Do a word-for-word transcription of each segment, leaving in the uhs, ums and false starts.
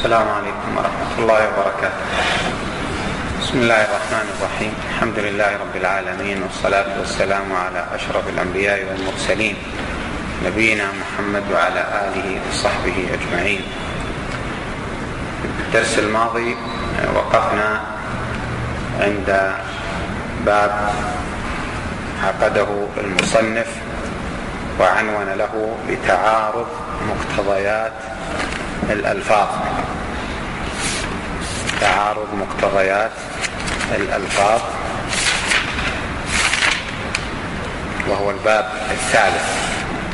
السلام عليكم ورحمة الله وبركاته. بسم الله الرحمن الرحيم. الحمد لله رب العالمين، والصلاة والسلام على أشرف الأنبياء والمرسلين نبينا محمد وعلى آله وصحبه أجمعين. في الدرس الماضي وقفنا عند باب عقده المصنف وعنون له بتعارض مقتضيات الألفاظ. تعارض مقتضيات الألفاظ وهو الباب الثالث.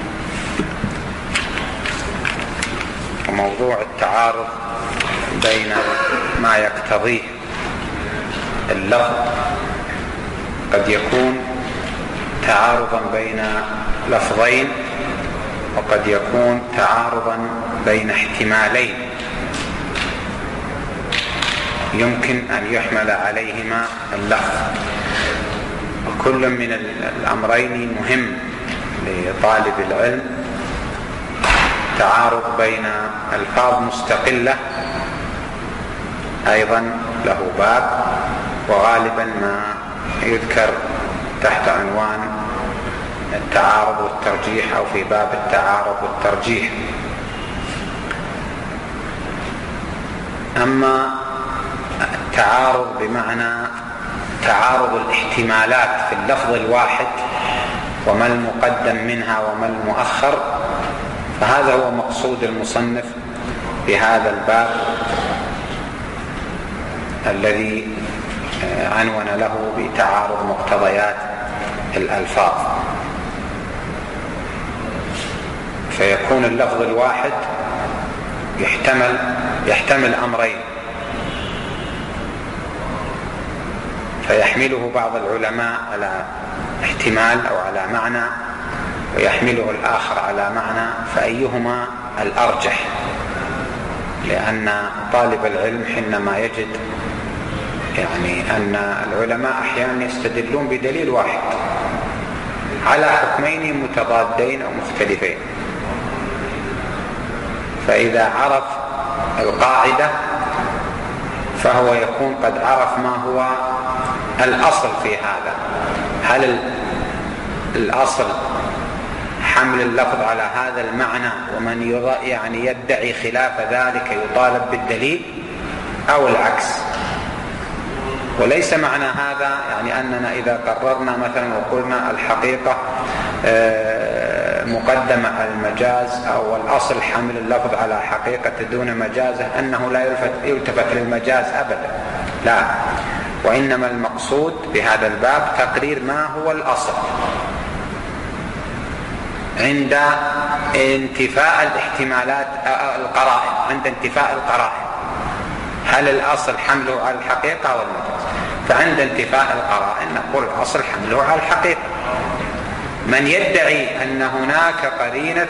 وموضوع التعارض بين ما يقتضيه اللفظ قد يكون تعارضا بين لفظين، وقد يكون تعارضا بين احتمالين يمكن أن يحمل عليهما اللفظ. وكل من الأمرين مهم لطالب العلم. تعارض بين ألفاظ مستقلة أيضا له باب، وغالبا ما يذكر تحت عنوان التعارض والترجيح أو في باب التعارض والترجيح. أما التعارض بمعنى تعارض الاحتمالات في اللفظ الواحد وما المقدم منها وما المؤخر، فهذا هو مقصود المصنف بهذا الباب الذي عنون له بتعارض مقتضيات الألفاظ. فيكون اللفظ الواحد يحتمل يحتمل أمرين، فيحمله بعض العلماء على احتمال أو على معنى، ويحمله الآخر على معنى، فأيهما الأرجح؟ لأن طالب العلم حينما يجد يعني أن العلماء أحيانا يستدلون بدليل واحد على حكمين متضادين أو مختلفين، فإذا عرف القاعدة فهو يكون قد عرف ما هو الأصل في هذا. هل الأصل حمل اللفظ على هذا المعنى، ومن يعني يدعي خلاف ذلك يطالب بالدليل، أو العكس؟ وليس معنى هذا يعني أننا إذا قررنا مثلا وقلنا الحقيقة مقدمة على المجاز أو الأصل حمل اللفظ على حقيقة دون مجازه أنه لا يلتفت للمجاز أبدا، لا. وإنما المقصود بهذا الباب تقرير ما هو الأصل عند انتفاء الاحتمالات القرائن، عند انتفاء القرائن. هل الأصل حمله على الحقيقة أو المجاز؟ فعند انتفاء القرائن نقول الأصل حمله على الحقيقة. من يدعي أن هناك قرينة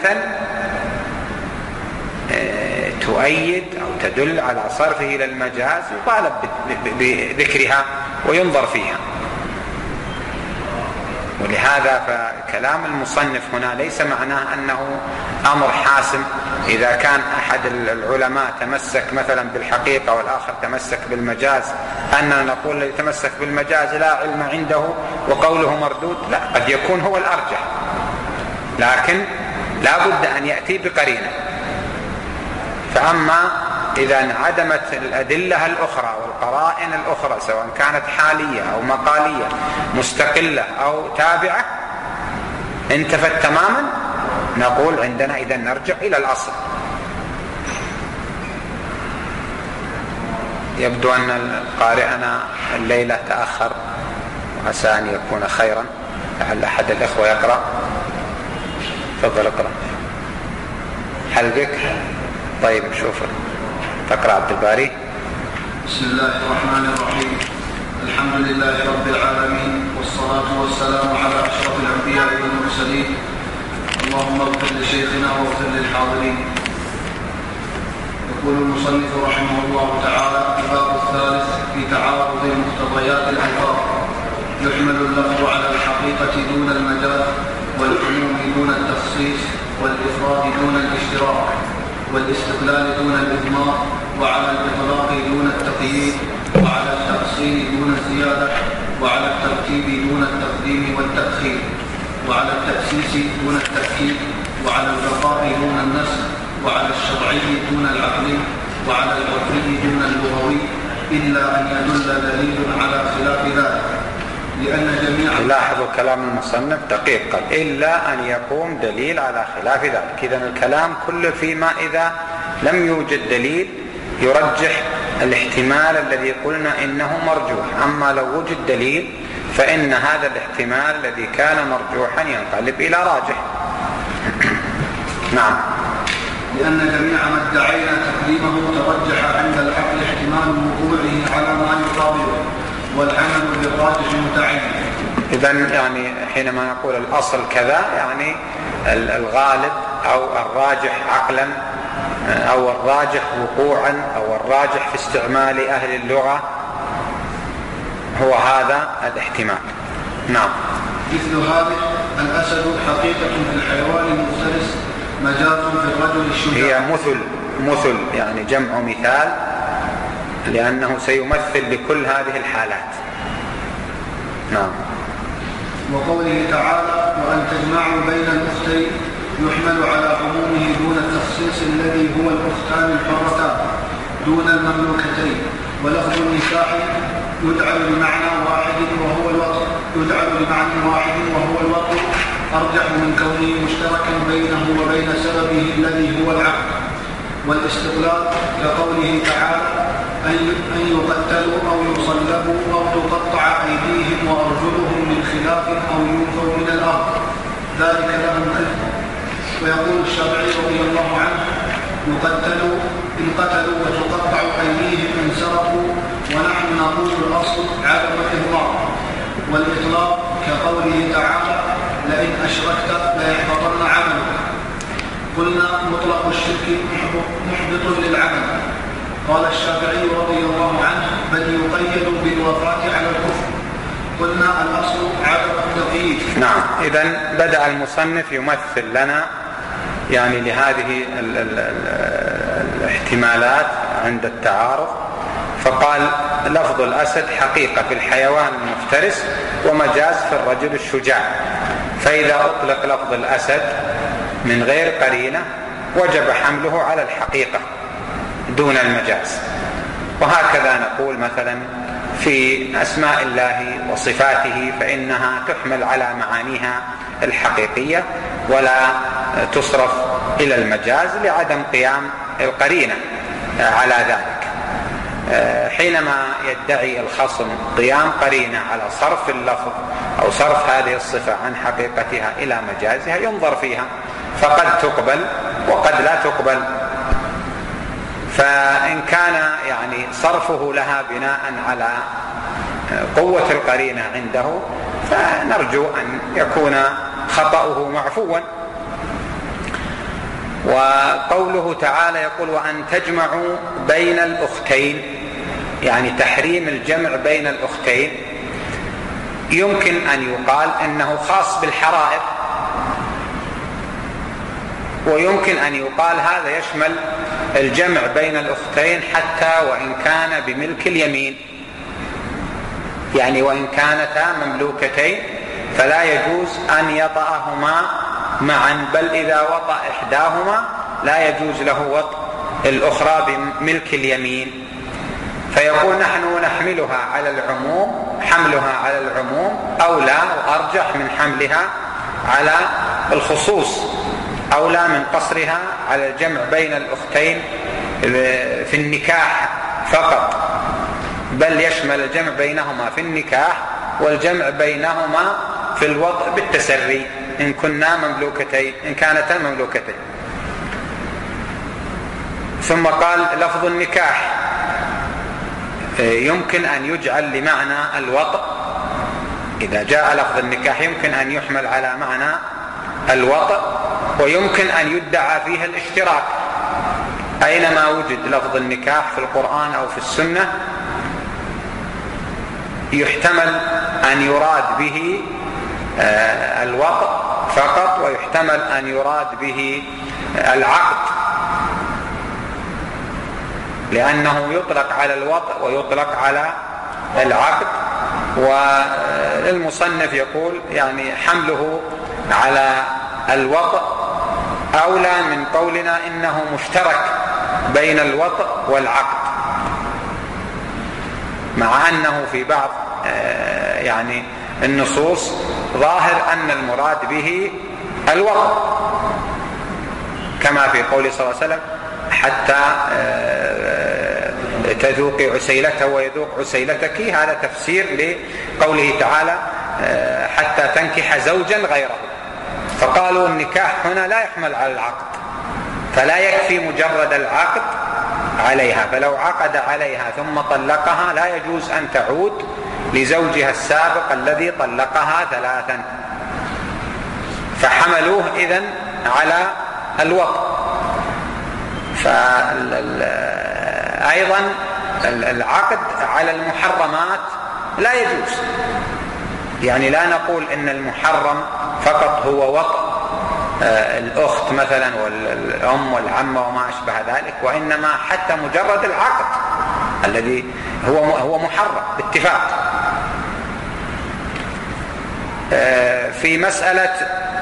تؤيد أو تدل على صرفه إلى المجاز يطالب بذكرها وينظر فيها. ولهذا فكلام المصنف هنا ليس معناه أنه أمر حاسم. إذا كان أحد العلماء تمسك مثلا بالحقيقة والآخر تمسك بالمجاز أننا نقول الذي تمسك بالمجاز لا علم عنده وقوله مردود، لا، قد يكون هو الأرجح، لكن لا بد أن يأتي بقرينة. فأما إذا انعدمت الأدلة الأخرى والقرائن الأخرى سواء كانت حالية أو مقالية مستقلة أو تابعة انتفت تماما، نقول عندنا إذا نرجع إلى الأصل. يبدو أن قارئنا الليلة تأخر، وعسى أن يكون خيرا. لعل أحد الإخوة يقرأ. تفضل اقرأ. حلقك طيب. شوف تقرأ عبد الباري. بسم الله الرحمن الرحيم. الحمد لله رب العالمين، والصلاة والسلام على أشرف الأنبياء والمرسلين. اللهم اغفر لشيخنا واغفر للحاضرين. يقول المصنف رحمه الله تعالى: الباب الثالث في تعارض مقتضيات الألفاظ. يحمل اللفظ على الحقيقة دون المجاز، والعموم دون التخصيص، والإفراد دون الاشتراك. والاستقلال دون الإضمار، وعلى الإطلاق دون التقييد، وعلى التأصيل دون الزيادة، وعلى الترتيب دون التقديم والتأخير، وعلى التأسيس دون التأكيد، وعلى البقاء دون النسخ، وعلى الشرعي دون العقلي، وعلى العرفي دون اللغوي، إلا أن يدل دليل على خلاف ذلك، لأن جميع. لاحظوا كلام المصنف دقيق، قال إلا أن يقوم دليل على خلاف ذلك. إذن الكلام كله فيما إذا لم يوجد دليل يرجح الاحتمال الذي قلنا إنه مرجوح. أما لو وجد دليل فإن هذا الاحتمال الذي كان مرجوحا ينقلب إلى راجح. نعم. لأن جميع ما ادعينا تقديمه ترجح عند العقل احتمال وقوعه على ما يقابله، والعمل بالراجح متعين. إذن يعني حينما يقول الأصل كذا يعني الغالب أو الراجح عقلا أو الراجح وقوعا أو الراجح في استعمال أهل اللغة هو هذا الاحتمال. نعم. مثل هذه الأسد حقيقة في الحيوان المفترس، مجاز في الرجل الشجاع. هي مثل مثل يعني جمع مثال، لأنه سيمثل لكل هذه الحالات. نعم. وقوله تعالى وأن تجمعوا بين الأختين يحمل على عمومه دون التخصيص الذي هو الأختان الحرتان دون المملوكتين. ولفظ النكاح يدعى لمعنى واحد وهو الوطء يدعى لمعنى واحد وهو الوطء أرجح من كونه مشتركا بينه وبين سببه الذي هو العقد. والاستقلال كقوله تعالى أن يقتلوا أو يصلبوا أو تقطع أيديهم وأرجلهم من خلاف أو ينفوا من الأرض، ذلك لهم خزي. ويقول الشافعي رضي الله عنه يقتلوا إن قتلوا وتقطع أيديهم إن سرقوا، ونحن نقول الأصل عدم الإضمار. والإطلاق كقوله تعالى لئن أشركت ليحبطن عملك. قلنا مطلق الشرك محبط للعمل. قال الشافعي رضي الله عنه بل يقيد بالوفاة على الكفر. قلنا الأصل عدم التقييد. نعم. إذن بدأ المصنف يمثل لنا يعني لهذه ال ال ال الاحتمالات عند التعارض، فقال لفظ الأسد حقيقة في الحيوان المفترس ومجاز في الرجل الشجاع. فإذا أطلق لفظ الأسد من غير قرينة وجب حمله على الحقيقة دون المجاز. وهكذا نقول مثلا في أسماء الله وصفاته فإنها تحمل على معانيها الحقيقية ولا تصرف إلى المجاز لعدم قيام القرينة على ذلك. حينما يدعي الخصم قيام قرينة على صرف اللفظ أو صرف هذه الصفة عن حقيقتها إلى مجازها ينظر فيها، فقد تقبل وقد لا تقبل. فإن كان يعني صرفه لها بناء على قوة القرينة عنده فنرجو أن يكون خطأه معفوا. وقوله تعالى يقول وأن تجمعوا بين الأختين، يعني تحريم الجمع بين الأختين يمكن أن يقال إنه خاص بالحرائر، ويمكن أن يقال هذا يشمل الجمع بين الأختين حتى وإن كان بملك اليمين، يعني وإن كانتا مملوكتين فلا يجوز أن يطأهما معا، بل إذا وطأ إحداهما لا يجوز له وطأ الأخرى بملك اليمين. فيقول نحن نحملها على العموم، حملها على العموم أولى وأرجح من حملها على الخصوص، أولى من قصرها على الجمع بين الأختين في النكاح فقط، بل يشمل الجمع بينهما في النكاح والجمع بينهما في الوطء بالتسري إن كنا مملوكتين إن كانتا مملوكتين. ثم قال لفظ النكاح يمكن أن يجعل لمعنى الوطء، إذا جاء لفظ النكاح يمكن أن يحمل على معنى الوطء، ويمكن أن يدعى فيها الاشتراك. أينما وجد لفظ النكاح في القرآن أو في السنة يحتمل أن يراد به الوطء فقط، ويحتمل أن يراد به العقد لأنه يطلق على الوطء ويطلق على العقد. والمصنف يقول يعني حمله على الوطء أولى من قولنا إنه مشترك بين الوطء والعقد، مع أنه في بعض يعني النصوص ظاهر أن المراد به الوطء، كما في قوله صلى الله عليه وسلم حتى تذوقي عسيلته ويذوق عسيلتك، هذا تفسير لقوله تعالى حتى تنكح زوجا غيره. فقالوا النكاح هنا لا يحمل على العقد، فلا يكفي مجرد العقد عليها، فلو عقد عليها ثم طلقها لا يجوز أن تعود لزوجها السابق الذي طلقها ثلاثا، فحملوه إذن على الوطء. فأيضا العقد على المحرمات لا يجوز، يعني لا نقول إن المحرم فقط هو وطء الأخت مثلا والأم والعمة وما أشبه ذلك، وإنما حتى مجرد العقد الذي هو هو محرم باتفاق. في مسألة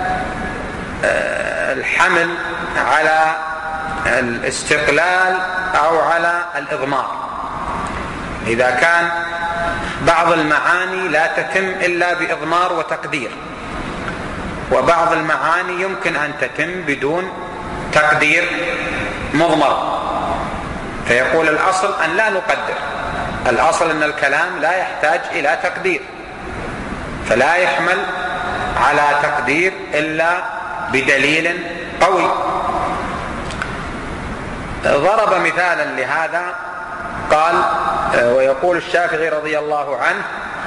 الحمل على الاستقلال أو على الإضمار، إذا كان بعض المعاني لا تتم إلا بإضمار وتقدير، وبعض المعاني يمكن أن تتم بدون تقدير مضمر، فيقول الأصل أن لا نقدر، الأصل أن الكلام لا يحتاج إلى تقدير، فلا يحمل على تقدير إلا بدليل قوي. ضرب مثالا لهذا قال ويقول الشافعي رضي الله عنه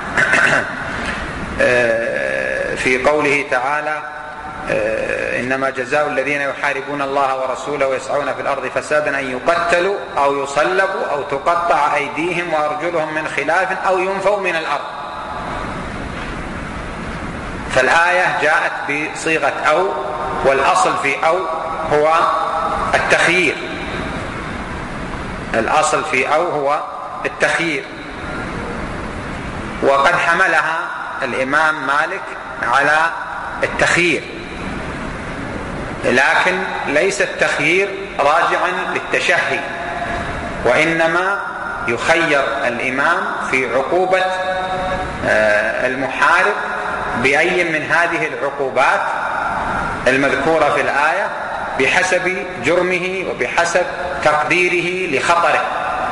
في قوله تعالى إنما جزاء الذين يحاربون الله ورسوله ويسعون في الأرض فسادا أن يقتلوا أو يصلبوا أو تقطع أيديهم وأرجلهم من خلاف أو ينفوا من الأرض. فالآية جاءت بصيغة أو، والأصل في أو هو التخيير، الأصل في أو هو التخيير. وقد حملها الإمام مالك على التخيير، لكن ليس التخيير راجعا للتشهي، وإنما يخير الإمام في عقوبة المحارب بأي من هذه العقوبات المذكورة في الآية بحسب جرمه وبحسب تقديره لخطره.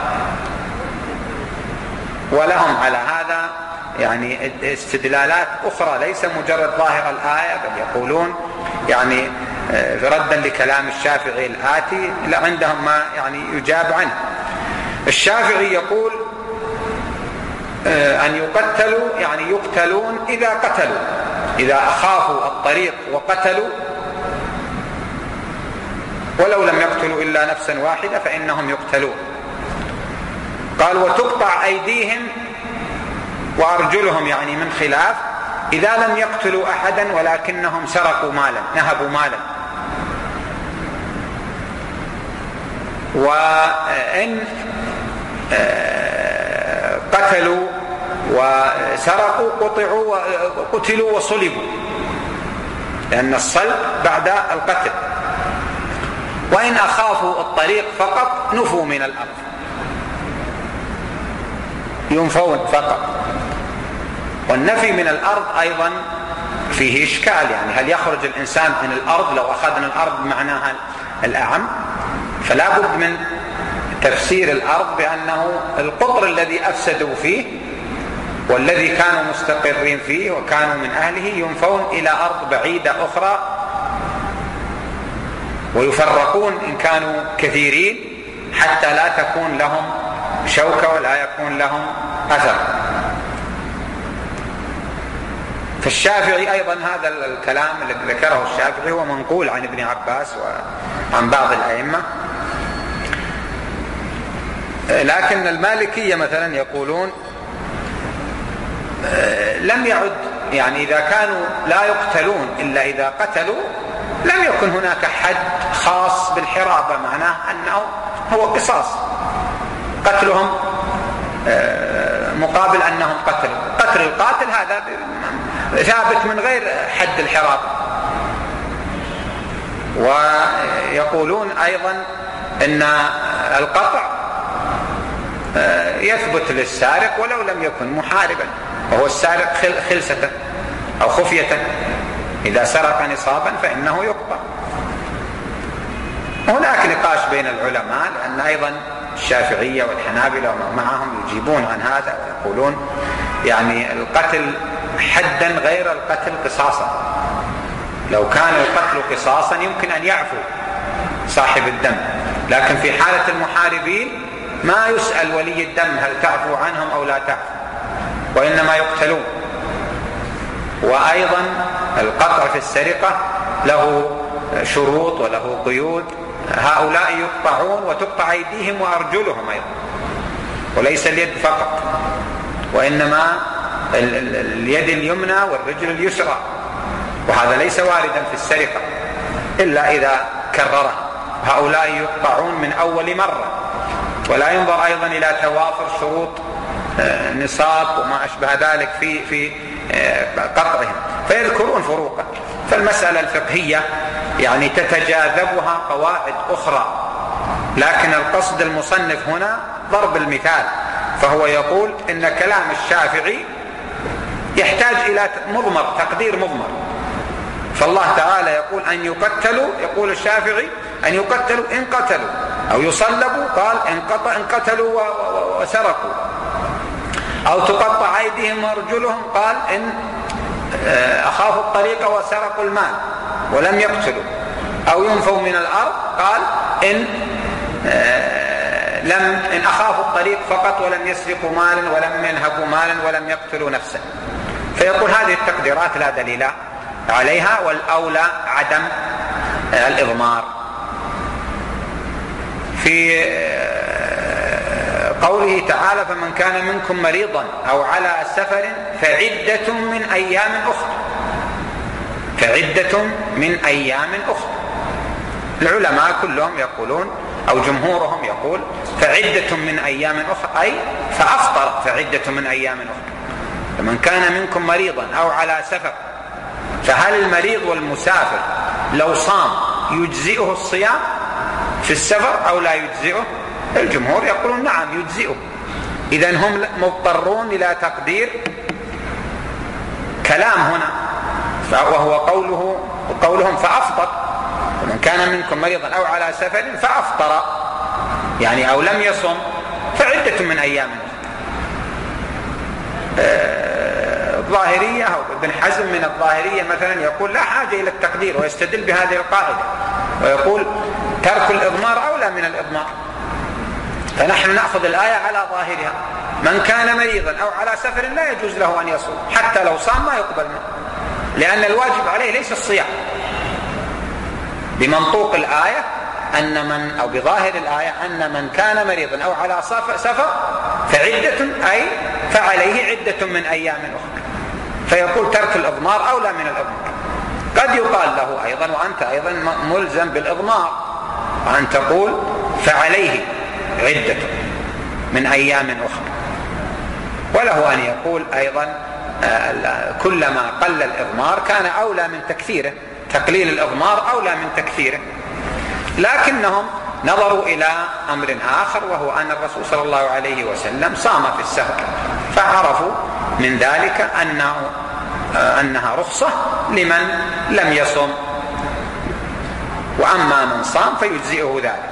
ولهم على هذا يعني استدلالات أخرى ليس مجرد ظاهر الآية، بل يقولون يعني ردا لكلام الشافعي الآتي لا عندهم ما يعني يجاب عنه. الشافعي يقول أن يقتلوا يعني يقتلون إذا قتلوا، إذا أخافوا الطريق وقتلوا، ولو لم يقتلوا إلا نفسا واحدة فإنهم يقتلون. قال وتقطع أيديهم وأرجلهم يعني من خلاف إذا لم يقتلوا أحدا ولكنهم سرقوا مالا، نهبوا مالا. وإن قتلوا وسرقوا قطعوا وقتلوا وصلبوا، لأن الصلب بعد القتل. وإن أخافوا الطريق فقط نفوا من الأرض، ينفون فقط. والنفي من الأرض أيضا فيه إشكال، يعني هل يخرج الإنسان عن الأرض؟ لو أخذنا الأرض معناها الأعم، فلا بد من تفسير الأرض بأنه القطر الذي أفسدوا فيه والذي كانوا مستقرين فيه وكانوا من أهله ينفون إلى أرض بعيدة أخرى ويفرقون إن كانوا كثيرين حتى لا تكون لهم شوكة ولا يكون لهم أثر. فالشافعي أيضا هذا الكلام الذي ذكره الشافعي هو منقول عن ابن عباس وعن بعض الأئمة. لكن المالكية مثلا يقولون لم يعد، يعني إذا كانوا لا يقتلون إلا إذا قتلوا لم يكن هناك حد خاص بالحرابة، معناه أنه هو قصاص، قتلهم مقابل أنهم قتل قتل القاتل هذا ثابت من غير حد الحرابة. ويقولون أيضا أن القطع يثبت للسارق ولو لم يكن محاربا، وهو السارق خلسة أو خفية، إذا سرق نصابا فإنه يقطع. هناك نقاش بين العلماء، لأن أيضا الشافعية والحنابلة ومعهم يجيبون عن هذا ويقولون يعني القتل حدا غير القتل قصاصا. لو كان القتل قصاصا يمكن أن يعفو صاحب الدم، لكن في حالة المحاربين ما يسأل ولي الدم هل تعفو عنهم أو لا تعفو، وإنما يقتلون. وأيضا القطع في السرقة له شروط وله قيود، هؤلاء يقطعون وتقطع أيديهم وأرجلهم أيضا، وليس اليد فقط، وإنما اليد اليمنى والرجل اليسرى، وهذا ليس واردا في السرقة إلا إذا كرره. هؤلاء يقطعون من أول مرة، ولا ينظر أيضا إلى توافر شروط نصاب وما أشبه ذلك في في قطعهم، فيذكرون فروقا. فالمسألة الفقهية يعني تتجاذبها قواعد أخرى، لكن القصد المصنف هنا ضرب المثال، فهو يقول إن كلام الشافعي يحتاج إلى مضمر، تقدير مضمر. فالله تعالى يقول أن يقتلوا، يقول الشافعي أن يقتلوا إن قتلوا، أو يصلبوا قال إن قتلوا وسرقوا، أو تقطع أيديهم وأرجلهم قال إن أخافوا الطريق وسرقوا المال ولم يقتلوا، أو ينفوا من الأرض قال إن لم إن أخافوا الطريق فقط ولم يسرقوا مالا ولم ينهبوا مالا ولم يقتلوا نفسا. فيقول هذه التقديرات لا دليل عليها، والأولى عدم الإضمار. في قوله تعالى فمن كان منكم مريضا أو على سفر فعدة من أيام أخرى، فعدة من أيام أخرى. العلماء كلهم يقولون أو جمهورهم يقول فعدة من أيام أخرى، أي فأفطر فعدة من أيام أخرى. فمن كان منكم مريضا أو على سفر، فهل المريض والمسافر لو صام يجزئه الصيام في السفر أو لا يجزئه؟ الجمهور يقولون نعم يجزئه. إذن هم مضطرون إلى تقدير كلام هنا، وهو قوله قولهم فأفطر. ومن كان منكم مريضا أو على سفر فأفطر، يعني أو لم يصم فعدة من أيام. الظاهرية أو ابن حزم من الظاهرية مثلا يقول لا حاجة إلى التقدير، ويستدل بهذه القاعدة ويقول ترك الإضمار أولى من الإضمار. فنحن نأخذ الآية على ظاهرها، من كان مريضا أو على سفر لا يجوز له أن يصوم، حتى لو صام ما يقبل منه، لأن الواجب عليه ليس الصيام. بمنطوق الآية أن من أو بظاهر الآية أن من كان مريضا أو على سفر فعدة، أي فعليه عدة من أيام أخرى. فيقول ترك الإضمار أولى من الإضمار. قد يقال له أيضا وأنت أيضا ملزم بالإضمار، وأن تقول فعليه عدة من أيام أخرى. وله أن يقول أيضا كلما قل الإضمار كان أولى من تكثيره، تقليل الإضمار أولى من تكثيره. لكنهم نظروا إلى أمر آخر، وهو أن الرسول صلى الله عليه وسلم صام في السفر، فعرفوا من ذلك أنه أنها رخصة لمن لم يصم، وأما من صام فيجزئه ذلك.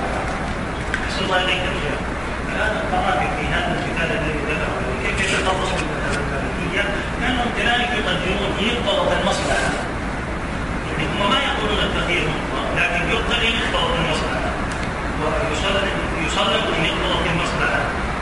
كانوا كذلك يقدرون يقتضى المصلحة، هم ما يقولون التغيير لكن يقتضى يقتضى المصلحة، ويصلب أن يقتضى المصلحة.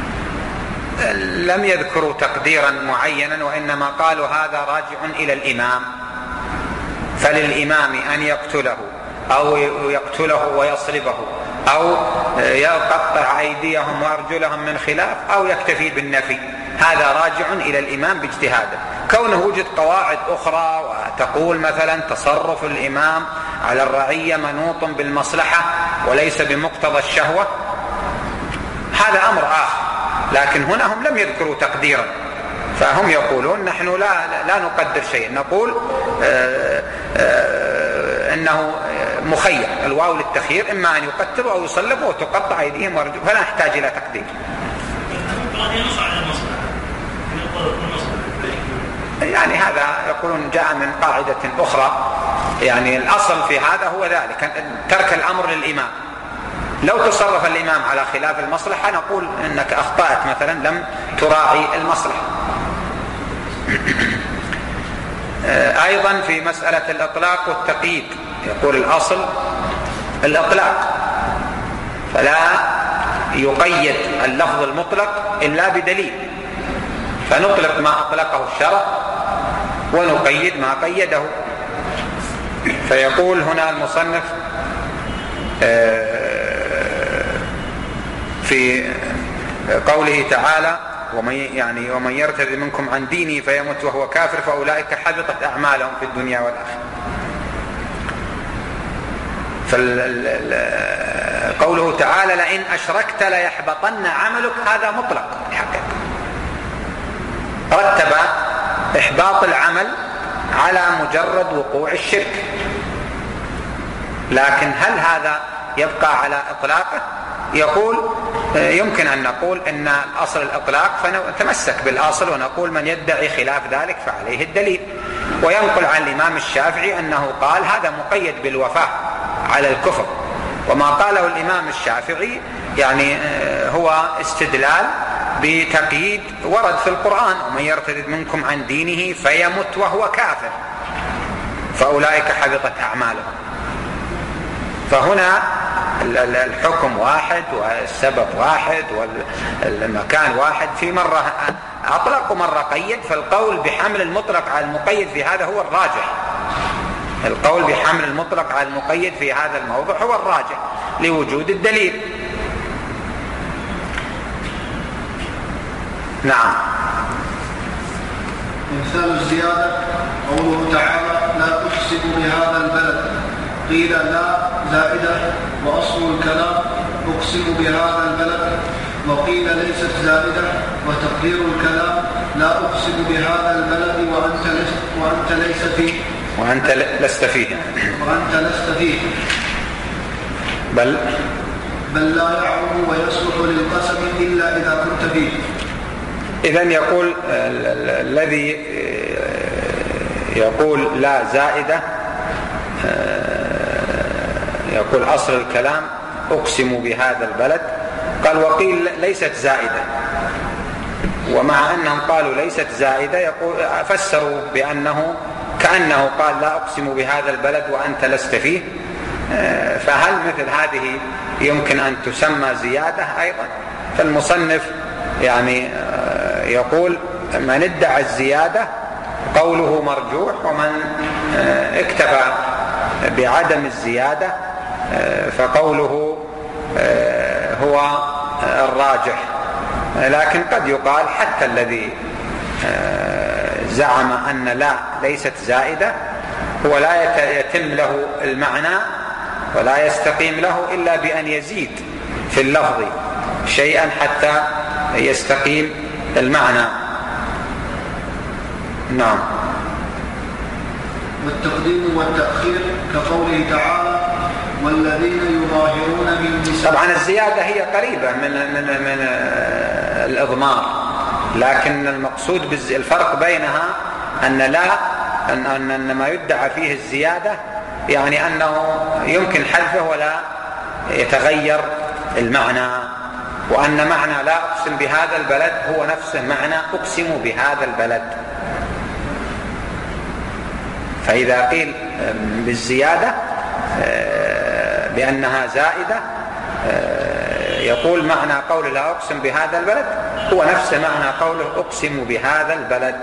لم يذكروا تقديرا معينا، وإنما قالوا هذا راجع إلى الإمام، فللإمام أن يقتله أو يقتله ويصلبه، أو يقطع أيديهم وأرجلهم من خلاف، أو يكتفي بالنفي. هذا راجع إلى الإمام باجتهاده. كونه وجد قواعد أخرى وتقول مثلا تصرف الإمام على الرعية منوط بالمصلحة وليس بمقتضى الشهوة، هذا أمر آخر، لكن هنا هم لم يذكروا تقديرا، فهم يقولون نحن لا, لا نقدر شيء، نقول آآ آآ إنه مخير، الواو للتخيير، إما أن يقتلوا أو يصلبوا وتقطع أيديهم وأرجلهم، فلا نحتاج إلى تقدير. يعني هذا يقولون جاء من قاعدة أخرى، يعني الأصل في هذا هو ذلك، ترك الأمر للإمام. لو تصرف الإمام على خلاف المصلحة نقول إنك أخطأت مثلا، لم تراعي المصلحة. أيضا في مسألة الإطلاق والتقييد يقول الأصل الإطلاق، فلا يقيد اللفظ المطلق إلا بدليل، فنطلق ما أطلقه الشرع ونقيد ما قيده. فيقول هنا المصنف في قوله تعالى ومن يعني ومن يرتد منكم عن دينه فيمت وهو كافر فأولئك حبطت أعمالهم في الدنيا والآخرة. فقوله تعالى لئن أشركت ليحبطن عملك، هذا مطلق الحقيقة، رتب إحباط العمل على مجرد وقوع الشرك، لكن هل هذا يبقى على إطلاقه؟ يقول يمكن أن نقول إن الأصل الإطلاق فنتمسك بالأصل ونقول من يدعي خلاف ذلك فعليه الدليل. وينقل عن الإمام الشافعي أنه قال هذا مقيد بالوفاة على الكفر، وما قاله الإمام الشافعي يعني هو استدلال بتقييد ورد في القرآن ومن يرتد منكم عن دينه فيمت وهو كافر فأولئك حبطت أعمالهم. فهنا الحكم واحد والسبب واحد والمكان واحد، في مرة أطلق ومرة قيد، فالقول بحمل المطلق على المقيد في هذا هو الراجح. القول بحمل المطلق على المقيد في هذا الموضوع هو الراجح لوجود الدليل. نعم. مثال الزيادة قوله تعالى لا أقسم بهذا البلد، قيل لا زائدة وأصل الكلام أقسم بهذا البلد، وقيل ليست زائدة وتقدير الكلام لا أقسم بهذا البلد وأنت لست, وأنت ليس فيه وأنت لست فيه وأنت لست فيه بل بل لا يعرض ويصلح للقسم إلا إذا كنت فيه. إذن يقول الذي يقول لا زائدة يقول أصل الكلام أقسم بهذا البلد، قال وقيل ليست زائدة، ومع أنهم قالوا ليست زائدة يقول فسروا بأنه كأنه قال لا أقسم بهذا البلد وأنت لست فيه، فهل مثل هذه يمكن أن تسمى زيادة أيضا؟ فالمصنف يعني يقول من ادعى الزيادة قوله مرجوح، ومن اكتفى بعدم الزيادة فقوله هو الراجح. لكن قد يقال حتى الذي زعم أن لا ليست زائدة هو لا يتم له المعنى ولا يستقيم له إلا بأن يزيد في اللفظ شيئا حتى يستقيم المعنى. نعم. والتقديم والتأخير كقوله تعالى والذين يظاهرون من نسائهم. طبعا الزيادة هي قريبة من من من الإضمار، لكن المقصود بالفرق بينها أن لا أن أن ما يدعى فيه الزيادة يعني أنه يمكن حذفه ولا يتغير المعنى، وأن معنى لا أقسم بهذا البلد هو نفسه معنى أقسم بهذا البلد. فإذا قيل بالزيادة بأنها زائدة يقول معنى قول لا أقسم بهذا البلد هو نفس معنى قوله أقسم بهذا البلد.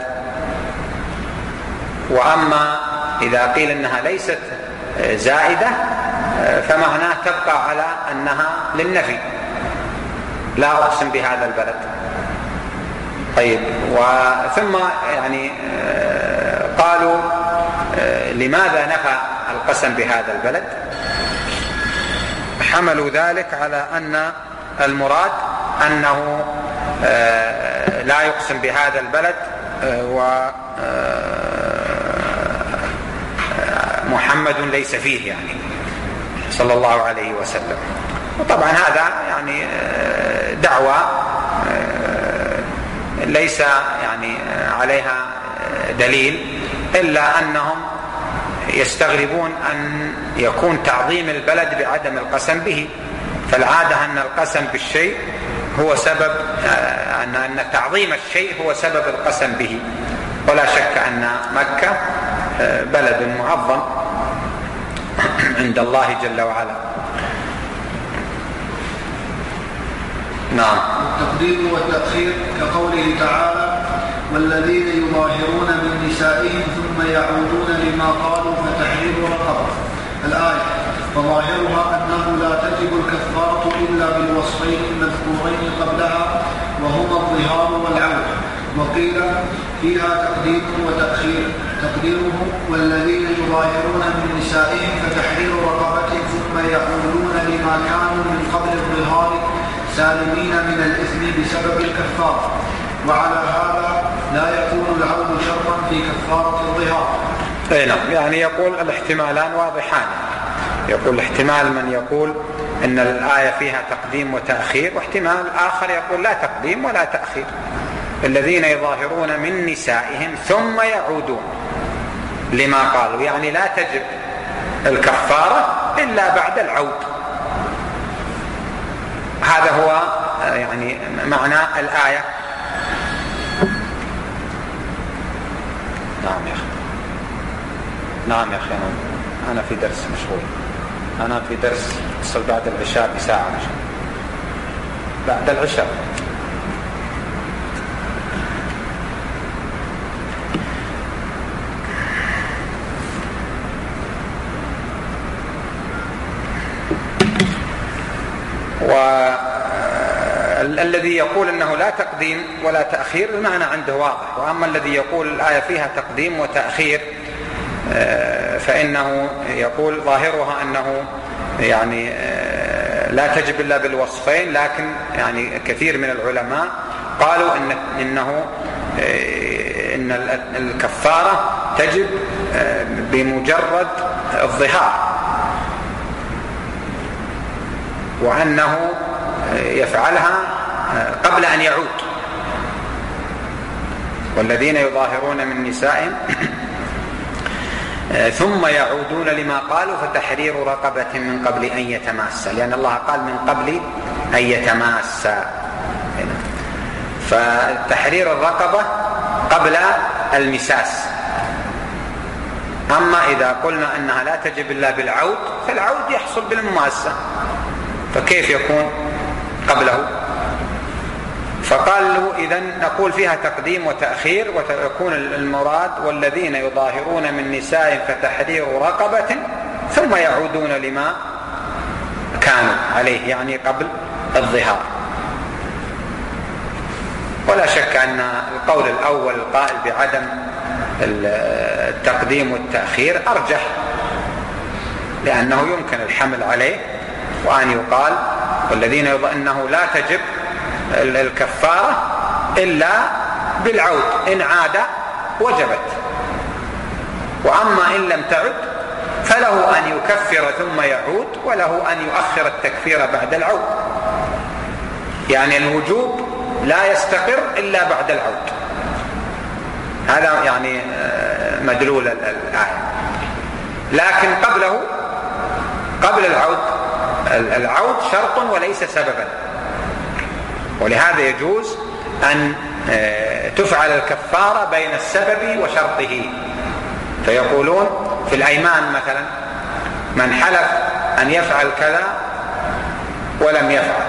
وأما إذا قيل أنها ليست زائدة فمعناه تبقى على أنها للنفي، لا أقسم بهذا البلد. طيب، وثم يعني قالوا لماذا نفى القسم بهذا البلد؟ حملوا ذلك على أن المراد أنه لا يقسم بهذا البلد ومحمد ليس فيه يعني صلى الله عليه وسلم. وطبعا هذا يعني دعوة ليس يعني عليها دليل، إلا أنهم يستغربون أن يكون تعظيم البلد بعدم القسم به. فالعادة أن القسم بالشيء هو سبب، أن تعظيم الشيء هو سبب القسم به، ولا شك أن مكة بلد معظم عند الله جل وعلا. نعم. التقديم والتأخير كقوله تعالى: والذين يظاهرون من نسائهم ثم يعودون لما قالوا فتحرير رقبة. الآية. فظاهرها أنه لا تجب الكفارة إلا بالوصفين المذكورين قبلها وهما الظهار والعود. وقيل فيها تقديم وتأخير. تقديره: والذين يظاهرون من نسائهم فتحرير رقبة ثم يعودون لما كانوا من قبل الظهار سالمين من الإثم بسبب الكفارة. وعلى هذا لا يكون العود شرطا في كفارة الظهار. أي نعم، يعني يقول الاحتمالان واضحان. يقول احتمال من يقول إن الآية فيها تقديم وتأخير، واحتمال آخر يقول لا تقديم ولا تأخير. الذين يظاهرون من نسائهم ثم يعودون لما قالوا، يعني لا تجب الكفارة إلا بعد العود. هذا هو يعني معنى الآية. نعم يا أخي، نعم يا أخي، أنا, أنا في درس مشغول، أنا في درس أصل بعد العشاء بساعة، بعد العشاء. والذي يقول أنه لا تقديم ولا تأخير المعنى عنده واضح. وأما الذي يقول الآية فيها تقديم وتأخير فإنه يقول ظاهرها أنه يعني لا تجب إلا بالوصفين، لكن يعني كثير من العلماء قالوا إن إنه إن الكفارة تجب بمجرد الظهار، وأنه يفعلها قبل أن يعود. والذين يظاهرون من نسائهم ثم يعودون لما قالوا فتحرير رقبة من قبل أن يتماسا، لأن الله قال من قبل أن يتماسا، فتحرير الرقبة قبل المساس. أما إذا قلنا أنها لا تجب إلا بالعود فالعود يحصل بالمماسة، فكيف يكون قبله؟ فقالوا إذن نقول فيها تقديم وتأخير، وتكون المراد والذين يظاهرون من نسائهم فتحرير رقبة ثم يعودون لما كانوا عليه، يعني قبل الظهار. ولا شك أن القول الأول القائل بعدم التقديم والتأخير أرجح، لأنه يمكن الحمل عليه، وأن يقال والذين أنه لا تجب الكفارة إلا بالعود، إن عاد وجبت. وأما إن لم تعد فله أن يكفر ثم يعود، وله أن يؤخر التكفير بعد العود. يعني الوجوب لا يستقر إلا بعد العود. هذا يعني مدلول الآية. لكن قبله قبل العود العود شرط وليس سببا، ولهذا يجوز أن تفعل الكفارة بين السبب وشرطه. فيقولون في الأيمان مثلا من حلف أن يفعل كذا ولم يفعل،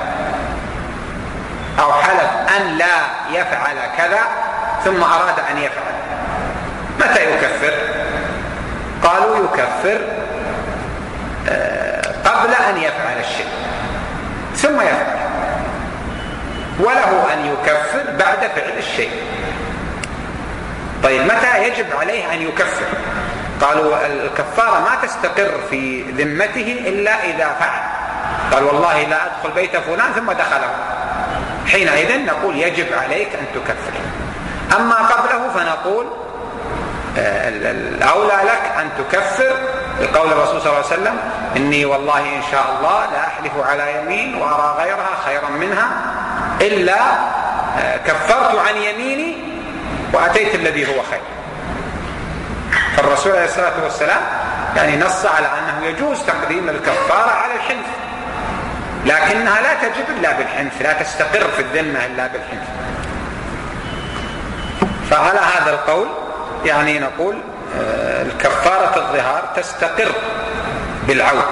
أو حلف أن لا يفعل كذا ثم أراد أن يفعل، متى يكفر؟ قالوا يكفر قبل أن يفعل الشيء ثم يفعل، وله أن يكفر بعد فعل الشيء. طيب متى يجب عليه أن يكفر؟ قالوا الكفارة ما تستقر في ذمته إلا إذا فعل. قال والله لا أدخل بيت فلان ثم دخله، حينئذ نقول يجب عليك أن تكفر. أما قبله فنقول الأولى لك أن تكفر بقول الرسول صلى الله عليه وسلم: إني والله إن شاء الله لا أحلف على يمين وأرى غيرها خيرا منها إلا كفرت عن يميني وأتيت الذي هو خير. فالرسول عليه الصلاة والسلام يعني نص على أنه يجوز تقديم الكفارة على الحنث، لكنها لا تجب إلا بالحنث، لا تستقر في الذمة إلا بالحنث. فعلى هذا القول يعني نقول الكفارة الظهار تستقر بالعود.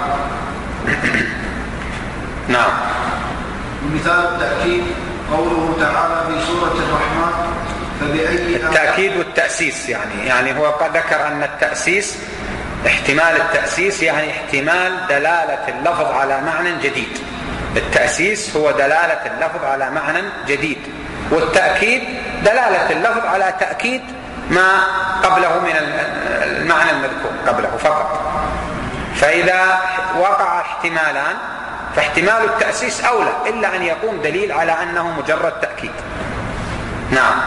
نعم. مثال التأكيد قوله تعالى في سورة الرحمن: فبأي التأكيد والتأسيس، يعني يعني هو قد ذكر أن التأسيس احتمال التأسيس يعني احتمال دلالة اللفظ على معنى جديد. التأسيس هو دلالة اللفظ على معنى جديد، والتأكيد دلالة اللفظ على تأكيد ما قبله من المعنى المذكور قبله فقط. فإذا وقع احتمالان فاحتمال التأسيس أولى، إلا أن يقوم دليل على أنه مجرد تأكيد. نعم.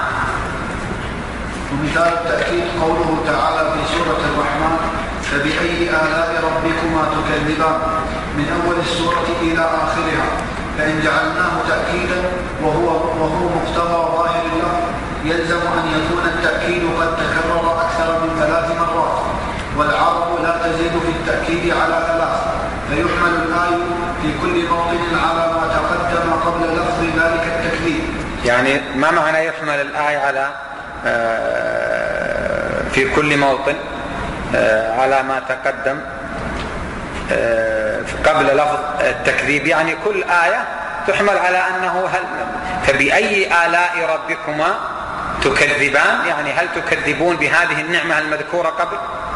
ومثال التأكيد قوله تعالى في سورة الرحمن: فبأي آلاء ربكما تكذبان، من أول السورة إلى آخرها. فإن جعلناه تأكيدا وهو, وهو مقتضى ظاهر اللفظ يلزم أن يكون التأكيد قد تكرر أكثر من ثلاث مرات، والعرب لا تزيد في التأكيد على ثلاث، فيحمل الآية في كل موطن على ما تقدم قبل لفظ ذلك التكذيب. يعني ما معنى يحمل الآية على في كل موطن على ما تقدم قبل لفظ التكذيب؟ يعني كل آية تحمل على أنه هل فبأي آلاء ربكما تكذبان، يعني هل تكذبون بهذه النعمة المذكورة قبل؟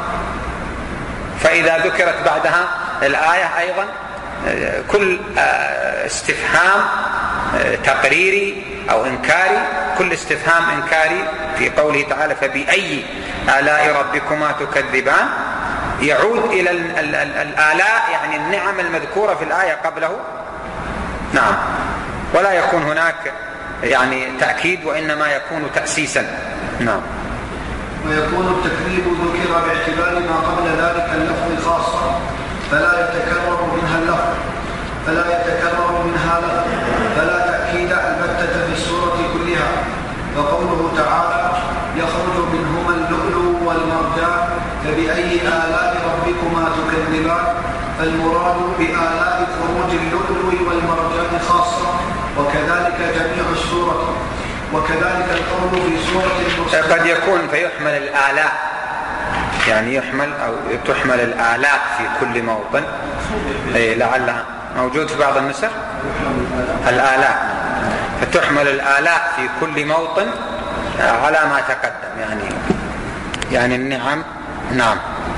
فإذا ذكرت بعدها الآية أيضا كل استفهام تقريري أو إنكاري، كل استفهام إنكاري في قوله تعالى فبأي آلاء ربكما تكذبان يعود إلى الآلاء، يعني النعم المذكورة في الآية قبله. نعم. ولا يكون هناك يعني تأكيد، وإنما يكون تأسيسا. نعم. ويكون التكذيب ذكر باعتبار ما قبل ذلك اللفظ خاصة، فلا يتكرر منها اللفظ فلا يتكرر منها لفظ فلا تأكيد البتة في السورة كلها. وقوله تعالى يخرج منهما اللؤلؤ والمرجان فبأي آلاء ربكما تكذبان، فالمراد بآلاء خروج اللؤلؤ والمرجان خاصة، وكذلك جميع السورة، وكذلك القول في سورة المرسلات. قد يكون فيحمل الآلاء، يعني يحمل أو تحمل الآلاء في كل موطن، أي لعلها موجود في بعض النسخ الآلاء، فتحمل الآلاء في كل موطن على ما تقدم، يعني يعني النعم. نعم.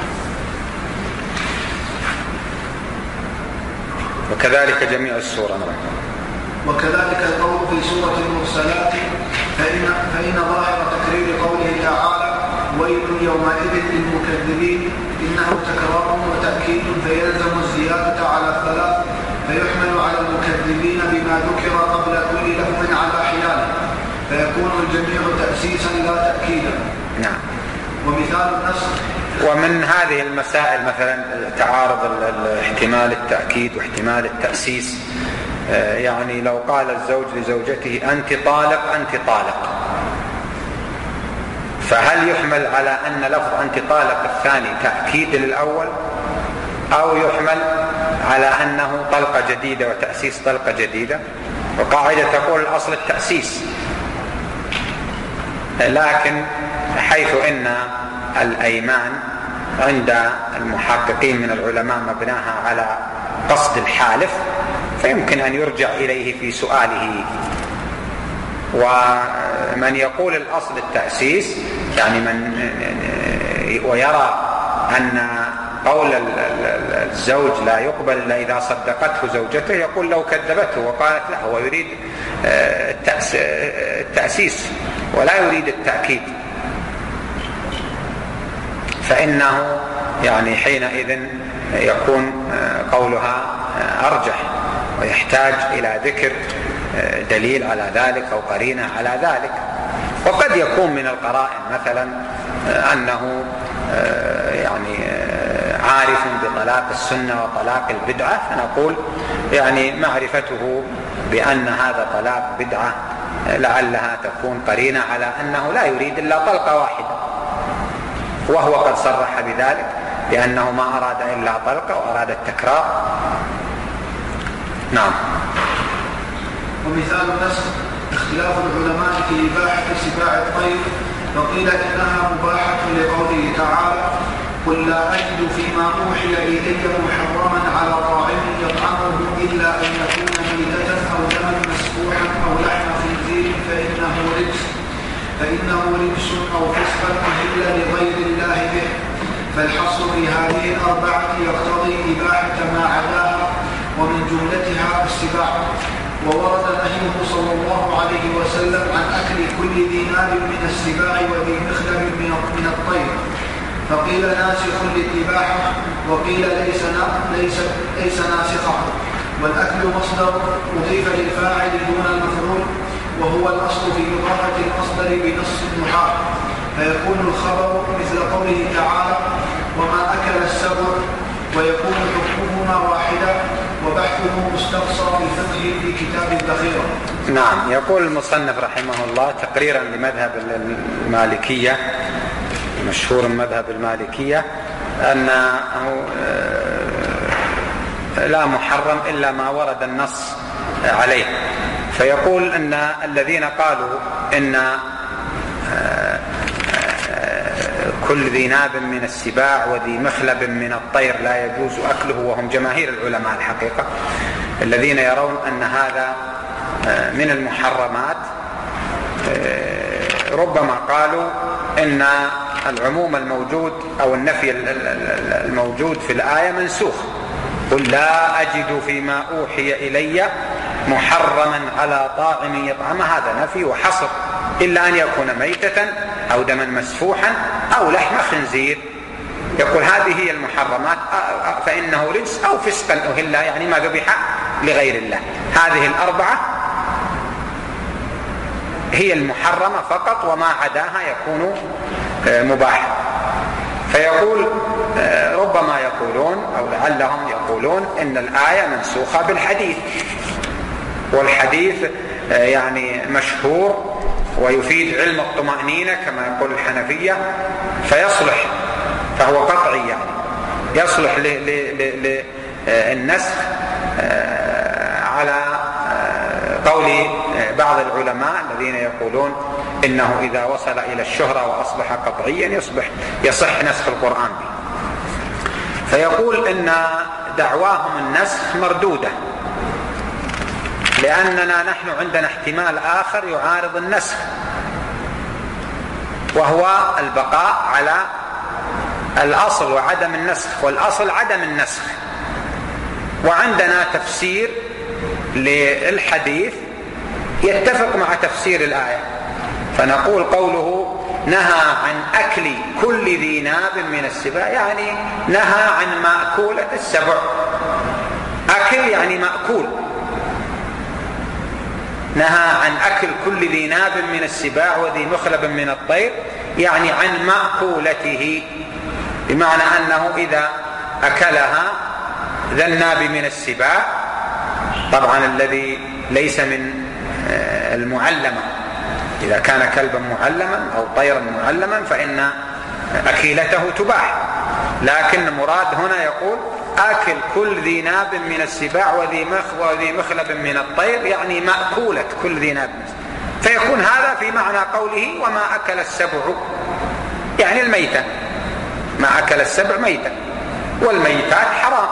وكذلك جميع السورة. نعم. وكذلك القول في سورة المرسلات، فإن, فإن ظاهر تكرير قوله تعالى ويل يومئذ للمكذبين إنه تكرار وتأكيد فيلزم الزيادة على الثلاث، فيحمل على المكذبين بما ذكر قبل كل لفظ على حياله، فيكون الجميع تأسيسا لا تأكيدا. نعم. ومثال النسخ. ومن هذه المسائل مثلا تعارض احتمال التأكيد واحتمال التأسيس، يعني لو قال الزوج لزوجته أنت طالق أنت طالق، فهل يحمل على أن لفظ أنت طالق الثاني تأكيد للأول، أو يحمل على أنه طلقة جديدة وتأسيس طلقة جديدة؟ وقاعدة تقول الأصل التأسيس، لكن حيث إن الأيمان عند المحققين من العلماء مبناها على قصد الحالف، فيمكن أن يرجع إليه في سؤاله. ومن يقول الأصل التأسيس يعني من ويرى أن قول الزوج لا يقبل إلا إذا صدقته زوجته، يقول لو كذبته وقالت لا، هو يريد التأسيس ولا يريد التأكيد، فإنه يعني حينئذ يكون قولها أرجح، ويحتاج إلى ذكر دليل على ذلك أو قرينة على ذلك. وقد يكون من القرائن مثلا أنه يعني عارف بطلاق السنة وطلاق البدعة، فنقول يعني معرفته بأن هذا طلاق بدعة لعلها تكون قرينة على أنه لا يريد إلا طلقة واحدة، وهو قد صرح بذلك لأنه ما أراد إلا طلقة وأراد التكرار. نعم. ومثال النسخ اختلاف العلماء في إباحة سباع الطير، فقيل إنها مباحة لقوله تعالى: قل لا أجد فيما أوحي إلي محرما على طاعم يطعمه إلا أن يكون ميتة أو دما مسفوحا أو لحم خنزير فإنه رجس فإنه رجس أو فسقا أهل لغير الله به. فالحصر في هذه الأربعة يقتضي إباحة ما عداها، ومن جملتها السباع. وورد نهيه صلى الله عليه وسلم عن أكل كل ذي ناب من السباع وذي مخلب من الطير، فقيل ناسخ للإباحة وقيل ليس ليس ليس ناسخا. والأكل مصدر أضيف للفاعل دون المفعول، وهو الأصل في إضافة المصدر بنص النحاة، فيكون الخبر مثل قوله تعالى: وما أكل السبع، ويكون حكمهما واحدا، وبحثه مستقصى في الفقه في كتاب الذخيرة. نعم. يقول المصنف رحمه الله تقريرا لمذهب المالكية، مشهور مذهب المالكية، أنه لا محرم إلا ما ورد النص عليه. فيقول أن الذين قالوا إن كل ذي ناب من السباع وذي مخلب من الطير لا يجوز أكله، وهم جماهير العلماء الحقيقة الذين يرون أن هذا من المحرمات، ربما قالوا إن العموم الموجود أو النفي الموجود في الآية منسوخ. قل لا أجد فيما أوحي إلي محرما على طاعم يطعمه، هذا نفي وحصر، إلا أن يكون ميتة أو دما مسفوحا أو لحم خنزير. يقول هذه هي المحرمات، فإنه رجس أو فسقا أهل، يعني ما ذبح لغير الله. هذه الأربعة هي المحرمة فقط، وما عداها يكون مباح. فيقول ربما يقولون أو لعلهم يقولون إن الآية منسوخة بالحديث، والحديث يعني مشهور ويفيد علم الطمأنينة كما يقول الحنفية، فيصلح، فهو قطعي يعني يصلح للنسخ على قول بعض العلماء الذين يقولون إنه إذا وصل إلى الشهرة وأصبح قطعيا يصبح يصح نسخ القرآن به. فيقول إن دعواهم النسخ مردودة، لأننا نحن عندنا احتمال آخر يعارض النسخ، وهو البقاء على الأصل وعدم النسخ، والأصل عدم النسخ. وعندنا تفسير للحديث يتفق مع تفسير الآية، فنقول قوله نهى عن أكل كل ذي ناب من السباع، يعني نهى عن مأكولة السبع. أكل يعني مأكول، نهى عن أكل كل ذي ناب من السباع وذي مخلب من الطير، يعني عن مأكولته، بمعنى أنه إذا أكلها ذا الناب من السباع، طبعا الذي ليس من المعلمة، إذا كان كلبا معلما أو طيرا معلما فإن أكيلته تباح، لكن المراد هنا يقول آكل كل ذي ناب من السباع وذي مخلب من الطير، يعني مأكولة كل ذي ناب، فيكون هذا في معنى قوله وما أكل السبع، يعني الميتة، ما أكل السبع ميتة، والميتات حرام،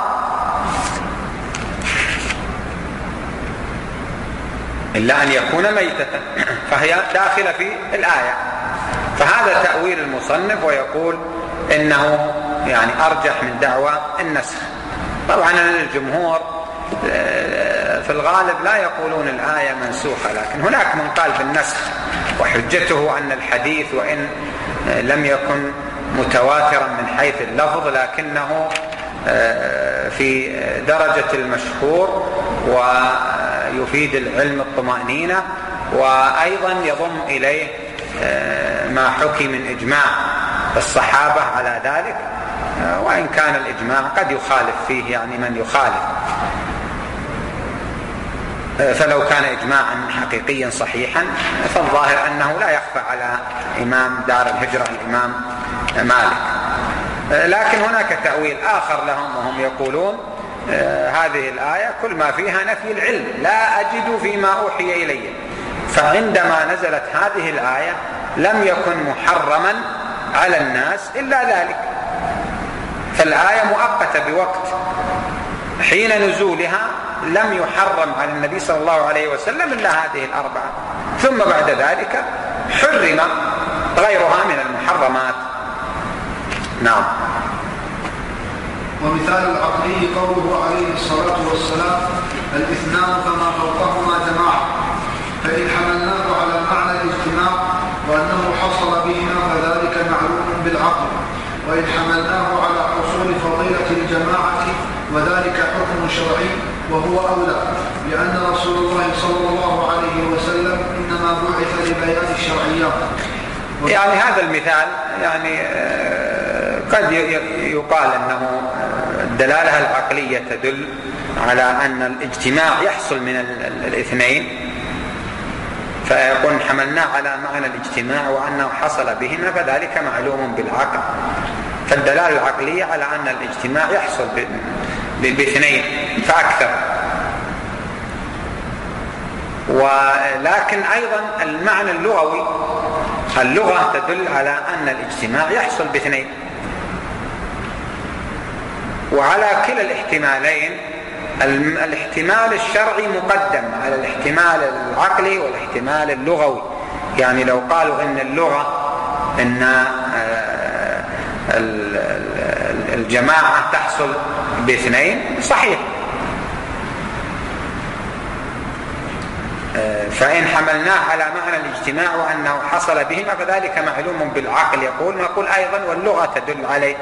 إلا أن يكون ميتة، فهي داخلة في الآية. فهذا تأويل المصنف، ويقول إنه يعني أرجح من دعوى النسخ. طبعا الجمهور في الغالب لا يقولون الآية منسوخة، لكن هناك من قال بالنسخ، وحجته أن الحديث وإن لم يكن متواترا من حيث اللفظ لكنه في درجة المشهور، ويفيد العلم الطمأنينة، وأيضا يضم إليه ما حكي من إجماع الصحابة على ذلك، وإن كان الإجماع قد يخالف فيه يعني من يخالف، فلو كان إجماعا حقيقيا صحيحا فالظاهر أنه لا يخفى على إمام دار الهجرة الإمام مالك. لكن هناك تأويل آخر لهم، وهم يقولون هذه الآية كل ما فيها نفي العلم، لا أجد فيما أوحي إلي، فعندما نزلت هذه الآية لم يكن محرما على الناس إلا ذلك، فالآية مؤقتة بوقت، حين نزولها لم يحرم على النبي صلى الله عليه وسلم إلا هذه الأربعة، ثم بعد ذلك حرم غيرها من المحرمات. نعم. ومثال العقلي قوله عليه الصلاة والسلام: الاثنان فما فوقهما جماعة، فإن حملناه على معنى الاجتماع وأنه حصل بهما فذلك معلوم بالعقل، وإن حملناه على حصول فضيلة الجماعة وذلك حكم شرعي وهو أولى، لأن رسول الله صلى الله عليه وسلم إنما بعث لبيان الشرعيات. يعني هذا المثال يعني قد يقال أنه الدلالة العقلية تدل على أن الاجتماع يحصل من الاثنين، فيكون حملناه على معنى الاجتماع وأنه حصل بهما فذلك معلوم بالعقل، فالدلالة العقلية على أن الاجتماع يحصل باثنين فأكثر. ولكن أيضا المعنى اللغوي، اللغة تدل على أن الاجتماع يحصل باثنين، وعلى كلا الاحتمالين الاحتمال الشرعي مقدم على الاحتمال العقلي والاحتمال اللغوي. يعني لو قالوا ان اللغة ان الجماعة تحصل باثنين صحيح، فإن حملناه على معنى الاجتماع وأنه حصل بهما فذلك معلوم بالعقل، يقول نقول أيضا واللغة تدل عليه.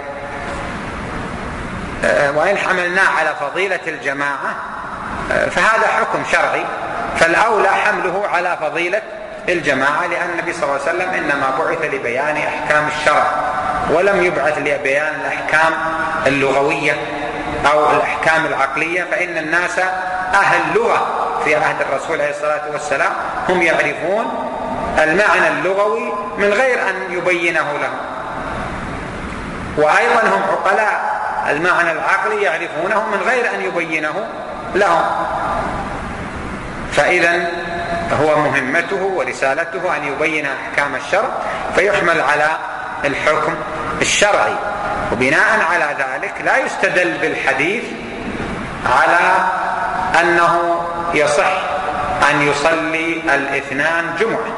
وإن حملناه على فضيلة الجماعة فهذا حكم شرعي، فالأولى حمله على فضيلة الجماعة، لأن النبي صلى الله عليه وسلم إنما بعث لبيان أحكام الشرع ولم يبعث لبيان الأحكام اللغوية أو الأحكام العقلية، فإن الناس أهل لغة في عهد الرسول عليه الصلاة والسلام هم يعرفون المعنى اللغوي من غير أن يبينه لهم، وأيضا هم عقلاء المعنى العقلي يعرفونه من غير أن يبينه لهم، فإذا هو مهمته ورسالته أن يبين أحكام الشرع فيحمل على الحكم الشرعي. وبناء على ذلك لا يستدل بالحديث على أنه يصح أن يصلي الاثنان جمعة،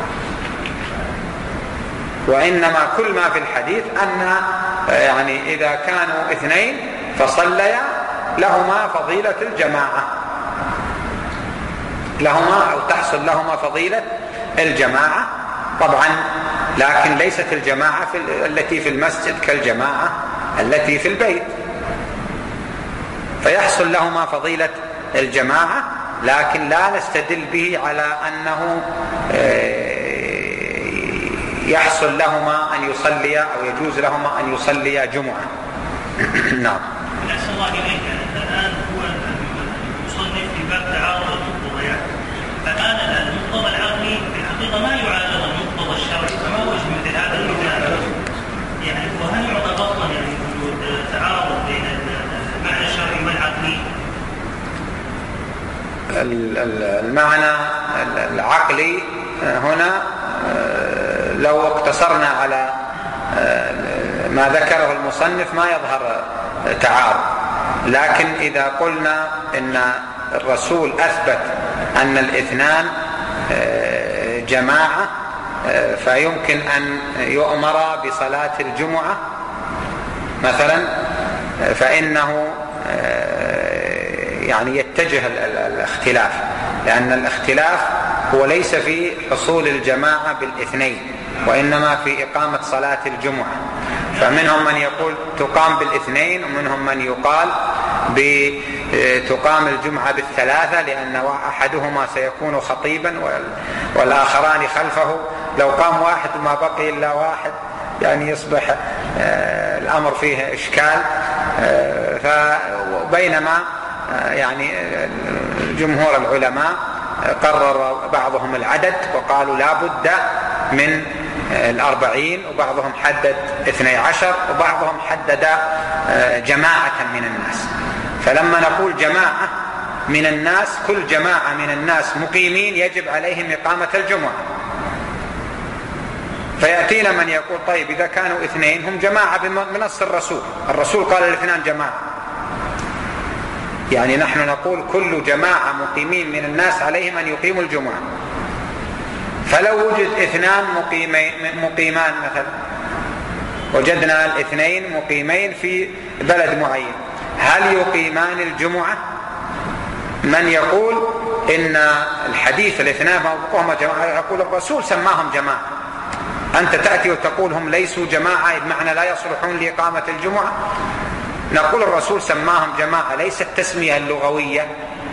وإنما كل ما في الحديث أن يعني إذا كانوا اثنين فصليا لهما فضيلة الجماعة، لهما أو تحصل لهما فضيلة الجماعة طبعا، لكن ليست الجماعة في التي في المسجد كالجماعة التي في البيت، فيحصل لهما فضيلة الجماعة، لكن لا نستدل به على أنه يحصل لهما أن يصليا أو يجوز لهما أن يصليا جمعة. نعم. أحسن الله إليك. الآن هو المصنف في باب تعارض المقتضيات، الآن المقتضى العقلي في الحقيقة ما يعارض المقتضى الشرعي، فما وجه مثل هذا المثال؟ يعني وهل يعطى أصلا يعني وجود تعارض بين المعنى الشرعي والعقلي؟ المعنى العقلي هنا لو اقتصرنا على ما ذكره المصنف ما يظهر تعارض، لكن إذا قلنا إن الرسول أثبت أن الاثنان جماعة فيمكن أن يؤمر بصلاة الجمعة مثلا، فإنه يعني يتجه الاختلاف، لأن الاختلاف هو ليس في حصول الجماعة بالاثنين وإنما في إقامة صلاة الجمعة، فمنهم من يقول تقام بالاثنين، ومنهم من يقال بتقام الجمعة بالثلاثة، لأن أحدهما سيكون خطيبا والآخران خلفه. لو قام واحد وما بقي إلا واحد يعني يصبح الأمر فيه إشكال. فبينما يعني جمهور العلماء قرر بعضهم العدد وقالوا لا بد من الأربعين، وبعضهم حدد اثني عشر، وبعضهم حدد جماعة من الناس. فلما نقول جماعة من الناس، كل جماعة من الناس مقيمين يجب عليهم إقامة الجمعة. فيأتينا من يقول طيب إذا كانوا اثنين هم جماعة بنص الرسول، الرسول قال الاثنان جماعة، يعني نحن نقول كل جماعة مقيمين من الناس عليهم أن يقيموا الجمعة. فلو وجد اثنان مقيمان مثلا، وجدنا الاثنين مقيمين في بلد معين، هل يقيمان الجمعة؟ من يقول إن الحديث الاثنان موقعهم جماعة، يقول الرسول سماهم جماعة، أنت تأتي وتقول هم ليسوا جماعة بمعنى لا يصلحون لإقامة الجمعة. نقول الرسول سماهم جماعة، ليست التسمية اللغوية.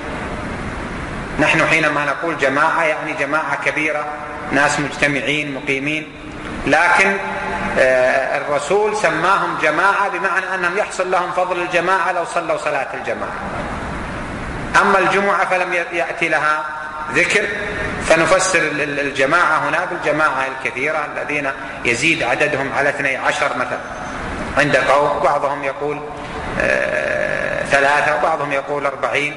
نحن حينما نقول جماعة يعني جماعة كبيرة، ناس مجتمعين مقيمين، لكن الرسول سماهم جماعة بمعنى أنهم يحصل لهم فضل الجماعة لو صلوا صلاة الجماعة. أما الجمعة فلم يأتي لها ذكر، فنفسر الجماعة هنا بالجماعة الكثيرة الذين يزيد عددهم على اثني عشر مثلا عند قوم، بعضهم يقول ثلاثة وبعضهم يقول أربعين.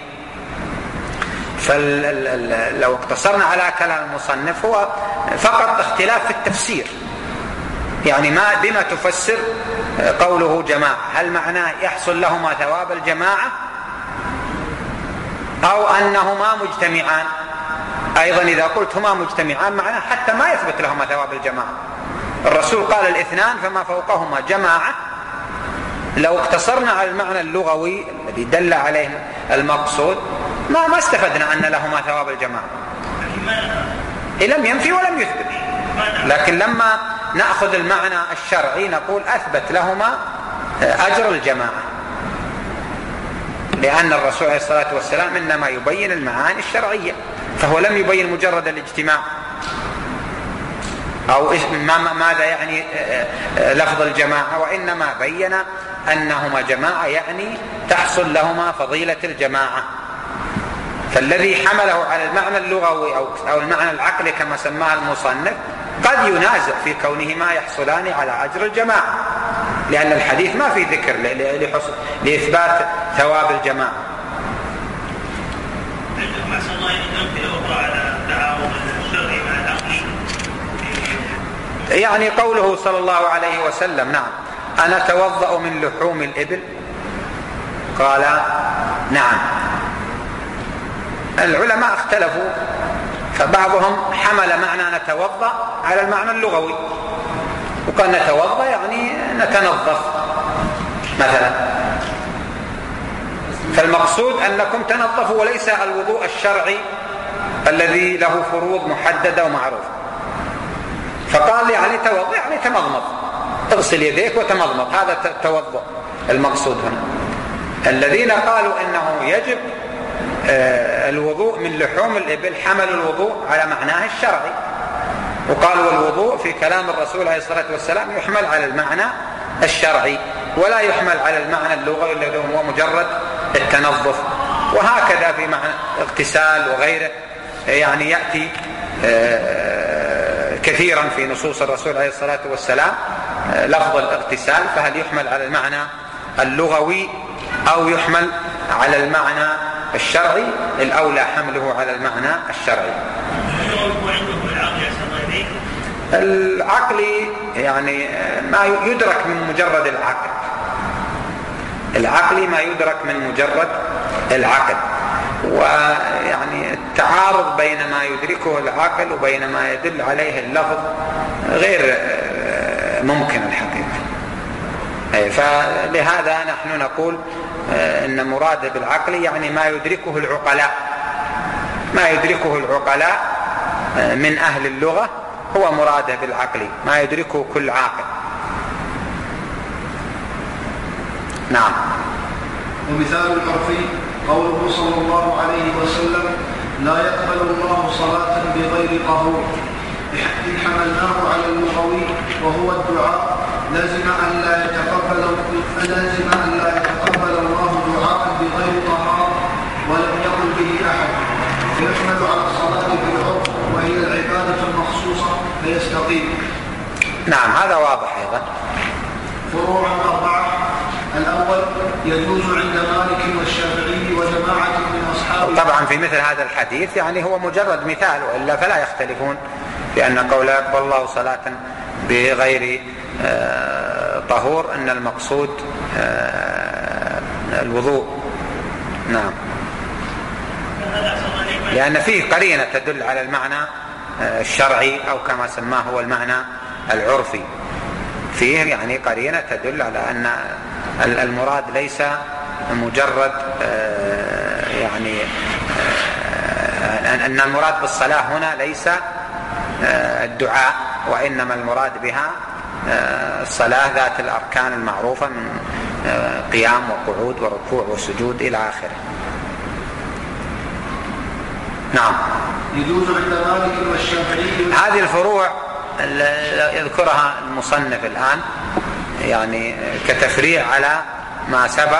فلو اقتصرنا على كلام المصنف هو فقط اختلاف في التفسير، يعني ما بما تفسر قوله جماعة، هل معناه يحصل لهما ثواب الجماعة أو أنهما مجتمعان؟ أيضا إذا قلت هما مجتمعان معناه حتى ما يثبت لهما ثواب الجماعة. الرسول قال الاثنان فما فوقهما جماعة. لو اقتصرنا على المعنى اللغوي الذي دل عليه المقصود ما ما استفدنا أن لهما ثواب الجماعة، لم ينفي ولم يثبت. لكن لما نأخذ المعنى الشرعي نقول أثبت لهما أجر الجماعة، لأن الرسول عليه الصلاة والسلام إنما يبين المعاني الشرعية، فهو لم يبين مجرد الاجتماع أو ماذا يعني لفظ الجماعة، وإنما بين أنهما جماعة يعني تحصل لهما فضيلة الجماعة. فالذي حمله على المعنى اللغوي أو المعنى العقلي كما سماه المصنف قد ينازع في كونهما يحصلان على أجر الجماعة، لأن الحديث ما في ذكر لإثبات ثواب الجماعة. يعني قوله صلى الله عليه وسلم نعم أنا أتوضأ من لحوم الإبل، قال نعم. العلماء اختلفوا، فبعضهم حمل معنى نتوضأ على المعنى اللغوي، وقال نتوضأ يعني نتنظف مثلا، فالمقصود أنكم تنظفوا وليس الوضوء الشرعي الذي له فروض محددة ومعروفة. فقال يعني توضأ يعني تمضمض، اغسل يديك وتمضمض، هذا التوضؤ المقصود هنا. الذين قالوا انه يجب الوضوء من لحوم الإبل حملوا الوضوء على معناه الشرعي، وقالوا الوضوء في كلام الرسول عليه الصلاة والسلام يحمل على المعنى الشرعي ولا يحمل على المعنى اللغوي الذي هو مجرد التنظف. وهكذا في معنى اغتسال وغيره، يعني يأتي كثيرا في نصوص الرسول عليه الصلاة والسلام لفظ الاغتسال، فهل يحمل على المعنى اللغوي أو يحمل على المعنى الشرعي؟ الأولى حمله على المعنى الشرعي. العقل يعني ما يدرك من مجرد العقل، العقل ما يدرك من مجرد العقل، ويعني التعارض بين ما يدركه العقل وبين ما يدل عليه اللفظ غير ممكن الحقيقة. فلهذا نحن نقول إن مراد بالعقل يعني ما يدركه العقلاء، ما يدركه العقلاء من أهل اللغة هو مراده بالعقل، ما يدركه كل عاقل. نعم. ومثال العرفي قوله صلى الله عليه وسلم: لا يقبل الله صلاة بغير طهور. إن حملناه على اللغوي وهو الدعاء لازم أن لا يتقبل لازم أن لا يتقبل الله دعاء بغير طهارة ولم يقل به أحد، فيحمل على الصلاة بالعرف وهي العبادة المخصوصة فيستقيم. نعم، هذا واضح أيضا. فروع أربعة: الأول يجوز عند مالك والشافعي وجماعة من أصحابه. طبعا في مثل هذا الحديث يعني هو مجرد مثال، وإلا فلا يختلفون بأن قول يقبل الله صلاة بغير آه طهور أن المقصود آه الوضوء. نعم، لأن فيه قرينة تدل على المعنى آه الشرعي، أو كما سماه هو المعنى العرفي. فيه يعني قرينة تدل على أن المراد ليس مجرد آه يعني آه أن المراد بالصلاة هنا ليس آه الدعاء، وإنما المراد بها آه الصلاة ذات الأركان المعروفة من آه قيام وقعود وركوع وسجود إلى آخره. نعم. يجوز عند مالك والشافعي. هذه الفروع يذكرها المصنف الآن يعني كتفريع على ما سبق،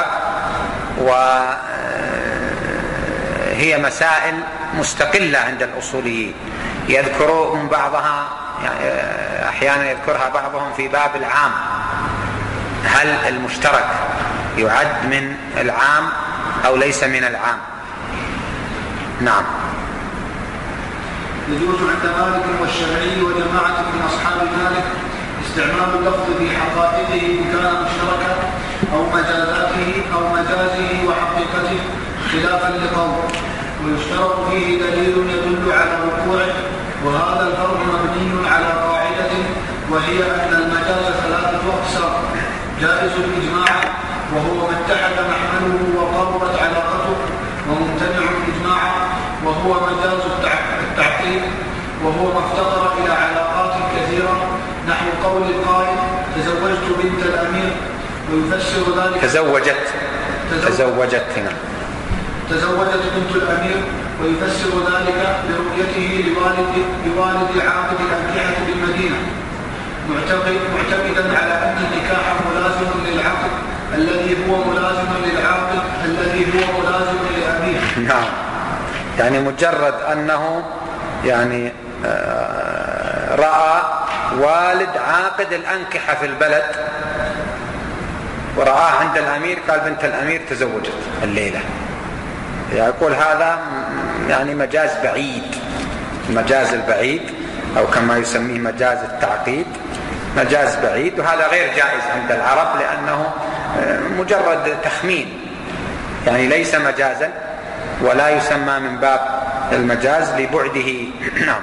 وهي مسائل مستقلة عند الأصوليين يذكرون بعضها، يعني أحيانا يذكرها بعضهم في باب العام: هل المشترك يعد من العام أو ليس من العام؟ نعم. يجوز عند مالك والشافعي وجماعة من أصحاب مالك استعمال اللفظ في حقائقه إن كان مشتركا أو مجازاته أو مجازه وحقيقته خلافا لقوم، ويشترط فيه دليل يدل على وقوعه. وهذا الفرق مبني على قاعدة، وهي أن المجاز ثلاثة أقسام: جائز الإجماع وهو ما اتحد محمله وقربت علاقته، وممتنع الإجماع وهو مجاز التعقيد وهو ما افتقر إلى علاقات كثيرة، نحو قول القائل: تزوجت بنت الأمير، ويفسر ذلك تزوجت تزوجت هنا تزوجت بنت الأمير، ويفسر ذلك برؤيته لوالد لوالد عاقد الأنكحة بالمدينة، معتقدا على أن النكاح ملازم للعقد الذي هو ملازم للعاقد الذي هو ملازم لأبيه. نعم، يعني مجرد أنه يعني رأى والد عاقد الأنكحة في البلد ورآه عند الأمير، قال بنت الأمير تزوجت الليلة، يقول هذا يعني مجاز بعيد، المجاز البعيد أو كما يسميه مجاز التعقيد، مجاز بعيد، وهذا غير جائز عند العرب لأنه مجرد تخمين، يعني ليس مجازا ولا يسمى من باب المجاز لبعده. نعم.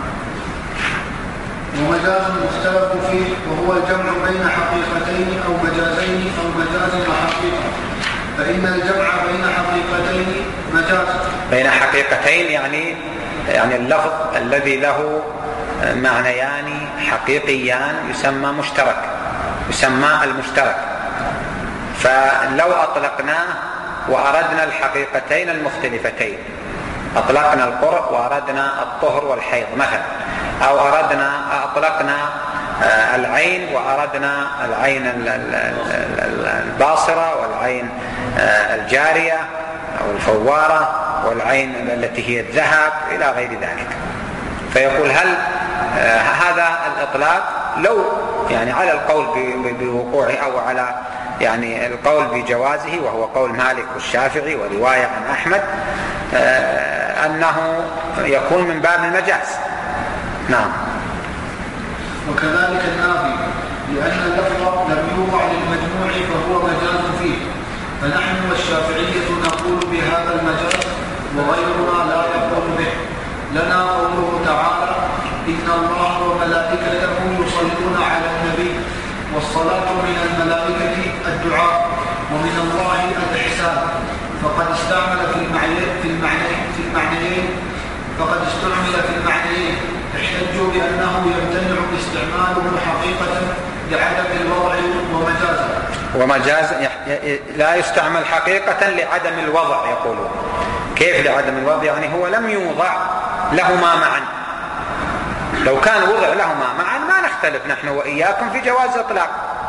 ومجاز مختلف فيه وهو الجمع بين حقيقتين أو مجازين أو مجاز وحقيقة، فإن الجمع بين حقيقتين مجاز. بين حقيقتين يعني يعني اللفظ الذي له معنيان حقيقيان يسمى مشترك، يسمى المشترك. فلو أطلقناه وأردنا الحقيقتين المختلفتين، أطلقنا القرء وأردنا الطهر والحيض مثلا، أو أردنا أطلقنا العين وأردنا العين الباصرة والعين الجارية أو الفوارة والعين التي هي الذهب إلى غير ذلك. فيقول هل هذا الإطلاق لو يعني على القول بوقوعه أو على يعني القول بجوازه، وهو قول مالك والشافعي ورواية عن أحمد، أنه يكون من باب المجاز. نعم. وكذلك النافي، لأن اللفظ لم يوضع للمجموع فهو مجاز فيه، فنحن والشافعية نقول بهذا المجاز وغيرنا لا يقول به. لنا قوله تعالى: إن الله وملائكته يصلون على النبي، والصلاة من الملائكة الدعاء، ومن الله الإحسان. فقد استعمل في المعنيين في المعنيين في المعنيين فقد استعمل في المعنيين احتجوا بأنه يمتنع استعماله حقيقة لعدم الوضع ومجازا. ومجاز لا يستعمل حقيقة لعدم الوضع يقولون. كيف لعدم الوضع؟ يعني هو لم يوضع لهما معا. لو كان وضع لهما معا ما نختلف نحن وإياكم في جواز إطلاق.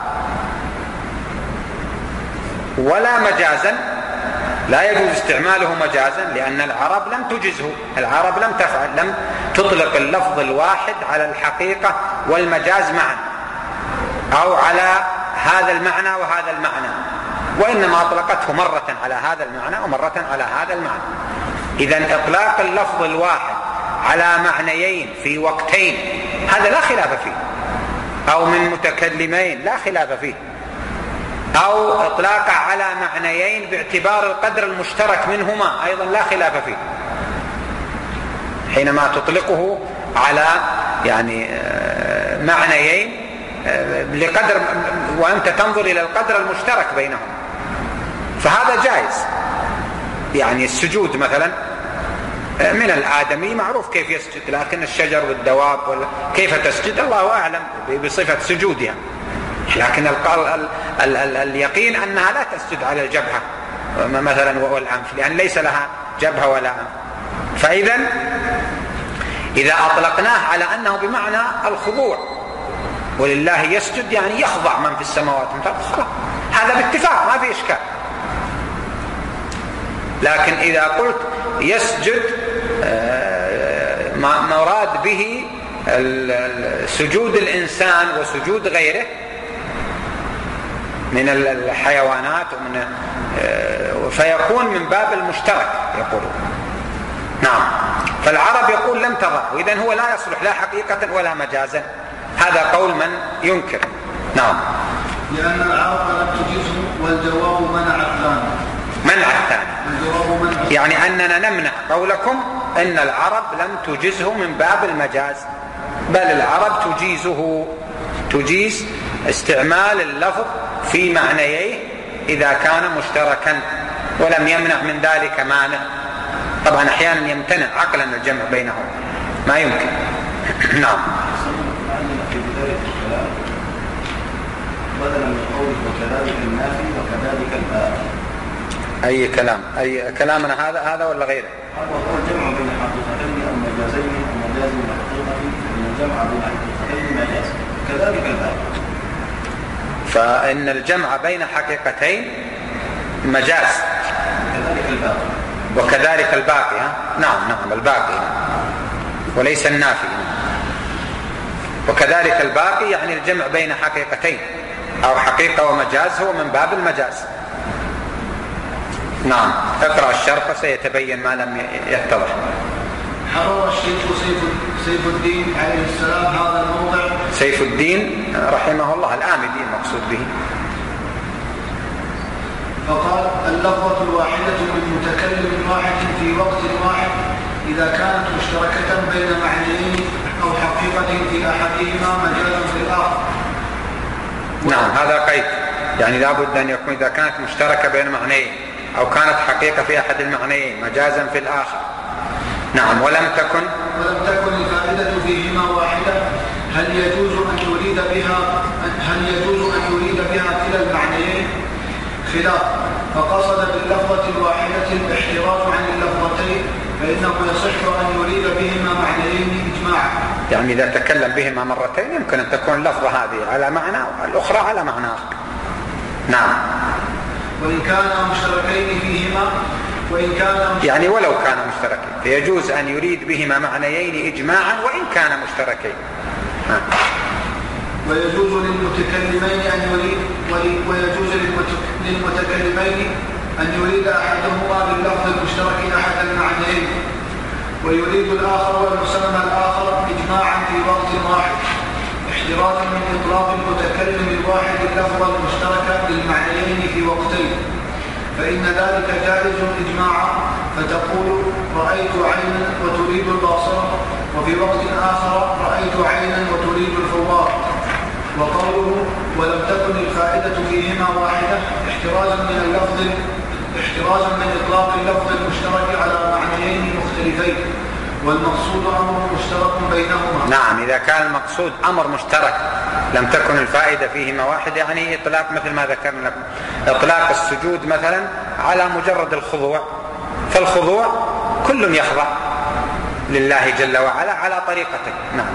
ولا مجازا، لا يجوز استعماله مجازا، لأن العرب لم تجزه. العرب لم تفعل، لم تطلق اللفظ الواحد على الحقيقة والمجاز معا، أو على هذا المعنى وهذا المعنى، وإنما أطلقته مرة على هذا المعنى ومرة على هذا المعنى. إذن إطلاق اللفظ الواحد على معنيين في وقتين هذا لا خلاف فيه، أو من متكلمين لا خلاف فيه، أو إطلاق على معنيين باعتبار القدر المشترك منهما أيضا لا خلاف فيه. حينما تطلقه على يعني معنيين لقدر، وأنت تنظر إلى القدر المشترك بينهم، فهذا جائز. يعني السجود مثلا من الآدمي معروف كيف يسجد، لكن الشجر والدواب كيف تسجد الله أعلم بصفة سجودها، لكن ال ال ال اليقين أنها لا تسجد على الجبهة مثلا والأنف، لأن ليس لها جبهة ولا أنف. فإذا إذا أطلقناه على أنه بمعنى الخضوع، ولله يسجد يعني يخضع من في السماوات خلاص، هذا باتفاق ما في إشكال. لكن إذا قلت يسجد مراد به سجود الإنسان وسجود غيره من الحيوانات ومن فيكون من باب المشترك يقولون. نعم. فالعرب يقول لم تضع، وإذن هو لا يصلح لا حقيقة ولا مجازا. هذا قول من ينكر. نعم. لأن العرب لم تجزه والجواب منع الثاني. منع الثاني يعني أننا نمنع قولكم أن العرب لم تجزه من باب المجاز، بل العرب تجيزه، تجيز استعمال اللفظ في معنييه إذا كان مشتركا، ولم يمنع من ذلك مانع. طبعا أحيانا يمتنع عقلا الجمع بينهم، ما يمكن. نعم. بدلا من قوله وكذلك النافي وكذلك الباء. أي كلام؟ أي كلامنا هذا هذا ولا غيره؟ هذا هو الجمع بين حقيقتين أو مجازين أو مجاز وحقيقة، فإن الجمع بين حقيقتين مجاز كذلك الباء. فإن الجمع بين حقيقتين مجاز كذلك الباقي وكذلك الباقي. نعم نعم الباقي وليس النافي. وكذلك الباقي يعني الجمع بين حقيقتين أو حقيقة ومجاز هو من باب المجاز. نعم. اقرأ الشرح سيتبين ما لم يتضح. حرر الشيخ سيف, سيف الدين عليه السلام هذا الموضع. سيف الدين رحمه الله الآمدي المقصود به. فقال اللفظة الواحدة من متكلم واحد في وقت واحد إذا كانت مشتركة بين معنيين أو حقيقة في أحدهما مجازا في الآخر. نعم هذا قيد، يعني لابد أن يكون إذا كانت مشتركة بين معنيين أو كانت حقيقة في أحد المعنيين مجازا في الآخر. نعم. ولم تكن ولم تكن الفائدة فيهما واحدة هل يجوز أن يريد بها هل يجوز أن يريد بها كلا المعنيين؟ خلاف. فقصد باللفظة الواحدة الاحتراز عن اللفظتين فإنه يصح أن يريد بهما معنيين إجماعا. يعني إذا تكلم بهما مرتين يمكن أن تكون اللفظة هذه على معنى والأخرى على معنى آخر. نعم. وإن كانا مشتركين فيهما وإن كان يعني ولو كان مشتركين فيجوز أن يريد بهما معنيين إجماعا وإن كان مشتركين. ها. ويجوز للمتكلمين أن يريد ويجوز للمتكلمين أن يريد أحدهما باللفظ المشترك أحد المعنيين ويريد الآخر والمسمى الآخر إجماعا في وقت واحد احترازا من إطلاق المتكلم الواحد اللفظ المشترك للمعنيين في وقتين، فإن ذلك جائز إجماعا. فتقول رأيت عينا وتريد الباصر، وفي وقت آخر رأيت عينا وتريد الفوار. وقوله ولم تكن الفائدة فيهما واحدة احترازا من اللفظ احترازا من إطلاق اللفظ المشترك على معنيين مختلفين، والمقصود أمر مشترك بينهما. نعم، إذا كان المقصود أمر مشترك لم تكن الفائدة فيهما واحد، يعني إطلاق مثل ما ذكرنا لكم، إطلاق السجود مثلا على مجرد الخضوع، فالخضوع كل يخضع لله جل وعلا على طريقته. نعم.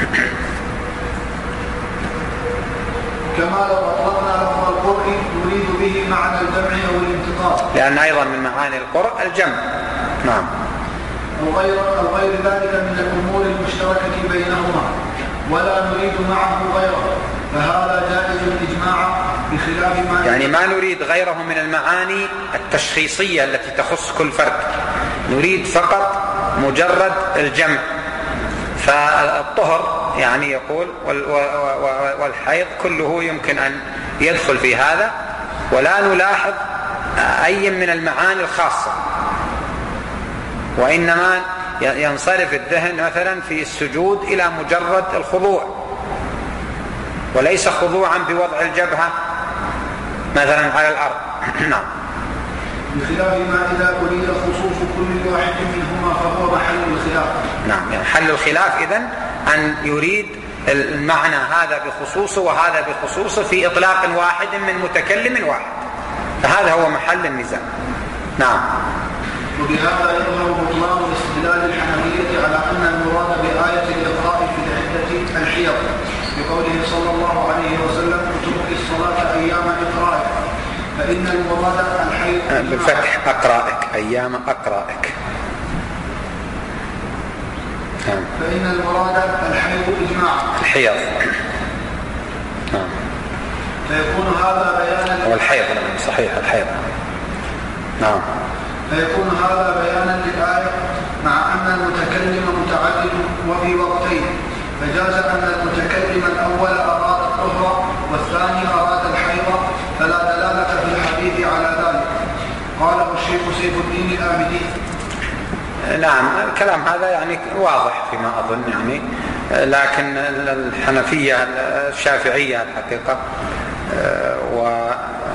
كما لو أطلقنا لفظ القرء نريد به معنى الجمع أو الانتقال، لأن أيضا من معاني القرء الجمع. نعم. أو غير, أو غير ذلك من الأمور المشتركة بينهما، ولا نريد معه غيره، فهذا جائز الإجماع بخلاف ما يعني ما نريد غيره من المعاني التشخيصية التي تخص كل فرد، نريد فقط مجرد الجمع. فالطهر يعني يقول والحيض كله يمكن أن يدخل في هذا، ولا نلاحظ أي من المعاني الخاصة، وإنما ينصرف الذهن مثلا في السجود إلى مجرد الخضوع، وليس خضوعا بوضع الجبهة مثلا على الأرض. نعم. بخلاف ما إذا أريد خصوص كل واحد منهما فهو محل الخلاف. نعم، يعني حل الخلاف إذن أن يريد المعنى هذا بخصوصه وهذا بخصوصه في إطلاق واحد من متكلم واحد، فهذا هو محل النزاع. نعم. وبهذا يظهر بطلان الاستدلال الحنفية على أن المراد بآية الإقراء في العدة الحيض بقوله صلى الله عليه وسلم اترك الصلاة أيام إقرائك، فإن المراد الحيض بالفتح أقرائك، أيام أقرائك. فإن المراد الحيض إجماعا الحيض. نعم. فيكون هذا بيانا والحيض صحيح الحيض. نعم. فيكون هذا بيانا للآية مع أن المتكلم متعدد وفي وقتين، فجاز أن المتكلم الأول أراد الطهر والثاني أراد الحيض، فلا دلالة في الحديث على ذلك. قاله الشيخ سيف الدين الآمدي. نعم، الكلام هذا يعني واضح فيما أظن، يعني لكن الحنفية الشافعية الحقيقة و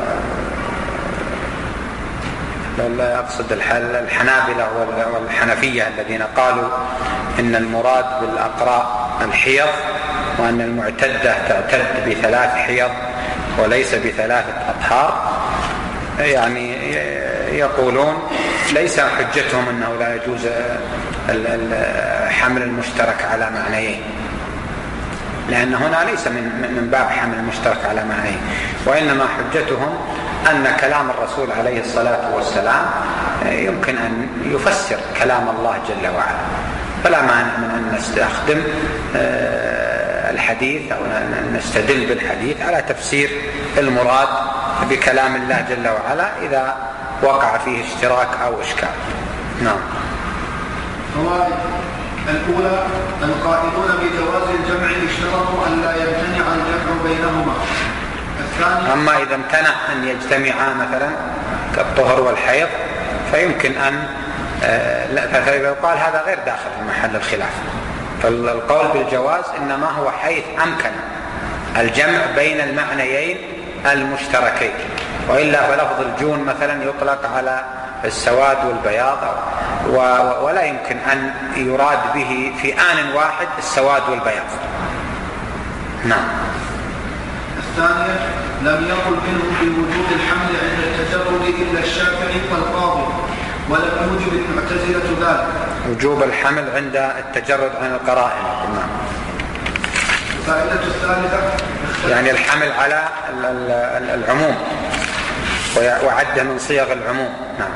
لا أقصد الحنابلة والحنفية الذين قالوا إن المراد بالأقراء الحيض، وأن المعتدة تعتد بثلاث حيض وليس بثلاثة أطهار، يعني يقولون ليس حجتهم أنه لا يجوز حمل المشترك على معنيين، لأن هنا ليس من باب حمل المشترك على معنيين، وإنما حجتهم أن كلام الرسول عليه الصلاة والسلام يمكن أن يفسر كلام الله جل وعلا، فلا مانع من أن نستخدم الحديث أو أن نستدل بالحديث على تفسير المراد بكلام الله جل وعلا إذا وقع فيه اشتراك أو إشكال. نعم. فوائد: الأولى القائلون بجواز الجمع اشترطوا أن لا يمتنع الجمع بينهما. الثاني أما إذا امتنع أن يجتمعا مثلا كالطهر والحيض فيمكن أن فيقال هذا غير داخل في محل الخلاف. فالقول بالجواز إنما هو حيث أمكن الجمع بين المعنيين المشتركين، وإلا فلفظ الجون مثلا يطلق على السواد والبياض، ولا يمكن أن يراد به في آن واحد السواد والبياض. نعم. الثانية لم يقل منهم بوجوب الحمل عند التجرد إلا الشافعي والقاضي، ولم يوجب المعتزلة ذلك. وجوب الحمل عند التجرد عن القرائن. نعم. الفائدة الثالثة يعني الحمل على العموم وعد من صيغ العموم. نعم.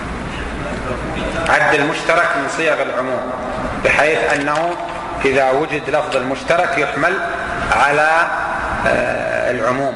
عد المشترك من صيغ العموم، بحيث أنه إذا وجد لفظ المشترك يحمل على العموم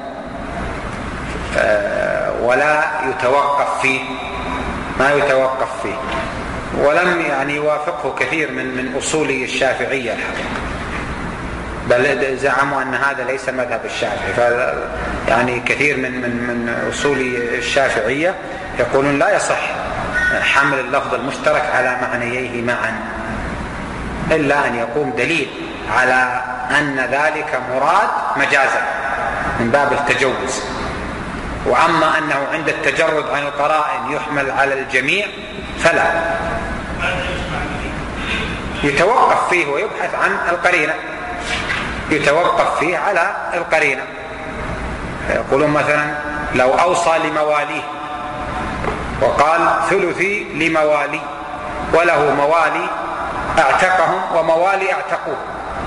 ولا يتوقف فيه، ما يتوقف فيه. ولم يعني يوافقه كثير من من أصولي الشافعية الحقيقة، بل زعموا أن هذا ليس مذهب الشافعي. ف يعني كثير من من من أصولي الشافعية يقولون لا يصح حمل اللفظ المشترك على معنييه معا، إلا أن يقوم دليل على أن ذلك مراد مجازا من باب التجوز. وأما أنه عند التجرد عن القرائن يحمل على الجميع فلا. يتوقف فيه ويبحث عن القرينة، يتوقف فيه على القرينة. يقولون مثلا لو أوصى لمواليه وقال ثلثي لموالي وله موالي اعتقهم وموالي اعتقوه،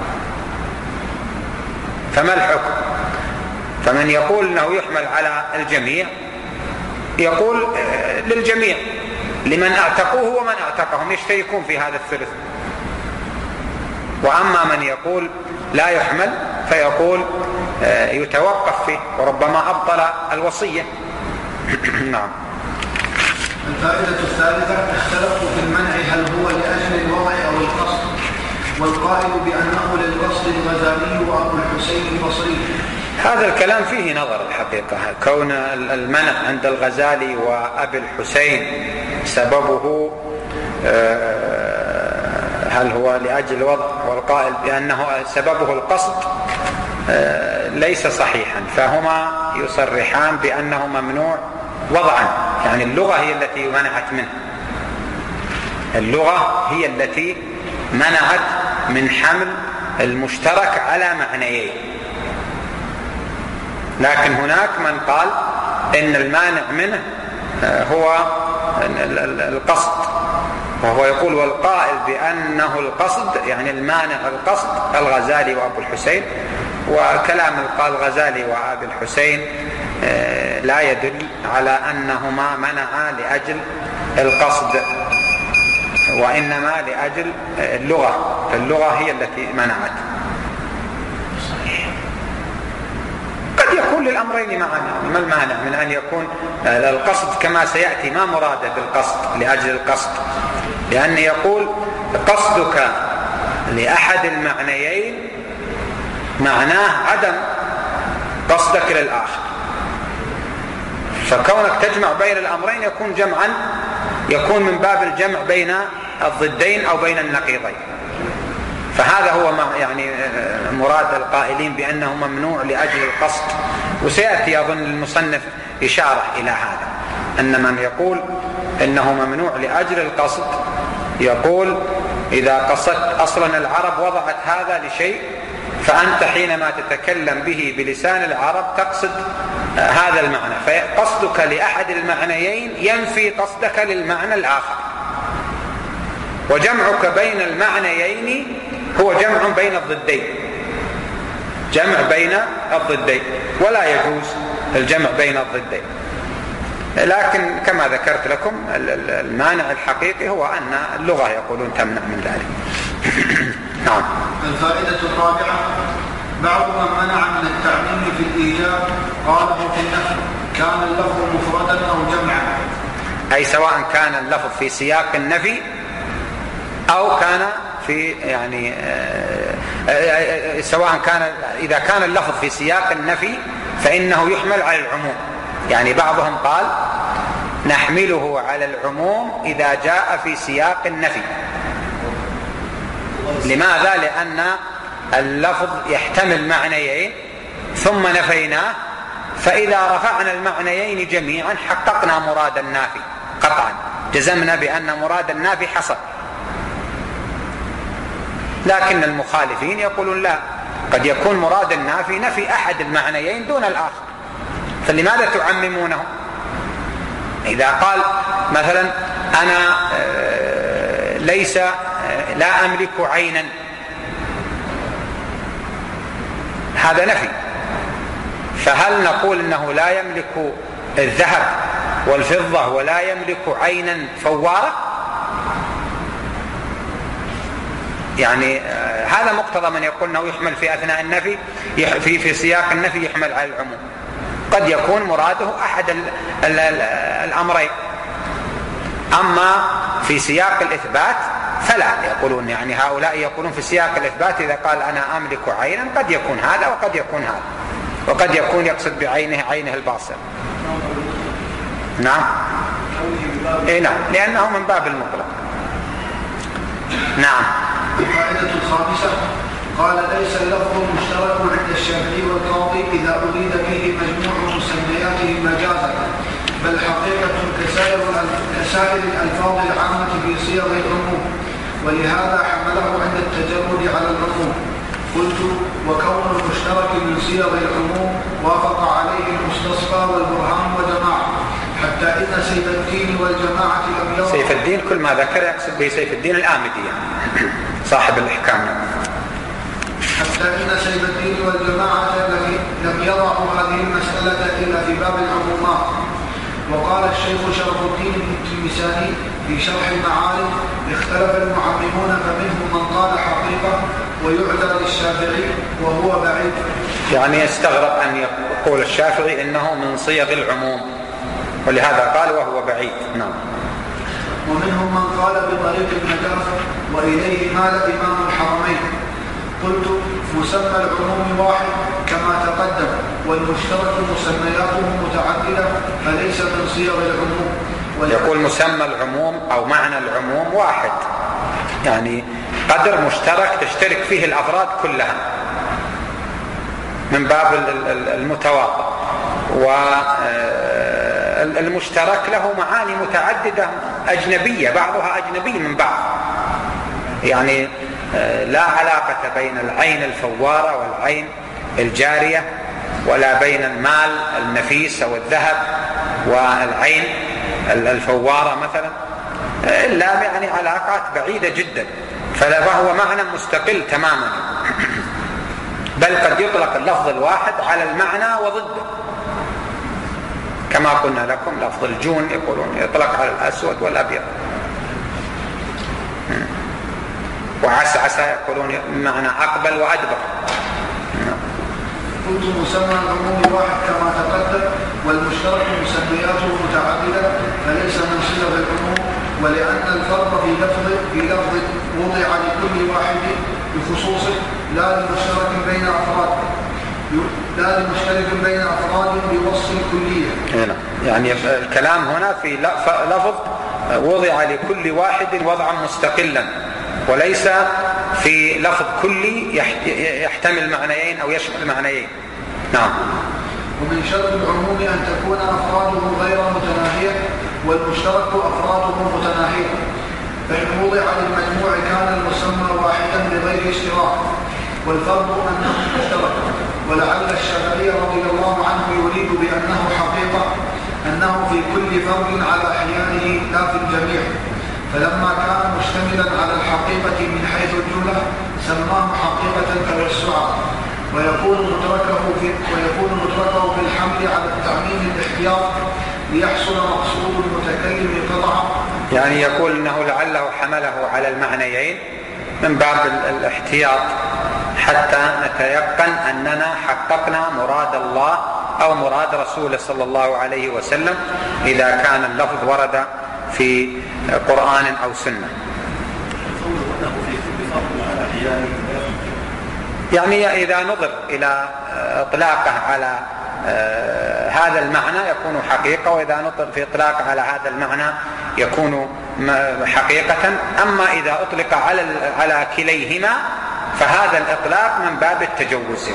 فما الحكم؟ فمن يقول انه يحمل على الجميع يقول للجميع، لمن اعتقوه ومن اعتقهم يشتركون في هذا الثلث. واما من يقول لا يحمل فيقول يتوقف فيه وربما ابطل الوصية. نعم. الفائدة الثالثة: اختلفوا في المنع هل هو لأجل الوضع أو القصد، والقائل بأنه للقصد الغزالي وأبو الحسين البصري. هذا الكلام فيه نظر الحقيقة، كون المنع عند الغزالي وأبي الحسين سببه هل هو لأجل الوضع، والقائل بأنه سببه القصد ليس صحيحا، فهما يصرحان بأنه ممنوع وضعا، يعني اللغة هي التي منعت منه، اللغة هي التي منعت من حمل المشترك على معنيين. لكن هناك من قال إن المانع منه هو القصد، وهو يقول والقائل بأنه القصد يعني المانع القصد الغزالي وأبو الحسين. وكلام الغزالي وأبي الحسين لا يدل على أنهما منعا لأجل القصد، وإنما لأجل اللغة، اللغة هي التي منعت. قد يكون للأمرين معا، ما المانع من أن يكون القصد كما سيأتي ما مراده بالقصد لأجل القصد، لأن يقول قصدك لأحد المعنيين معناه عدم قصدك للآخر، فكونك تجمع بين الأمرين يكون جمعا، يكون من باب الجمع بين الضدين أو بين النقيضين. فهذا هو يعني مراد القائلين بأنه ممنوع لأجل القصد. وسيأتي أظن المصنف إشارة إلى هذا، أن من يقول إنه ممنوع لأجل القصد يقول إذا قصدت، أصلا العرب وضعت هذا لشيء، فأنت حينما تتكلم به بلسان العرب تقصد هذا المعنى، فقصدك لأحد المعنيين ينفي قصدك للمعنى الآخر، وجمعك بين المعنيين هو جمع بين الضدين، جمع بين الضدين، ولا يجوز الجمع بين الضدين. لكن كما ذكرت لكم المانع الحقيقي هو أن اللغة يقولون تمنع من ذلك. نعم. الفائدة الرابعة: بعض من منع من التعميم في الإيجاب قاله في النفي كان اللفظ مفردا أو جمعا، أي سواء كان اللفظ في سياق النفي أو كان في يعني سواء كان إذا كان اللفظ في سياق النفي فإنه يحمل على العموم. يعني بعضهم قال نحمله على العموم إذا جاء في سياق النفي. لماذا؟ لأن اللفظ يحتمل معنيين ثم نفيناه، فإذا رفعنا المعنيين جميعا حققنا مراد النافي قطعا، جزمنا بأن مراد النافي حصل. لكن المخالفين يقولون لا، قد يكون مراد النافي نفي أحد المعنيين دون الآخر، فلماذا تعممونه؟ إذا قال مثلا أنا ليس لا أملك عينا، هذا نفي، فهل نقول إنه لا يملك الذهب والفضة ولا يملك عينا فوارة؟ يعني هذا مقتضى من يقول أنه يحمل في أثناء النفي في في سياق النفي يحمل على العموم. قد يكون مراده أحد ال ال ال الأمرين، أما في سياق الإثبات فلا، يقولون يعني هؤلاء يقولون في سياق الإثبات إذا قال أنا أملك عينا قد يكون هذا وقد يكون هذا، وقد يكون يقصد بعينه عينه الباصر. نعم. إيه نعم، لأنه من باب المطلق. نعم. الفائدة الخامسة: قال ليس اللفظ مشترك عند الشافعي والقاضي إذا أريد به مجموع مسمياته مجازا، بل حقيقة كسائر كسائر الألفاظ العامة في صيغ العموم، ولهذا حمله عند التجرد على العموم. قلت: وكون المشترك من صيغ العموم وافق عليه المستصفى والبرهان وجماعة، حتى إن سيف الدين والجماعة لم يروا. سيف الدين كل ما ذكر يقصد به سيف الدين الآمدي صاحب الإحكام. حتى إن سيف الدين والجماعة لم يضعوا هذه المسألة إلا في باب العمومات. وقال الشيخ شرف الدين التلمساني في شرح المعارف: اختلف المعممون فمنهم من قال حقيقة ويعذر للشافعي وهو بعيد. يعني يستغرب أن يقول الشافعي إنه من صيغ العموم، ولهذا قال وهو بعيد. نعم. ومنهم من قال بطريق المجاز وإليه مال إمام الحرمين. قلت: مسمى العموم واحد كما تقدم، والمشترك مسمياته متعددة فليس من صيغ العموم. يقول مسمى العموم أو معنى العموم واحد، يعني قدر مشترك تشترك فيه الأفراد كلها من باب المتواطئ، والمشترك له معاني متعددة أجنبية، بعضها أجنبي من بعض، يعني لا علاقة بين العين الفوارة والعين الجارية، ولا بين المال النفيس أو الذهب والعين الفوارة مثلا، إلا يعني علاقات بعيدة جدا، فهو معنى مستقل تماما. بل قد يطلق اللفظ الواحد على المعنى وضده، كما قلنا لكم لفظ الجون يقولون يطلق على الأسود والأبيض، وعسعس يقولون معنى أقبل وأدبر. قلت: مسمى العموم واحد كما تقدم، والمشترك مسمياته متعددة فليس من صيغ العموم، ولأن الفرق في لفظ في لفظ وضع لكل واحد بخصوصه، لا لمشترك بين أفراد لا لمشترك بين أفراد بوصف الكلية. هنا يعني الكلام هنا في لفظ وضع لكل واحد وضعا مستقلا، وليس في لفظ كلي يحتمل معنيين أو يشمل معنيين. نعم. ومن شرط العموم أن تكون أفراده غير متناهية، والمشترك أفراده متناهية، فإن وضع للمجموع كان المسمى واحدا بغير اشتراك، والفرق أنه مشترك. ولعل الشافعي رضي الله عنه يريد بأنه حقيقة أنه في كل فرد على أحيانه لا في الجميع، فلما كان مشتملا على الحقيقة من حيث الجملة سماه حقيقة توسعا، ويكون متركه في ويكون متركه في الحمل على التعميم الاحتياط ليحصل مقصود المتكلم قطعا. يعني يقول انه لعله حمله على المعنيين من باب الاحتياط حتى نتيقن اننا حققنا مراد الله او مراد رسوله صلى الله عليه وسلم اذا كان اللفظ ورد في قرآن أو سنة. يعني إذا نظر إلى إطلاقه على هذا المعنى يكون حقيقة، وإذا نظر في إطلاقه على هذا المعنى يكون حقيقة. أما إذا أطلق على على كليهما فهذا الإطلاق من باب التجوز.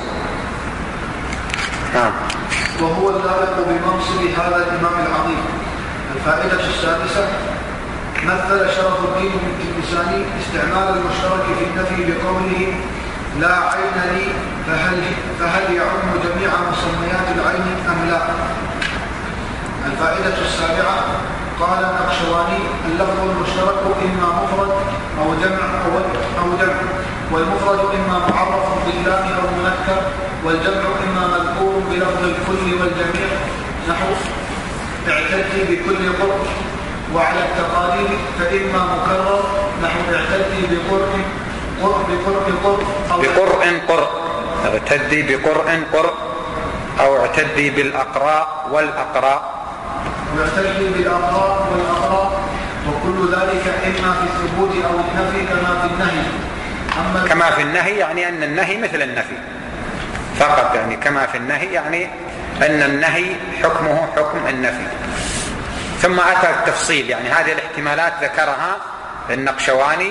نعم. وهو اللائق بمنصب هذا الإمام العظيم. الفائدة السادسة: مثل شرف الدين التلمساني استعمال المشترك في النفي بقوله: لا عين لي، فهل, فهل يعم جميع مسميات العين أم لا؟ الفائدة السابعة: قال النقشواني: اللفظ المشترك إما مفرد أو جمع أو جمع، والمفرد إما معرف باللام أو منكر، والجمع إما مذكور بلفظ الكل والجميع، نحو اعتدي بكل قرب، وعلى التقاليد فإما مكرر نحو اعتدي بقرء قرء بقرء قرء أو بقرء قرء، اعتدي بقرء قرء، أو اعتدي بالأقراء والأقراء، واعتدي بالأقراء والأقراء، وكل ذلك إما في الثبوت أو النفي كما في النهي. أما كما في النهي يعني أن النهي مثل النفي فقط، يعني كما في النهي يعني أن النهي حكمه حكم النفي. ثم أتى التفصيل، يعني هذه الاحتمالات ذكرها النقشواني.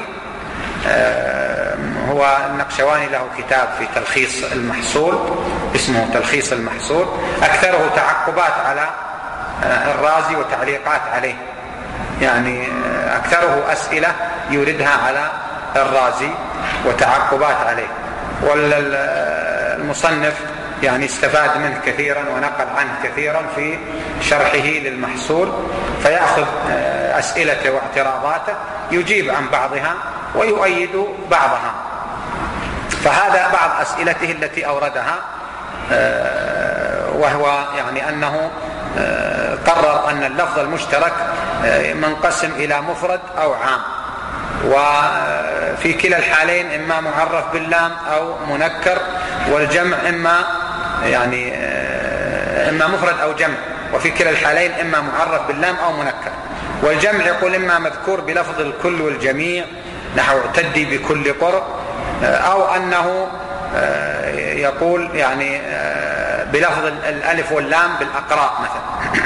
هو النقشواني له كتاب في تلخيص المحصول اسمه تلخيص المحصول، أكثره تعقبات على الرازي وتعليقات عليه، يعني أكثره أسئلة يوردها على الرازي وتعقبات عليه، والمصنف يعني استفاد منه كثيرا ونقل عنه كثيرا في شرحه للمحصول، فيأخذ أسئلته واعتراضاته يجيب عن بعضها ويؤيد بعضها. فهذا بعض أسئلته التي أوردها، وهو يعني أنه قرر أن اللفظ المشترك منقسم إلى مفرد أو عام، وفي كلا الحالين إما معرف باللام أو منكر، والجمع إما يعني إما مفرد أو جمع، وفي كلا الحالين إما معرف باللام أو منكر. والجمع يقول إما مذكور بلفظ الكل والجميع نحو اعتدي بكل قرء، أو أنه يقول يعني بلفظ الألف واللام بالأقراء مثلا.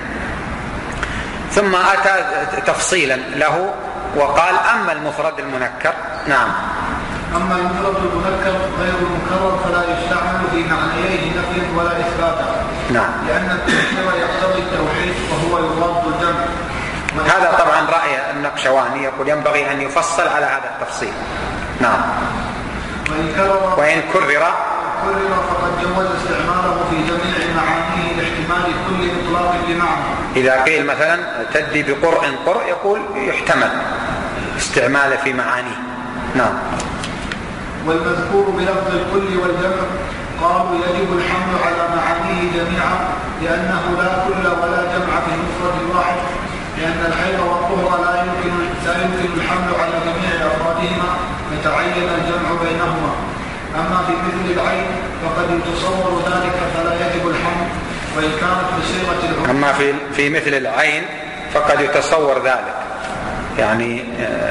ثم أتى تفصيلا له وقال أما المفرد المنكر. نعم. أما المفرد المنكر غير المكرر فلا يستعمل في معنييه نفي ولا إثباتا. نعم. لأن التنكير يقتضي التوحيد وهو يضاد الجمع. هذا طبعا رأي النقشواني، يقول ينبغي أن يفصل على هذا التفصيل. نعم. وإن كرر كرر فقد جوز استعماله في جميع معانيه لاحتمال كل إطلاق بمعنى. إذا قيل مثلا تدي بقرء قرء يقول يحتمل استعماله في معانيه. نعم. والمذكور بلفظ الكل والجمع قالوا يجب الحمل على معانيه جميعا، لأنه لا كل ولا جمع في المفرد الواحد، لأن الحيض والطهر لا يمكن لا يمكن الحمل على جميع أفرادهما، فتعين الجمع بينهما. أما في مثل العين فقد يتصور ذلك فلا يجب الحمل، وإن كانت بصيغة العموم. أما في في مثل العين فقد يتصور ذلك، يعني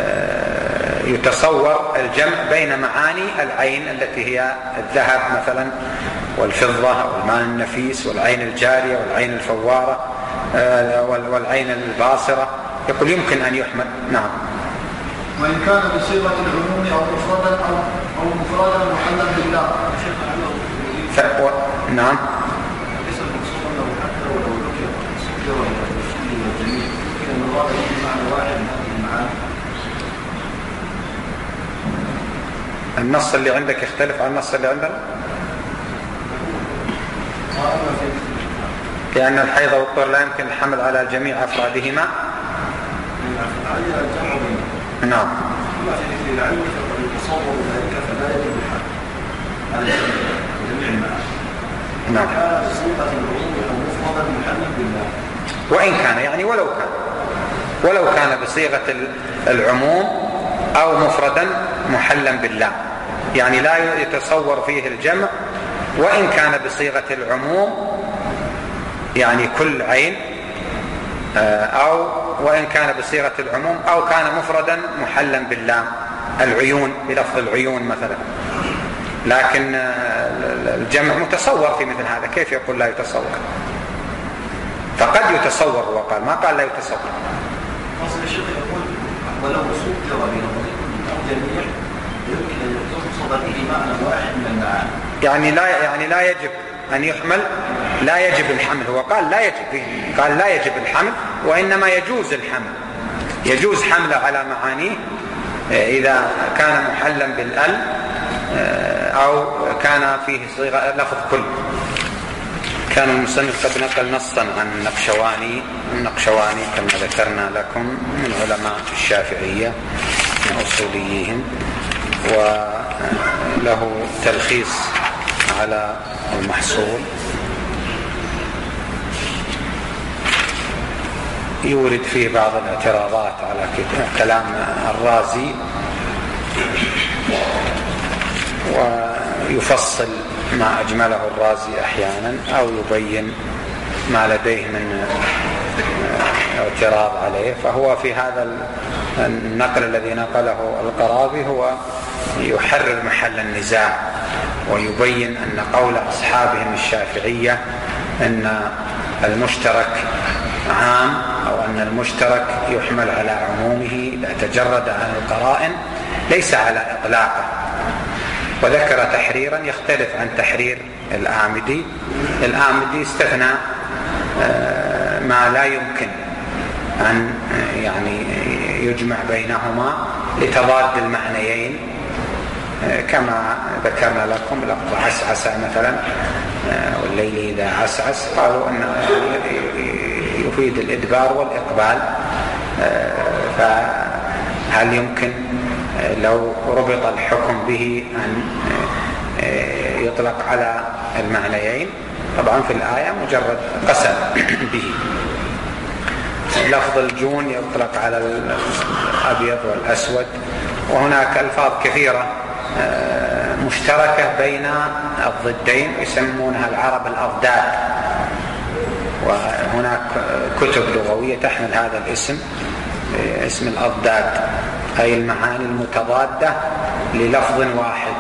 يتصور الجمع بين معاني العين التي هي الذهب مثلا والفضة والماء النفيس والعين الجارية والعين الفوارة والعين الباصرة، يقول يمكن أن يحمل. نعم. وإن كان بصيغة العموم أو مفردا أو أو مفردا محلا بالله. ف... و... نعم. النص اللي عندك يختلف عن النص اللي عندنا، لأن الحيض والطهر لا يمكن الحمل على جميع أفرادهما. نعم. نعم. وإن كان يعني ولو كان ولو كان بصيغة العموم أو مفردا محلا بالله، يعني لا يتصور فيه الجمع، وإن كان بصيغة العموم يعني كل عين، أو وإن كان بصيغة العموم أو كان مفردا محلا باللام، العيون بلفظ العيون مثلا. لكن الجمع متصور في مثل هذا، كيف يقول لا يتصور؟ فقد يتصور، هو قال ما قال لا يتصور. أصل الشيخ يقول ولو صدر بنظر أو جميع يمكن أن يقصد به معنى واحد من المعاني، يعني لا يعني لا يجب أن يحمل، لا يجب الحمل. هو قال لا يجب، قال لا يجب الحمل، وإنما يجوز الحمل، يجوز حمله على معانيه إذا كان محلا بالأل أو كان فيه صيغة لفظ كل. كان المصنف قد نقل نصا عن النقشواني، النقشواني كما ذكرنا لكم من علماء الشافعية من أصوليهم، وله تلخيص على المحصول يورد فيه بعض الاعتراضات على كلام الرازي، ويفصل ما أجمله الرازي أحيانا أو يبين ما لديه من اعتراض عليه. فهو في هذا النقل الذي نقله القرابي هو يحرر محل النزاع، ويبين أن قول أصحابهم الشافعية أن المشترك عام أو أن المشترك يحمل على عمومه إذا تجرد عن القرائن ليس على إطلاقه. وذكر تحريرا يختلف عن تحرير الآمدي. الآمدي استثنى ما لا يمكن أن يعني يجمع بينهما لتضاد المعنيين، كما ذكرنا لكم لفظ عسعس مثلا والليل إذا عسعس، قالوا أنه يفيد الإدبار والإقبال. فهل يمكن لو ربط الحكم به أن يطلق على المعنيين؟ طبعا في الآية مجرد قسم به. لفظ الجون يطلق على الأبيض والأسود، وهناك ألفاظ كثيرة مشتركة بين الضدين يسمونها العرب الأضداد، وهناك كتب لغوية تحمل هذا الاسم، اسم الأضداد، أي المعاني المتضادة للفظ واحد.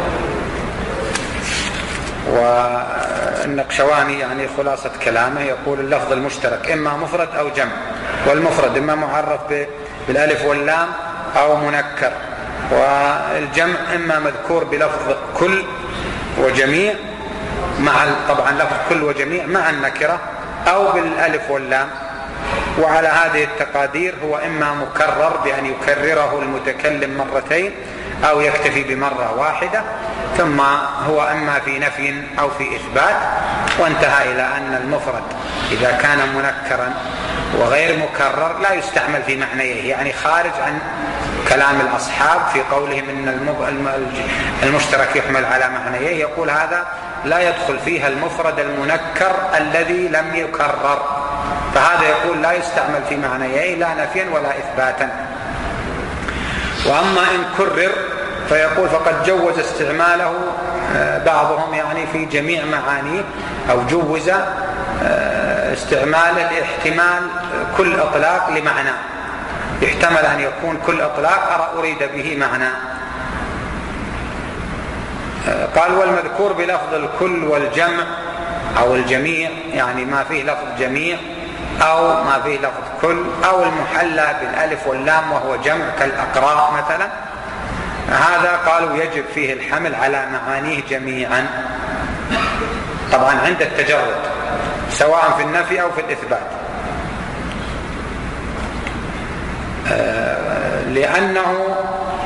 والنقشواني يعني خلاصة كلامه يقول اللفظ المشترك إما مفرد أو جمع، والمفرد إما معرف بالألف واللام أو منكر، والجمع إما مذكور بلفظ كل وجميع مع طبعا لفظ كل وجميع مع النكرة أو بالألف واللام. وعلى هذه التقادير هو إما مكرر بأن يكرره المتكلم مرتين أو يكتفي بمرة واحدة، ثم هو إما في نفي أو في إثبات. وانتهى إلى أن المفرد إذا كان منكرا وغير مكرر لا يستعمل في معنيه، يعني خارج عن كلام الأصحاب في قولهم إن المشترك يحمل على معنيه، يقول هذا لا يدخل فيها المفرد المنكر الذي لم يكرر، فهذا يقول لا يستعمل في معنيه لا نفيا ولا إثباتا. وأما إن كرر فيقول فقد جوز استعماله بعضهم يعني في جميع معانيه، أو جوز استعماله لاحتمال كل إطلاق لمعنى، يحتمل أن يكون كل إطلاق أريد به معنى. قال والمذكور بلفظ الكل والجمع أو الجميع، يعني ما فيه لفظ جميع أو ما فيه لفظ كل، أو المحلى بالألف واللام وهو جمع كالأقراء مثلا، هذا قالوا يجب فيه الحمل على معانيه جميعا، طبعا عند التجرد سواء في النفي أو في الإثبات، لأنه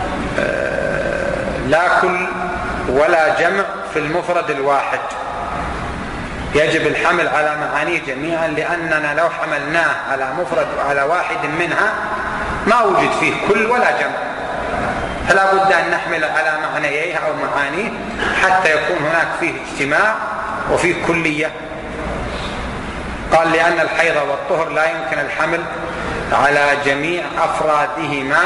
لا كل ولا جمع في المفرد الواحد، يجب الحمل على معانيه جميعا، لأننا لو حملناه على مفرد على واحد منها ما وجد فيه كل ولا جمع، فلا بد أن نحمل على معنيه أو معانيه حتى يكون هناك فيه اجتماع وفيه كلية. قال لأن الحيض والطهر لا يمكن الحمل على جميع أفرادهما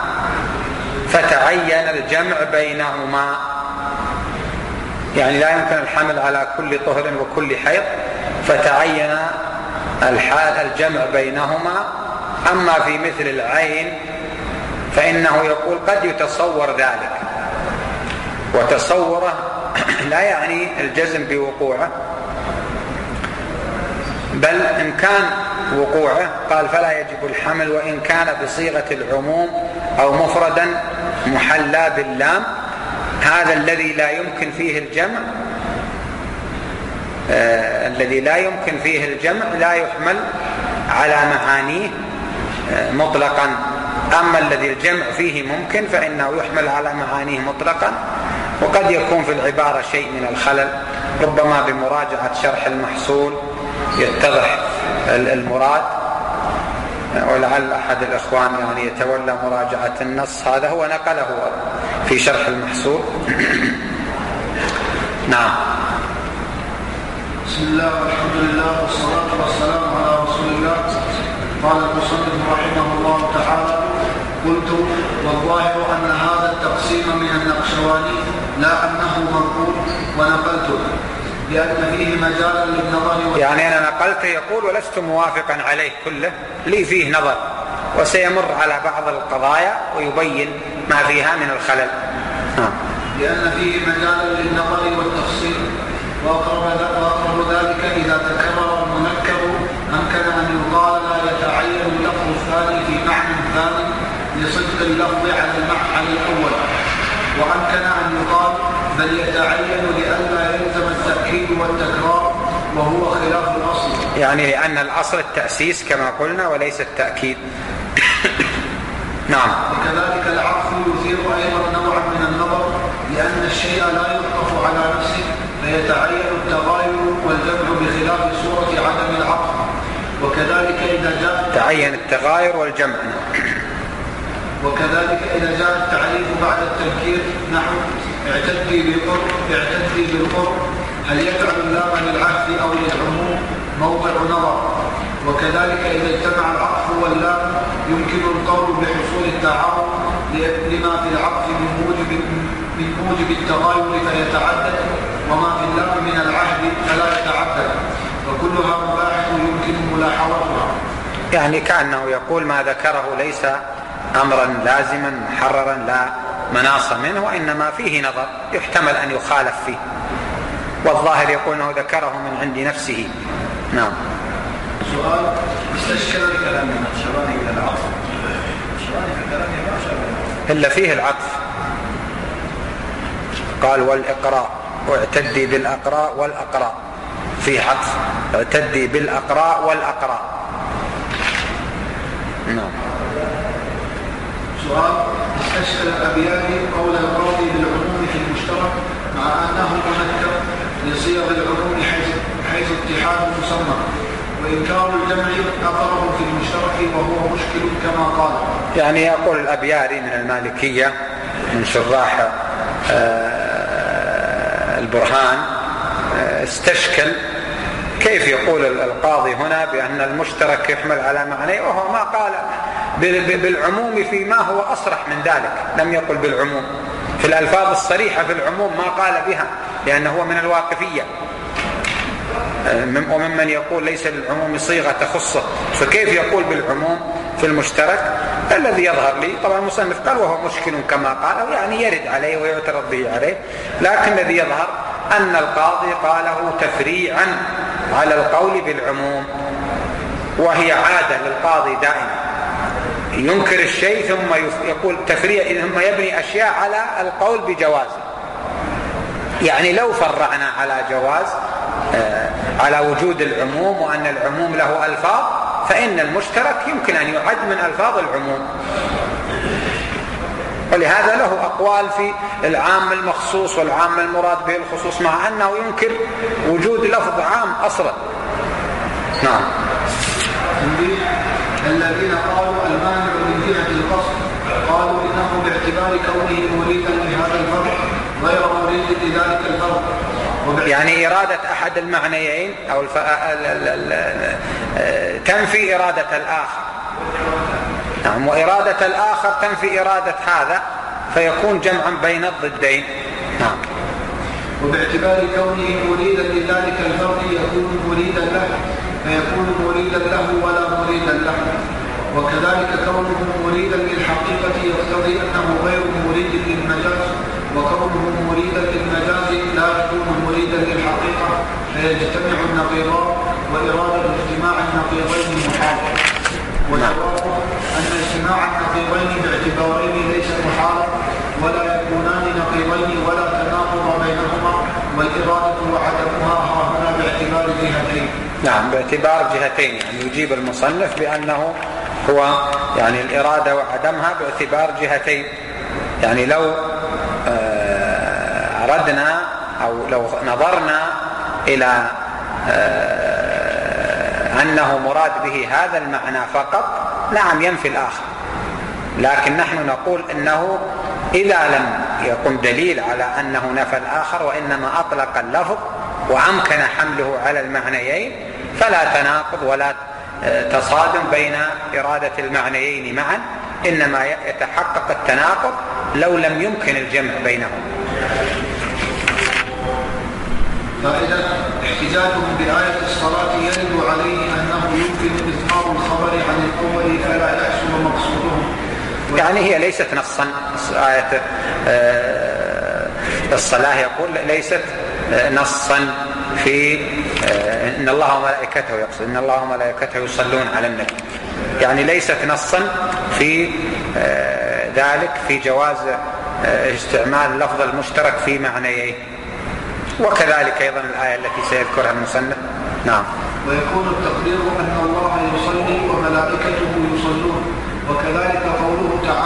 فتعين الجمع بينهما، يعني لا يمكن الحمل على كل طهر وكل حيض فتعين الحال الجمع بينهما. أما في مثل العين فإنه يقول قد يتصور ذلك، وتصوره لا يعني الجزم بوقوعه، بل إن كان وقوعه قال فلا يجب الحمل وإن كان بصيغة العموم أو مفردا محلى باللام. هذا الذي لا يمكن فيه الجمع آه الذي لا يمكن فيه الجمع لا يحمل على معانيه آه مطلقا، أما الذي الجمع فيه ممكن فإنه يحمل على معانيه مطلقا. وقد يكون في العبارة شيء من الخلل، ربما بمراجعة شرح المحصول يتضح المراد، ولعل أحد الإخوان يعني يتولى مراجعة النص، هذا هو نقله في شرح المحصول. نعم. بسم الله والحمد لله والصلاة والسلام على رسول الله. قال المصنف رحمه الله تعالى: قلت والظاهر أن هذا التقسيم من النقشواني لا أنه منقول ونقلته، لأن فيه مجالا للنظر. يعني أنا نقلته يقول ولست موافقا عليه كله، لي فيه نظر، وسيمر على بعض القضايا ويبين ما فيها من الخلل. آه. لأن فيه مجالا للنظر والتفصيل، وأقرب ذلك إذا تكرر المنكر أمكن أن يقال لا يتعين اللفظ الثاني في معنى ثاني لصدق اللفظ على المعنى الأول، وأمكن أن يقال بل يتعين لئلا يلزم التأكيد والتكرار وهو خلاف الأصل، يعني لأن الأصل التأسيس كما قلنا وليس التأكيد. نعم. وكذلك العطف يثير أيضا نوعا من النظر، لأن الشيء لا يطلق على نفسه فيتعين التغاير والجمع بخلاف صورة عدم العطف. وكذلك إذا جاء تعين التغاير والجمع. وكذلك إذا جاء التعريف بعد التذكير نحو اعتدي بالقرب اعتدي بالقرب، هل يجعل اللام للعهد أو للعموم؟ موضع نظر. وكذلك إذا اجتمع العطف واللام يمكن القول بحصول التعارض لما في العطف من موجب من موجب التغاير فيتعدد، وما في اللام من العهد فلا يتعدد، وكلها مباحث يمكن ملاحظتها. يعني كأنه يقول ما ذكره ليس أمرا لازما محررا لا مناص منه، وإنما فيه نظر يحتمل أن يخالف فيه، والظاهر يقول أنه ذكره من عند نفسه. نعم. سؤال: استشكل الكلام من الشراني إلى العطف، الشراني في الكلام ما شاء إلا فيه العطف، قال والإقراء واعتدي بالأقراء والأقراء، فيه عطف اعتدي بالأقراء والأقراء. نعم. سؤال: استشكل الأبياني قول القاضي بالعموم في المشترك مع أنه منكر لصيغ العموم حيث حيث اتحاد المسمى، وإنكار الجمع أقرب في المشترك وهو مشكل كما قال. يعني يقول الأبياري من المالكية من شراح البرهان استشكل كيف يقول القاضي هنا بأن المشترك يحمل على معنى، وهو ما قال بالعموم فيما هو أصرح من ذلك، لم يقل بالعموم في الألفاظ الصريحة في العموم ما قال بها، لأنه هو من الواقفية وممن يقول ليس للعموم صيغة تخصه، فكيف يقول بالعموم في المشترك؟ الذي يظهر لي طبعا المصنف قال وهو مشكل كما قال، يعني يرد عليه ويعترض به عليه، لكن الذي يظهر أن القاضي قاله تفريعا على القول بالعموم، وهي عادة للقاضي دائما ينكر الشيء ثم يقول تفريع، ثم يبني أشياء على القول بجوازه. يعني لو فرعنا على جواز آه على وجود العموم وأن العموم له ألفاظ، فإن المشترك يمكن أن يعد من ألفاظ العموم، ولهذا له أقوال في العام المخصوص والعام المراد به الخصوص، مع أنه ينكر وجود لفظ عام أصلا. نعم. الذين قالوا المانع من جهة القصد قالوا إنه باعتبار كونه مريدا لهذا الفرق غير مريد لذلك الفرق، يعني إرادة أحد المعنيين أو الف... تنفي إرادة الآخر. نعم. وإرادة الآخر تنفي إرادة هذا، فيكون جمعا بين الضدين. نعم. وباعتبار كونه مريدا لذلك الفرق يكون مريدا له، فيكون مريدا له ولا مريدا له. وكذلك كونه مريدا للحقيقة يقتضي أنه غير مريد للمجاز، وكونه مريدا للمجاز لا يكون مريدا للحقيقة، فيجتمع النقيضان، وإرادة اجتماع النقيضين محال. والجواب أن اجتماع النقيضين باعتبارين ليس محالا، ولا يكونان نقيضين ولا تناقض بينهما، والإرادة وعدمها هنا باعتبار جهتين. نعم، باعتبار جهتين، يعني يجيب المصنف بأنه هو يعني الإرادة وعدمها باعتبار جهتين. يعني لو أردنا أو لو نظرنا إلى أنه مراد به هذا المعنى فقط، نعم ينفي الآخر، لكن نحن نقول أنه إذا لم يكن دليل على أنه نفى الآخر وإنما أطلق اللفظ وأمكن حمله على المعنيين، فلا تناقض ولا تصادم بين إرادة المعنيين معا، إنما يتحقق التناقض لو لم يمكن الجمع بينهم. فإذا احتجاجهم بآية الصلاة يرد عليه أنه يمكن إظهار الخبر عن الأول فلا يحصل مقصودهم. يعني هي ليست نصا، آية الصلاة يقول ليست نصا في إن الله وملائكته، يقصد إن الله وملائكته يصلون على النبي، يعني ليست نصا في ذلك في جواز استعمال لفظ المشترك في معنيين. وكذلك أيضا الآية التي سيذكرها المصنف. نعم. ويكون التقدير أن الله يصلي وملائكته يصلون، وكذلك قوله تعالى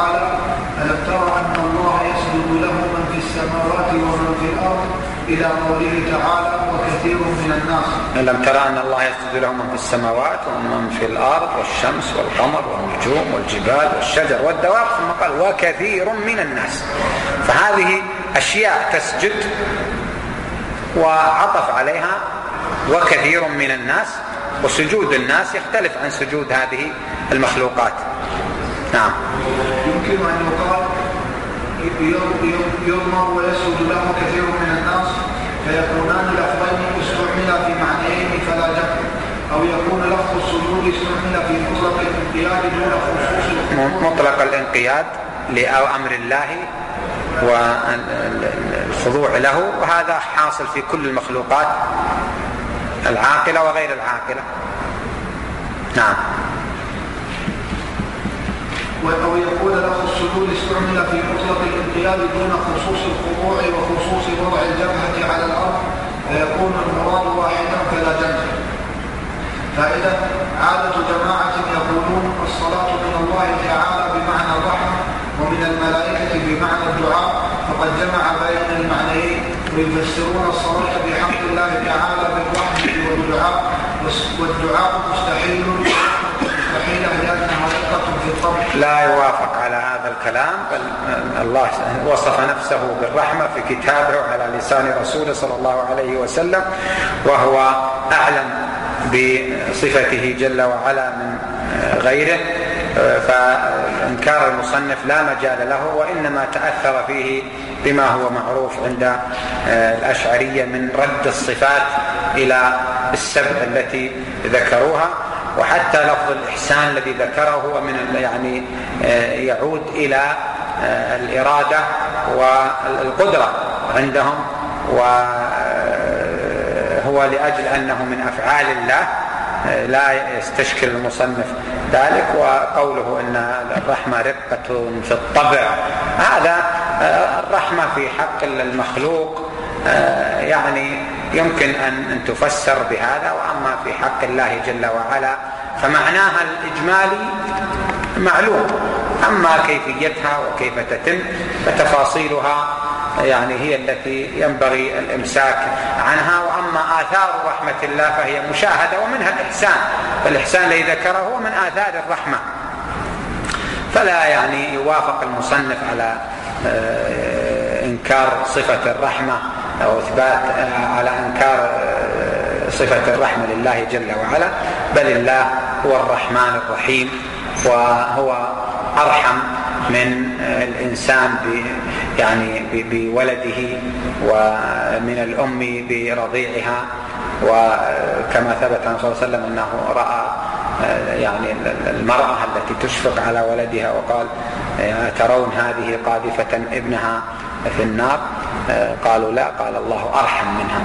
الأرض إلى قوله تعالى وكثير من الناس. ألم ترى أن الله يسجد له من في السماوات ومن في الأرض والشمس والقمر والنجوم والجبال والشجر والدواب، ثم قال وكثير من الناس. فهذه أشياء تسجد وعطف عليها وكثير من الناس، وسجود الناس يختلف عن سجود هذه المخلوقات. نعم. يمكن أن يقال يؤمر ويسجد له كثير من الناس فيكونان لفظين استعملا في معنيين فلا جمع، أو يكون لفظ السجود استعمل في مطلق الانقياد دون خصوص مطلق الانقياد لأمر الله والخضوع له، وهذا حاصل في كل المخلوقات العاقلة وغير العاقلة. نعم. أو يكون لفظ السجود استعمل في مطلق الانقياد دون خصوص الخضوع وخصوص وضع الجبهة على الأرض فيكون المراد واحدا فلا جمع. فإذا عادة جماعة يقولون الصلاة من الله تعالى بمعنى الرحمة ومن الملائكة بمعنى الدعاء، فقد جمع بين المعنيين، ويفسرون الصلاة بحق الله تعالى بالرحمة والدعاء، والدعاء مستحيل مستحيل لأنها دقة في الطبع. لا يوافق على هذا الكلام، بل الله وصف نفسه بالرحمة في كتابه وعلى لسان رسوله صلى الله عليه وسلم، وهو أعلم بصفته جل وعلا من غيره، فإنكار المصنف لا مجال له، وإنما تأثر فيه بما هو معروف عند الأشعرية من رد الصفات إلى السبع التي ذكروها. وحتى لفظ الإحسان الذي ذكره هو من يعني يعود إلى الإرادة والقدرة عندهم، وهو لأجل أنه من أفعال الله لا يستشكل المصنف ذلك. وقوله أن الرحمة رقة في الطبع، هذا الرحمة في حق المخلوق يعني يمكن أن تفسر بهذا، وأما في حق الله جل وعلا فمعناها الإجمالي معلوم، أما كيفيتها وكيف تتم فتفاصيلها يعني هي التي ينبغي الإمساك عنها. وأما آثار رحمة الله فهي مشاهدة، ومنها الإحسان، فالإحسان الذي ذكره هو من آثار الرحمة، فلا يعني يوافق المصنف على إنكار صفة الرحمة أو إثبات على إنكار صفة الرحمة لله جل وعلا، بل الله هو الرحمن الرحيم، وهو أرحم من الإنسان يعني بولده ومن الأم برضيعها. وكما ثبت عن صلى الله عليه وسلم أنه رأى يعني المرأة التي تشفق على ولدها وقال ترون هذه قاذفة ابنها في النار؟ قالوا لا، قال الله أرحم منها.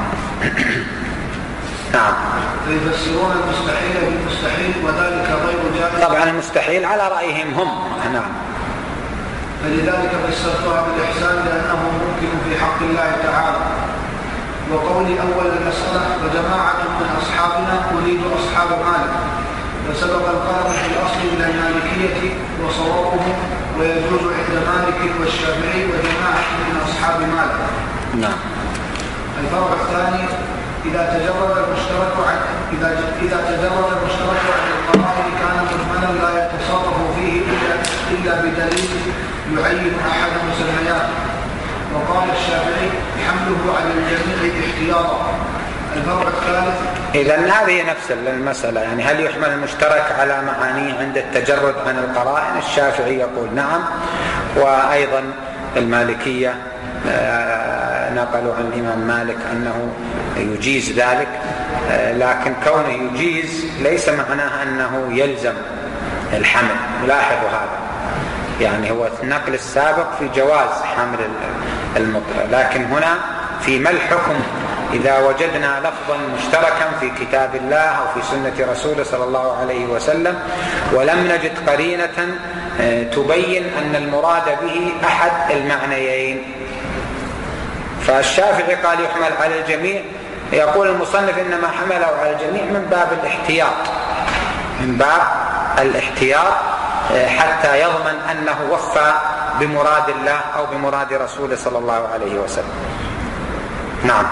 نعم. فيفسرون المستحيل بالمستحيل وذلك غير جائز. طبعا المستحيل على رأيهم هم. نعم. فلذلك فسرتها بالإحسان لأنه ممكن في حق الله تعالى. وقولي أول المسألة وجماعة من أصحابنا أريد أصحاب مالك، وسبق القلم في الأصل إلى المالكية وصوابه ويجوز عند مالك والشافعي وجماعة من أصحاب مالك. نعم. الفرع الثاني إذا تجرد المشترك عن إذا إذا تجرد المشترك عن القرائن كان مجملا لا يتصرف فيه إلا إلا بدليل يعين أحد مسمياته. وقال الشافعي حمله على الجميع احتياطا. الفرع الثالث إذن هذه نفس المسألة، يعني هل يحمل المشترك على معانيه عند التجرد عن القرائن؟ الشافعي يقول نعم، وأيضا المالكية نقلوا عن الإمام مالك أنه يجيز ذلك، لكن كونه يجيز ليس معناه أنه يلزم الحمل. لاحظوا هذا، يعني هو النقل السابق في جواز حمل المطلق، لكن هنا في ما الحكم إذا وجدنا لفظا مشتركا في كتاب الله أو في سنة رسوله صلى الله عليه وسلم ولم نجد قرينة تبين أن المراد به أحد المعنيين. فالشافعي قال يحمل على الجميع، يقول المصنف إنما حمله على الجميع من باب الاحتياط، من باب الاحتياط حتى يضمن أنه وفى بمراد الله أو بمراد رسوله صلى الله عليه وسلم. نعم.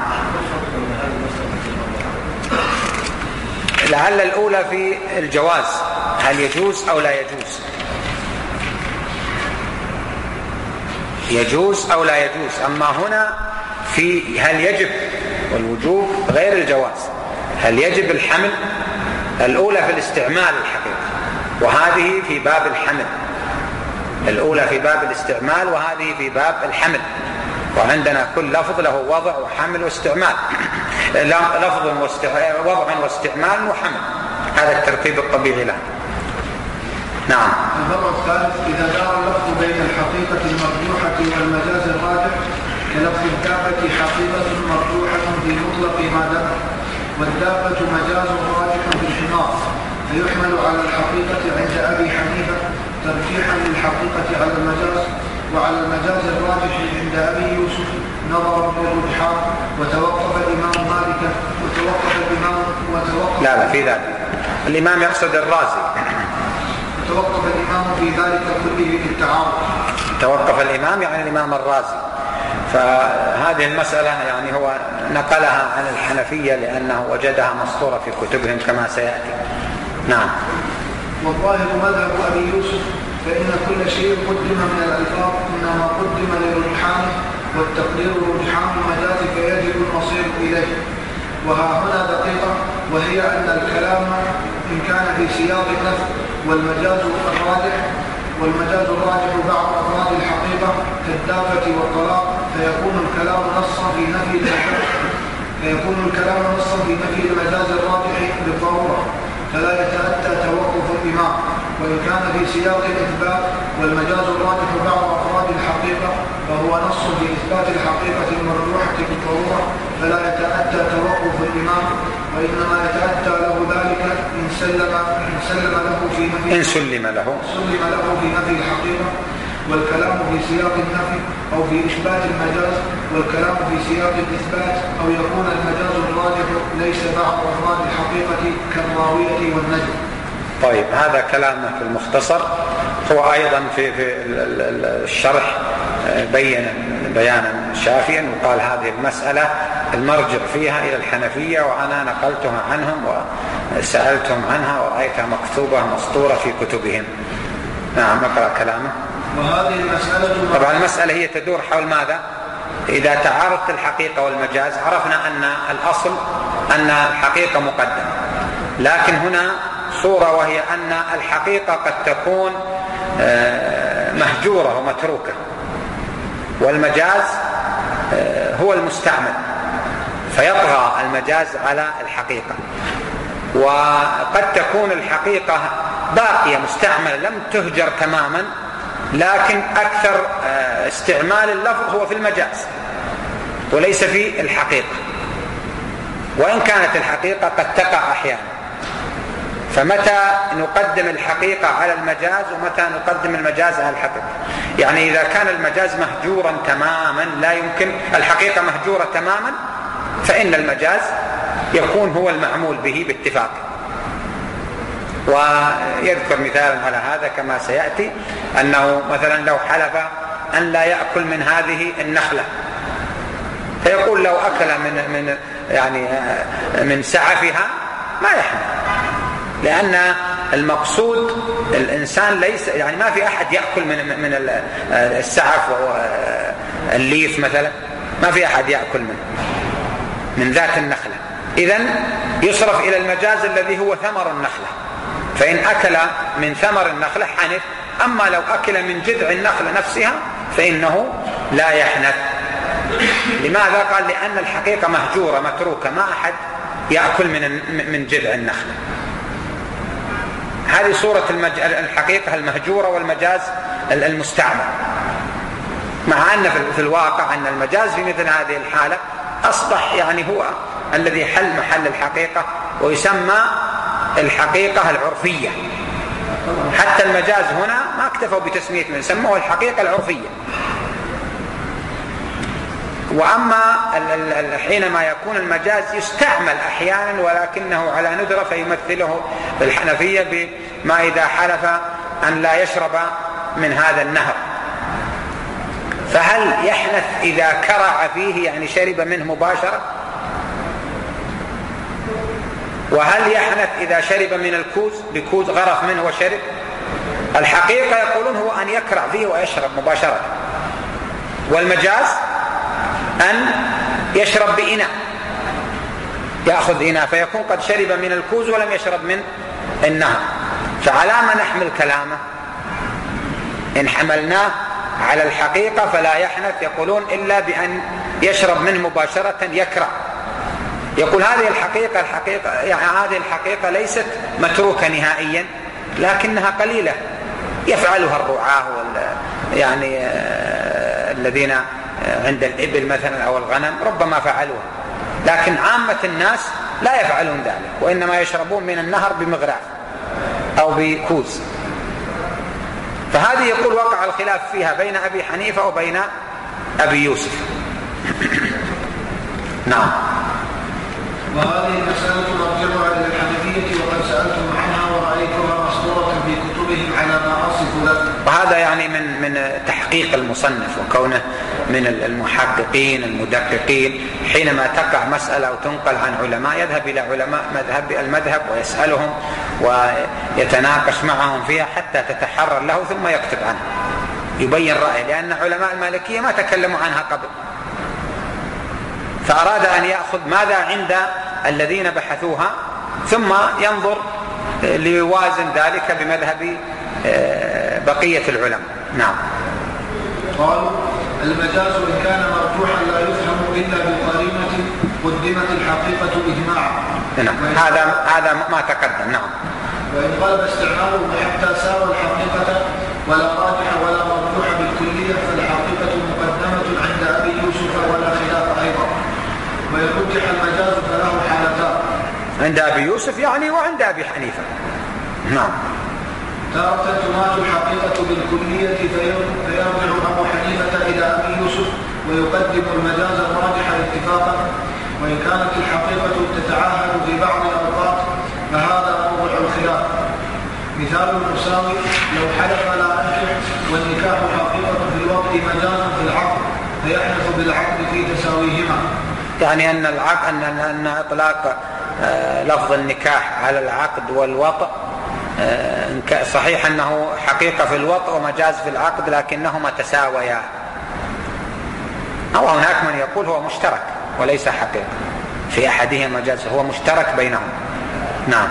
لعل الأولى في الجواز، هل يجوز أو لا يجوز؟ يجوز أو لا يجوز. أما هنا في هل يجب، والوجوب غير الجواز. هل يجب الحمل؟ الأولى في الاستعمال الحقيقة، وهذه في باب الحمل. الأولى في باب الاستعمال وهذه في باب الحمل، وعندنا كل لفظ له وضع وحمل واستعمال. لفظ وضع واستعمال وحمل، هذا الترتيب الطبيعي له. نعم. الفرع الثالث: إذا دار اللفظ بين الحقيقة المرجوحة والمجاز الراجح كلفظ الدابة حقيقة مرجوحة في مطلق ما دام، والدابة مجاز راجح في الحمار، فيحمل على الحقيقة عند أبي حنيفة ترجيحا للحقيقة على المجاز، وعلى المجاز الراجح عند أبي يوسف نظرا بالرجحان، وتوقف الإمام مالك وتوقف الإمام وتوقف لا لا في ذلك الإمام يقصد الرازي. توقف الإمام في ذلك كله بالتعارض. توقف الإمام يعني الإمام الرازي. فهذه المسألة يعني هو نقلها عن الحنفية لأنه وجدها مسطورة في كتبهم كما سيأتي. نعم. والظاهر مذهب أبي يوسف فإن كل شيء قدم من الألفاظ إنما قدم لرجحانه، والتقدير رجحان المجاز فيجب المصير إليه. وها هنا دقيقة، وهي أن الكلام إن كان في سياق النفي والمجاز الراجح والمجاز الراجح بعض أفراد الحقيقة كالدابة والطلاق، فيكون الكلام نصا في نفي المجاز فيكون الكلام نصا في نفي المجاز الراجح بالضرورة، فلا يتأتى توقف الإمام. وإن كان في سياق الإثبات والمجاز الراجح بعض أفراد الحقيقة فهو نص في إثبات الحقيقة المرجوحة بالضرورة، فلا يتأتى توقف الإمام، وإنما يتأتى له ذلك إن سلم إن سلم له في نفي إن سلم له سلم له في نفي الحقيقة، والكلام في سياق النفي أو في إثبات المجاز، والكلام في سياق الإثبات، أو يكون المجاز الراجح ليس بعض أفراد الحقيقة كالراوية والنجم. طيب، هذا كلامه في المختصر. هو أيضا في في الشرح بين بيانا شافيا وقال هذه المسألة المرجع فيها إلى الحنفية، وأنا نقلتها عنهم وسألتهم عنها ورأيتها مكتوبة مسطورة في كتبهم. نعم، نقرأ كلامه. وهذه المسألة طبعا المسألة هي تدور حول ماذا؟ إذا تعارضت الحقيقة والمجاز عرفنا أن الأصل أن الحقيقة مقدمة، لكن هنا صورة وهي أن الحقيقة قد تكون مهجورة ومتروكة، والمجاز هو المستعمل، فيطغى المجاز على الحقيقة. وقد تكون الحقيقة باقية مستعملة لم تهجر تماما، لكن أكثر استعمال اللفظ هو في المجاز وليس في الحقيقة، وإن كانت الحقيقة قد تقع أحيانا. فمتى نقدم الحقيقة على المجاز ومتى نقدم المجاز على الحقيقة؟ يعني إذا كان المجاز مهجورا تماما لا يمكن، الحقيقة مهجورة تماما، فإن المجاز يكون هو المعمول به باتفاق. ويذكر مثالا على هذا كما سيأتي، أنه مثلا لو حلف أن لا يأكل من هذه النخلة، فيقول لو أكل من من يعني من سعفها ما يحمل، لأن المقصود الإنسان ليس يعني ما في أحد يأكل من من السعف والليف مثلا، ما في أحد يأكل منه من ذات النخلة. إذن يصرف إلى المجاز الذي هو ثمر النخلة، فإن أكل من ثمر النخلة حنث، أما لو أكل من جذع النخلة نفسها فإنه لا يحنث. لماذا؟ قال لأن الحقيقة مهجورة متروكة، ما أحد يأكل من من جذع النخلة. هذه صورة الحقيقة المهجورة والمجاز المستعمل، مع أن في الواقع أن المجاز في مثل هذه الحالة أصبح يعني هو الذي حل محل الحقيقة، ويسمى الحقيقة العرفية. حتى المجاز هنا ما اكتفوا بتسمية من سموه الحقيقة العرفية. وأما حينما يكون المجاز يستعمل أحيانا ولكنه على ندرة، فيمثله الحنفية بما إذا حلف أن لا يشرب من هذا النهر، فهل يحنث إذا كرع فيه يعني شرب منه مباشرة؟ وهل يحنث إذا شرب من الكوز بكوز غرف منه وشرب؟ الحقيقة يقولون هو أن يكرع فيه ويشرب مباشرة، والمجاز أن يشرب بإناء، يأخذ إناء فيكون قد شرب من الكوز ولم يشرب من النهر. فعلى ما نحمل كلامه؟ إن حملناه على الحقيقة فلا يحنث، يقولون إلا بأن يشرب منه مباشرة يكرع. يقول هذه الحقيقة الحقيقة يعني هذه الحقيقة ليست متروكة نهائيا، لكنها قليلة يفعلها الرعاة يعني الذين عند الإبل مثلا أو الغنم ربما فعلوها، لكن عامة الناس لا يفعلون ذلك، وإنما يشربون من النهر بمغراف أو بكوز. فهذه يقول وقع الخلاف فيها بين أبي حنيفة وبين أبي يوسف. نعم. وهذه المسألة مرجعها إلى الحنفية وقد سألتم عنها ورأيتها مصدورة في كتبهم على ما أصف لكم. وهذا يعني من من تحقيق المصنف وكونه من المحققين المدققين، حينما تقع مسألة أو تنقل عن علماء يذهب إلى علماء مذهب المذهب ويسألهم ويتناقش معهم فيها حتى تتحرر له ثم يكتب عنها يبين رأيه، لأن علماء المالكية ما تكلموا عنها قبل، فأراد أن يأخذ ماذا عند الذين بحثوها ثم ينظر ليوازن ذلك بمذهب بقية العلماء. نعم. قالوا المجاز إن كان مرجوحا لا يفهم إلا بقرينة قدمت الحقيقة إجماعا. نعم. هذا هذا ما تقدم. نعم. وإن غلب استعماله حتى ساوى الحقيقة ولا راجح ولا مرجوح بالكلية فالحقيقة مقدمة عند أبي يوسف ولا خلاف أيضا. وإن رجح المجاز فله حالتان عند أبي يوسف يعني وعند أبي حنيفة. نعم. تارة تمات الحقيقة بالكلية فيرجع أبو حنيفة إلى أبي يوسف ويقدم المجاز الراجح اتفاقا، وإن كانت الحقيقة تتعاهد في بعض الأوقات فهذا موضع الخلاف. مثال المساوي لو حلف لا أنكح والنكاح حقيقة في الوقت مجاز في العقد فيحلف بالعقد في تساويهما. يعني أن العقد أن أن إطلاق لفظ النكاح على العقد والوطء صحيح أنه حقيقة في الوطء ومجاز في العقد لكنهما تساويا، أو هناك من يقول هو مشترك وليس حقيقة، في أحدهما مجاز هو مشترك بينهم. نعم.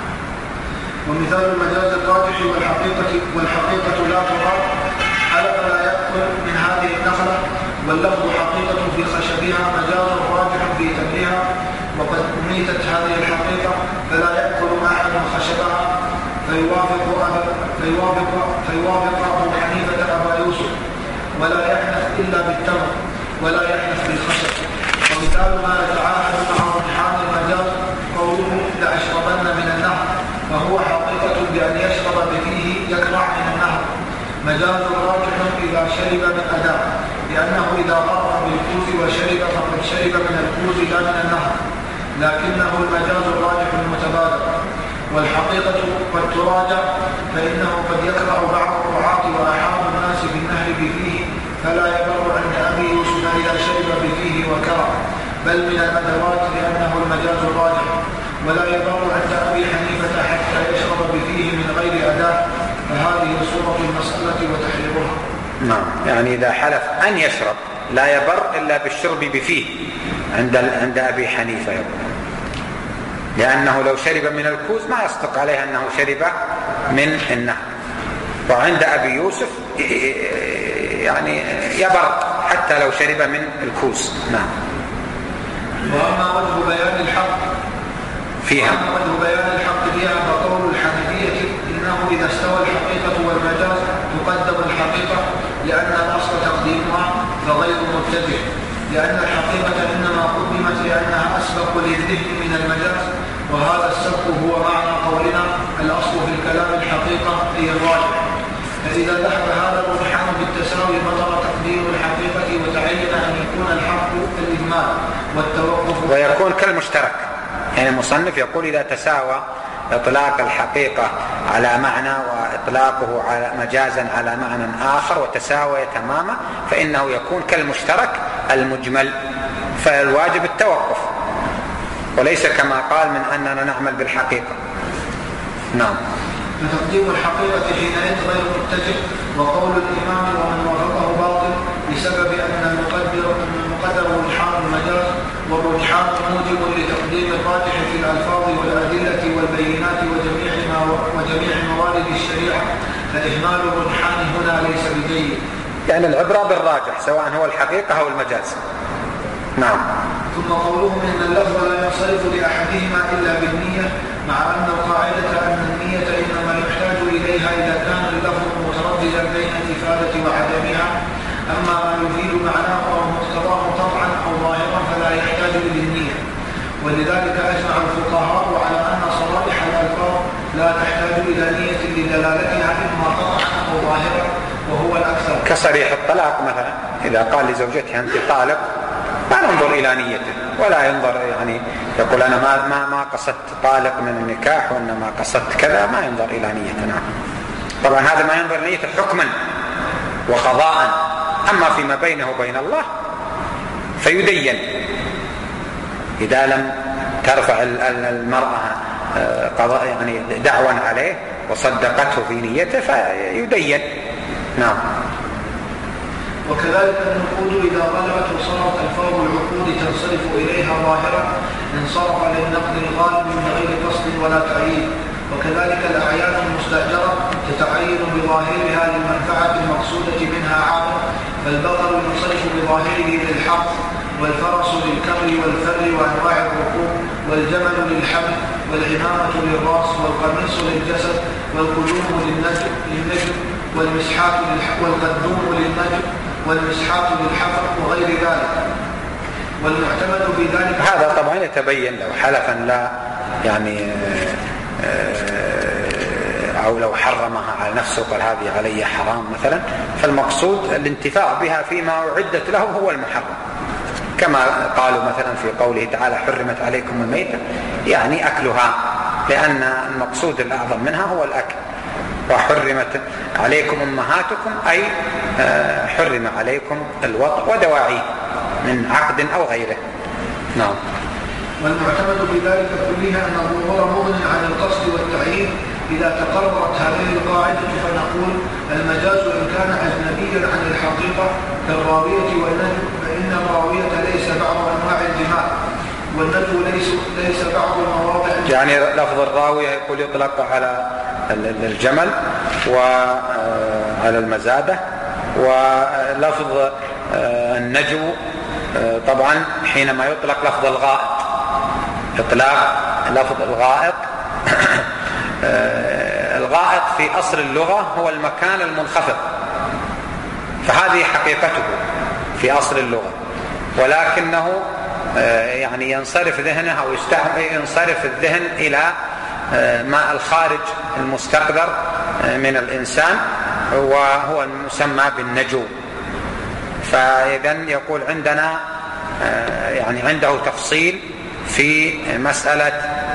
ومثال المجاز الراجح والحقيقة والحقيقة لا تراد حلف لا يأكل من هذه النخلة واللفظ حقيقة في خشبها مجاز راجح في تمريها وقد أميتت هذه الحقيقة فلا يأكل أحد خشبها فيوافق فيوافق فيوافق أبو حنيفة أبا يوسف ولا يحنث إلا بالتمر ولا يحنث بالخشب. ومثال ما يتعاهد مع رجحان المجاز قوله لأشربن من النهر فهو حقيقة بأن يشرب بفيه يكرع من النهر مجاز راجح إذا شرب من أداء، لأنه إذا غرق بالكوز وشرب فقد شرب من الكوز لا من النهر، لكنه المجاز الراجح المتبادر. والحقيقة قد تراجع فإنه قد يكرع بعض الرعاة وأحاب الناس في النهر بفيه فلا يبر عند أبي يوسف إذا شرب بفيه وكرع، بل من الأدوات لأنه المجاز الراجح، ولا يبر عند أبي حنيفة حتى يشرب بفيه من غير أداة، فهذه صورة المسألة وتحريرها. نعم. يعني إذا حلف أن يشرب لا يبر إلا بالشرب بفيه عند عند أبي حنيفة يقول، لأنه لو شرب من الكوز ما يصدق عليه أنه شرب من النهر. وعند أبي يوسف يعني يبر حتى لو شرب من الكوز. نعم. وأما وجه بيان الحق فيها وأما وجه بيان الحق فيها فقول الحنفية إنه إذا استوى الحقيقة والمجاز تقدم الحقيقة لأن الأصل تقديمها فغير متجه، لأن الحقيقة إنما قدمت لأنها أسبق للذهن من المجاز، وهذا السبق هو معنى قولنا الأصل في الكلام الحقيقة هي الراجح. فإذا ذهب هذا الرجحان بالتساوي بطل تقديم الحقيقة وتعين أن يكون الحق الإجمال والتوقف ويكون كالمشترك. يعني المصنف يقول إذا تساوى إطلاق الحقيقة على معنى وإطلاقه على مجازا على معنى آخر وتساوي تماما، فإنه يكون كالمشترك المجمل، فالواجب التوقف وليس كما قال من أننا نعمل بالحقيقة. نعم. فتقديم الحقيقة حينئذ غير متجه، وقول الإمام ومن وافقه باطل بسبب أن المقدر المقدر رجحان المجاز، والرجحان موجب لتقديم الراجح في الألفاظ والأدلة والبينات وجميع ما وجميع موارد الشريعة، فإهمال الرجحان هنا ليس بجيد. يعني العبرة بالراجح سواء هو الحقيقة أو المجاز. نعم. ثم قولهم إن اللفظ لا ينصرف لأحدهما إلا بالنية، مع أن القاعدة أن النية إنما يحتاج إليها إذا كان اللفظ مترددا بين الإفادة وعدمها، أما ما يفيد معناه أو مقتضاه طبعا أو ظاهرا فلا يحتاج إلى النية. ولذلك أجمع الفقهاء على أن صرائح الألفاظ لا تحتاج إلى نية لدلالتها إما طبعا أو ظاهرا، وهو الأكثر. كصريح الطلاق مثلا، إذا قال لزوجته أنت طالق ما ننظر إلى نيته، ولا ينظر يعني يقول أنا ما ما ما قصدت طالق من النكاح وإنما قصدت كذا، ما ينظر إلى نيته. طبعا هذا ما ينظر نيته حكما وقضاء، أما فيما بينه وبين الله فيدين. إذا لم ترفع المرأة قضاء يعني دعوا عليه وصدقته في نيته فيدين. نعم. وكذلك النقود إذا غلبت وصارت ألفاظ العقود تنصرف إليها ظاهرا انصرف للنقد الغالب من غير قصد ولا تعيين. وكذلك الأعيان المستأجرة تتعين بظاهرها للمنفعة المقصودة منها عامة، فالبقر ينصرف بظاهره للحق، والفرس للكمر والفر وأنواع الركوب، والجمل للحمل، والعمامة للرأس، والقميص للجسد، والقدوم للنجم، والمسحات والقدوم للنجم، والمسحات للحفر وغير ذلك. والمعتمد في ذلك هذا طبعا يتبين لو حلفا لا يعني أو لو حرمها على نفسه قال هذه علي حرام مثلا، فالمقصود الانتفاع بها فيما أعدت له هو المحرم، كما قالوا مثلا في قوله تعالى حرمت عليكم الميتة، يعني أكلها، لأن المقصود الأعظم منها هو الأكل. وحرمت عليكم أمهاتكم أي حرم عليكم الوطء ودواعيه من عقد أو غيره. نعم. والمعتمد بذلك كلها أن الظهور مغن عن القصد والتعيين. إذا تقررت هذه القاعدة فنقول المجاز إن كان أجنبيا عن الحقيقة كالراوية والنجم، فإن الراوية ليس بعض أنواع الجماع، والنجم ليس ليس بعض المواضع. يعني لفظ الراوية يقول يطلق على الجمل وعلى المزادة، ولفظ النجو طبعا حينما يطلق لفظ الغائط، إطلاق لفظ الغائط. الغائط في أصل اللغة هو المكان المنخفض، فهذه حقيقته في أصل اللغة، ولكنه يعني ينصرف ذهنه أو ينصرف الذهن إلى ما الخارج المستقدر من الإنسان، وهو المسمى بالنجو. فإذا يقول عندنا يعني عنده تفصيل في مسألة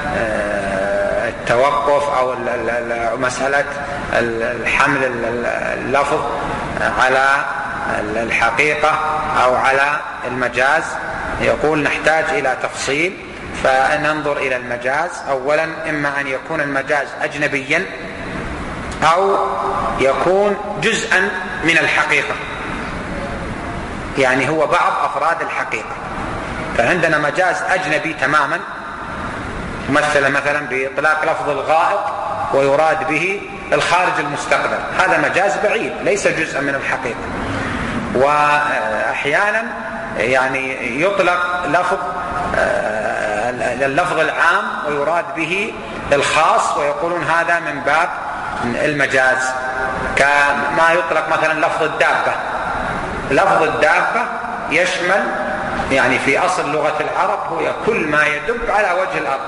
التوقف أو مسألة الحمل اللفظ على الحقيقة أو على المجاز. يقول نحتاج إلى تفصيل، فننظر إلى المجاز أولا، إما أن يكون المجاز أجنبيا أو يكون جزءا من الحقيقة، يعني هو بعض أفراد الحقيقة. فعندنا مجاز أجنبي تماما، مثل مثلا بإطلاق لفظ الغائط ويراد به الخارج المستقبل، هذا مجاز بعيد ليس جزءا من الحقيقة. وأحيانا يعني يطلق لفظ اللفظ العام ويراد به الخاص، ويقولون هذا من باب المجاز، كما يطلق مثلا لفظ الدابة. لفظ الدابة يشمل يعني في أصل لغة العرب هو كل ما يدب على وجه الأرض،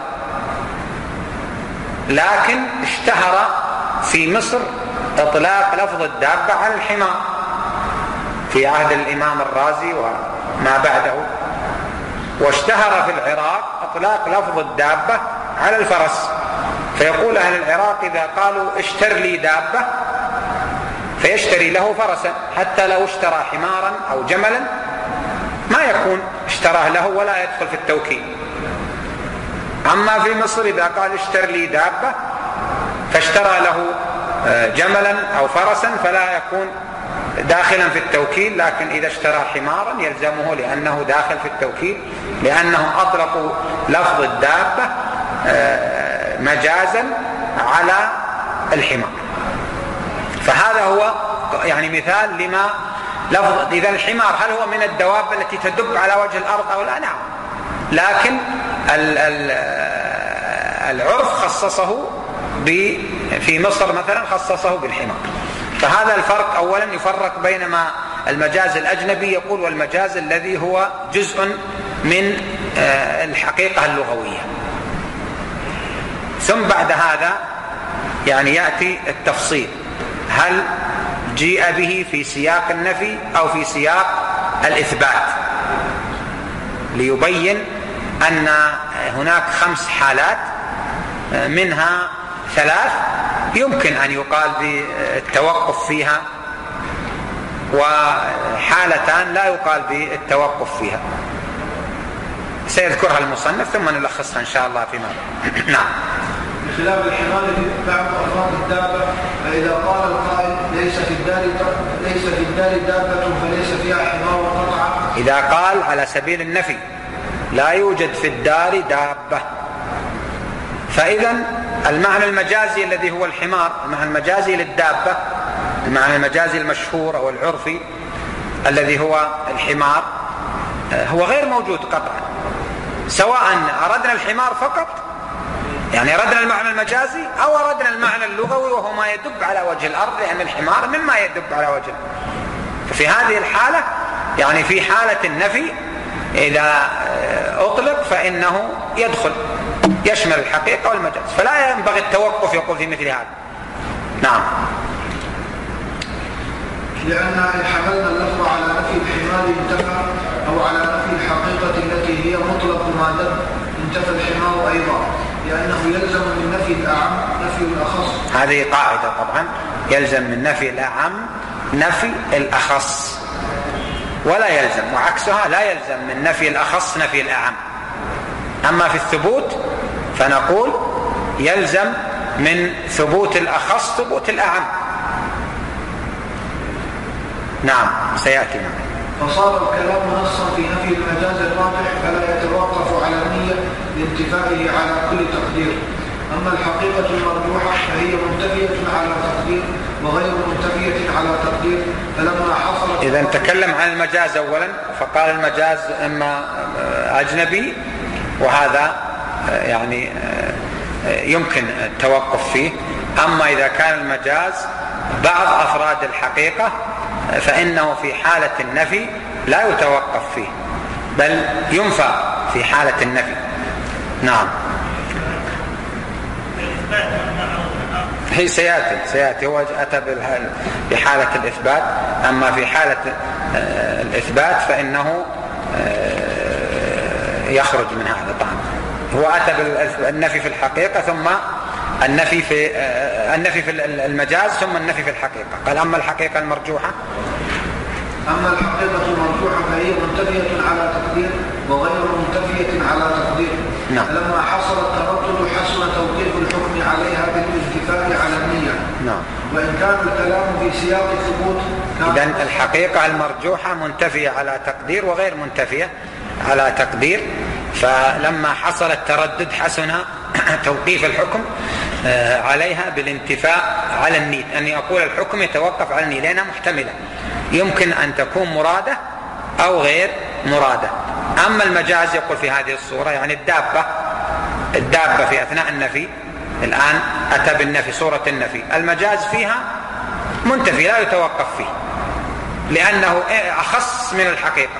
لكن اشتهر في مصر إطلاق لفظ الدابة على الحمار في عهد الإمام الرازي وما بعده، واشتهر في العراق إطلاق لفظ الدابة على الفرس. فيقول أهل العراق إذا قالوا اشتر لي دابة فيشتري له فرسا، حتى لو اشترى حمارا أو جملا ما يكون اشتراه له ولا يدخل في التوكيل. أما في مصر إذا قال اشتر لي دابة فاشترى له جملا أو فرسا فلا يكون داخلا في التوكيل، لكن إذا اشترى حمارا يلزمه لأنه داخل في التوكيل، لأنه أطلقوا لفظ الدابة مجازا على الحمار. فهذا هو يعني مثال لما لفظ. إذا الحمار هل هو من الدواب التي تدب على وجه الأرض أو لا؟ نعم، لكن العرف خصصه في مصر مثلا خصصه بالحمار. فهذا الفرق. أولا يفرق بين ما المجاز الأجنبي يقول والمجاز الذي هو جزء من الحقيقة اللغوية. ثم بعد هذا يعني يأتي التفصيل، هل جيء به في سياق النفي أو في سياق الإثبات، ليبين أن هناك خمس حالات منها ثلاث يمكن أن يقال بالتوقف فيها، وحالتان لا يقال بالتوقف فيها. سيذكرها المصنف ثم نلخصها إن شاء الله فيما نعم. بخلاف الحمار في بعض أفراد الدابة، فإذا قال القائل ليس في الدار ليس في الدار دابة فليس فيها حمار قطعا، إذا قال على سبيل النفي لا يوجد في الدار دابة، فإذا المعنى المجازي الذي هو الحمار، المعنى المجازي للدابة، المعنى المجازي المشهور أو العرفي الذي هو الحمار هو غير موجود قطعا، سواء أردنا الحمار فقط يعني أردنا المعنى المجازي أو أردنا المعنى اللغوي وهو ما يدب على وجه الأرض، لأن الحمار مما يدب على وجه الأرض. ففي هذه الحالة يعني في حالة النفي إذا أطلق فإنه يدخل يشمل الحقيقة والمجاز، فلا ينبغي التوقف يقول في مثل هذا. نعم. لأن إن حملنا اللفظ على نفي الحمار انتفى، أو على نفي الحقيقة التي هي مطلق ما دب انتفى الحمار أيضا، لأنه يلزم من نفي الأعم نفي الأخص. هذه قاعدة طبعا، يلزم من نفي الأعم نفي الأخص، ولا يلزم وعكسها لا يلزم من نفي الأخص نفي الأعم. أما في الثبوت فنقول يلزم من ثبوت الأخص ثبوت الأعم. نعم سيأتي. فصار الكلام نصا في نفي المجاز الراجح فلا يتوقف على نية لانتفائه على كل تقدير. أما الحقيقة المرجوحة فهي منتفية على تقدير وغير منتفية على تقدير. فلما حصلت إذا تكلم عن المجاز أولا فقال المجاز إما أجنبي، وهذا يعني يمكن التوقف فيه. أما إذا كان المجاز بعض أفراد الحقيقة فإنه في حالة النفي لا يتوقف فيه بل ينفى في حالة النفي. نعم. هي سيأتي سيأتي هو أتى بحالة الإثبات. أما في حالة الإثبات فإنه يخرج من هذا طبعا. هو أتى بالنفي في الحقيقة ثم النفي في النفي في المجاز ثم النفي في الحقيقة. قال أما الحقيقة المرجوحة أما الحقيقة المرجوحة فهي منتفية على تقدير وغير منتفية على تقدير. نعم. فلما حصل التردد حسن توقيف الحكم عليها بالاتفاق على النية. نعم. وإن كان الكلام في سياق الثبوت إذن الحقيقة المرجوحة منتفية على تقدير وغير منتفية على تقدير. فلما حصل التردد حسن توقيف الحكم عليها بالانتفاء على النية، أن يقول الحكم يتوقف على النية لأنها محتملة، يمكن أن تكون مرادة أو غير مرادة. أما المجاز يقول في هذه الصورة يعني الدابة الدابة في أثناء النفي الآن أتى بالنفي صورة النفي، المجاز فيها منتفي لا يتوقف فيه لأنه أخص من الحقيقة،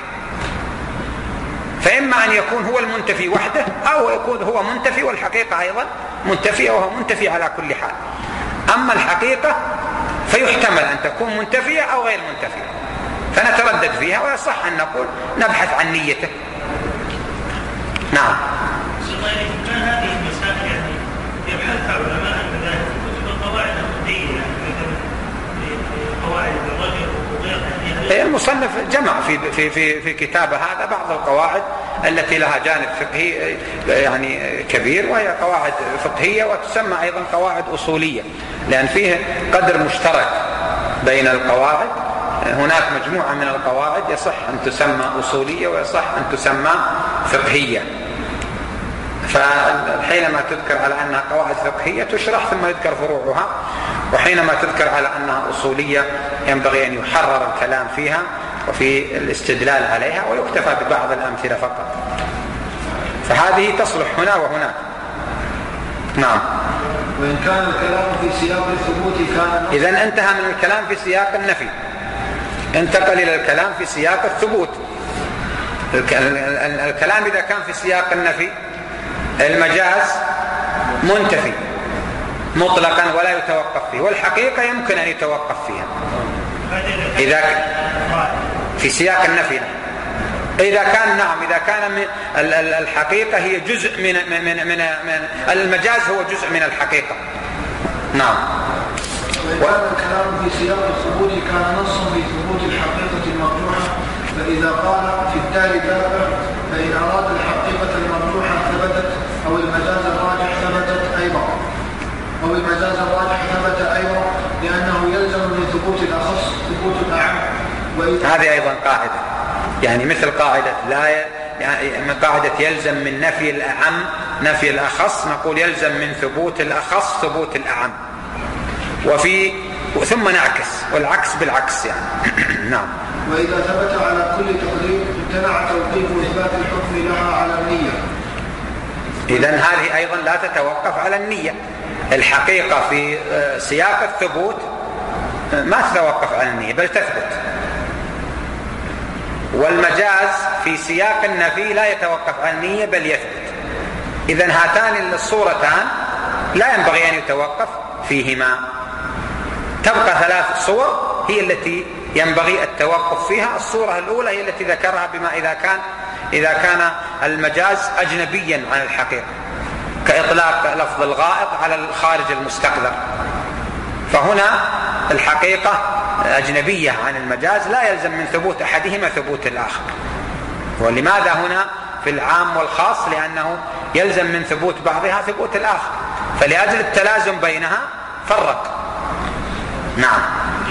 فإما أن يكون هو المنتفي وحده أو يكون هو منتفي والحقيقة أيضا منتفية وهو منتفي على كل حال. أما الحقيقة فيحتمل أن تكون منتفية أو غير منتفية، فنتردد فيها ويصح أن نقول نبحث عن نيته. نعم. كان هذه المسائل يعني يبحثها المصنف جمع في في في في كتابه هذا بعض القواعد التي لها جانب فقهي يعني كبير، وهي قواعد فقهية وتسمى أيضا قواعد أصولية، لأن فيه قدر مشترك بين القواعد. هناك مجموعة من القواعد يصح أن تسمى أصولية ويصح أن تسمى فقهية، فحينما تذكر على أنها قواعد فقهية تشرح ثم يذكر فروعها، وحينما تذكر على أنها أصولية ينبغي أن يحرر الكلام فيها وفي الاستدلال عليها ويكتفى ببعض الأمثلة فقط. فهذه تصلح هنا وهناك. نعم. وإن كان الكلام في سياق الثبوت كان إذن انتهى من الكلام في سياق النفي، انتقل إلى الكلام في سياق الثبوت. الكلام إذا كان في سياق النفي المجاز منتفي مطلقا ولا يتوقف فيه، والحقيقة يمكن أن يتوقف فيها إذا في سياق النفي. إذا كان نعم إذا كان من الحقيقة هي جزء من من من, من المجاز هو جزء من الحقيقة. نعم. وكان الكلام في سياق الثبوت كان نصا في ثبوت الحقيقة المرجوحة، فإذا قال في التالي دابة فإن أراد الحقيقة المرجوحة ثبتت، أو المجاز الراجح ثبتت أيضا، أو المجاز الراجح ثبت أيضا، لأنه يلزم من ثبوت الأخص ثبوت الأعم. هذه أيضا قاعدة، يعني مثل قاعدة لا ي... يعني قاعدة يلزم من نفي الأعم نفي الأخص، نقول يلزم من ثبوت الأخص ثبوت الأعم، وفي ثم نعكس والعكس بالعكس يعني. نعم. وإذا ثبت على كل تقدير امتنع توقيف إثبات الحكم لها على النية. إذن هذه أيضا لا تتوقف على النية. الحقيقة في سياق الثبوت ما تتوقف على النية بل تثبت، والمجاز في سياق النفي لا يتوقف على النية بل يثبت. إذن هاتان الصورتان لا ينبغي أن يتوقف فيهما، تبقى ثلاث صور هي التي ينبغي التوقف فيها. الصورة الأولى هي التي ذكرها بما إذا كان إذا كان المجاز أجنبيا عن الحقيقة، كإطلاق لفظ الغائط على الخارج المستقذر، فهنا الحقيقة أجنبية عن المجاز لا يلزم من ثبوت أحدهما ثبوت الآخر. ولماذا هنا في العام والخاص؟ لأنه يلزم من ثبوت بعضها ثبوت الآخر، فلأجل التلازم بينها فرق. نعم.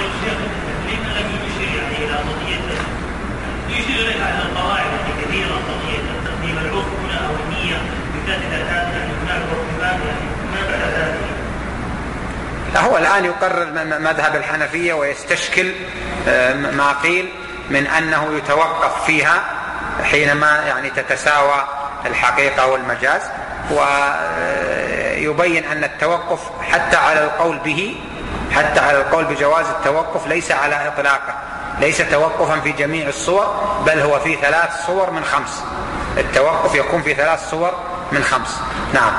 يشير إليها على القواعد كثيرة، قضية تقديم العرف هنا أو النية بالذات إذا كان يعني هناك ارتباط يعني ما بعد ذلك. هو الآن يقرر مذهب الحنفية ويستشكل ما قيل من أنه يتوقف فيها حينما يعني تتساوى الحقيقة والمجاز، ويبين أن التوقف حتى على القول به حتى على القول بجواز التوقف ليس على إطلاقه، ليس توقفا في جميع الصور، بل هو في ثلاث صور من خمس. التوقف يكون في ثلاث صور من خمس. نعم.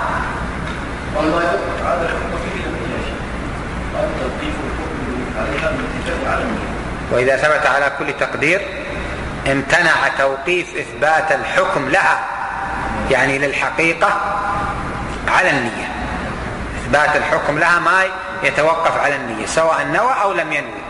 وإذا ثبت على كل تقدير امتنع توقيف إثبات الحكم لها، يعني للحقيقة، على النية. إثبات الحكم لها ما يتوقف على النية سواء نوى أو لم ينوي.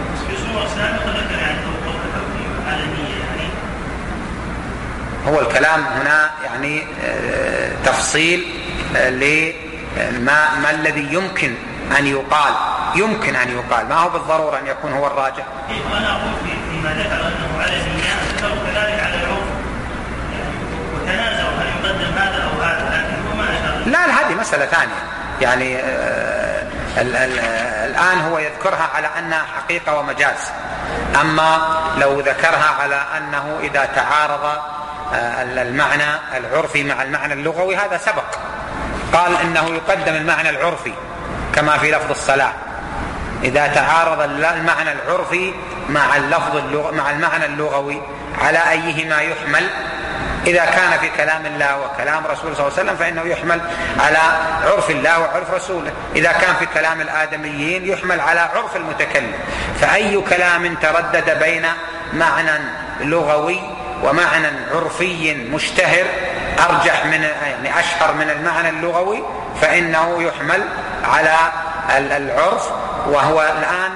هو الكلام هنا يعني تفصيل لما ما الذي يمكن أن يقال يمكن أن يقال ما هو بالضرورة أن يكون هو الراجح. أنا أقول فيما ذكر أنه على النية ذكروا كذلك على العرف وتنازعوا هل يقدم هذا أو هذا، لكن هو ما أشار. لا هذه مسألة ثانية يعني. آه ال ال الآن هو يذكرها على أنها حقيقة ومجاز، أما لو ذكرها على أنه إذا تعارض المعنى العرفي مع المعنى اللغوي هذا سبق. قال إنه يقدم المعنى العرفي كما في لفظ الصلاة، إذا تعارض المعنى العرفي مع اللفظ اللغ... مع المعنى اللغوي على أيهما يحمل. إذا كان في كلام الله وكلام رسوله صلى الله عليه وسلم فإنه يحمل على عرف الله وعرف رسوله، إذا كان في كلام الآدميين يحمل على عرف المتكلم. فأي كلام تردد بين معنى لغوي ومعنى عرفي مشتهر أرجح من يعني أشهر من المعنى اللغوي فإنه يحمل على العرف. وهو الآن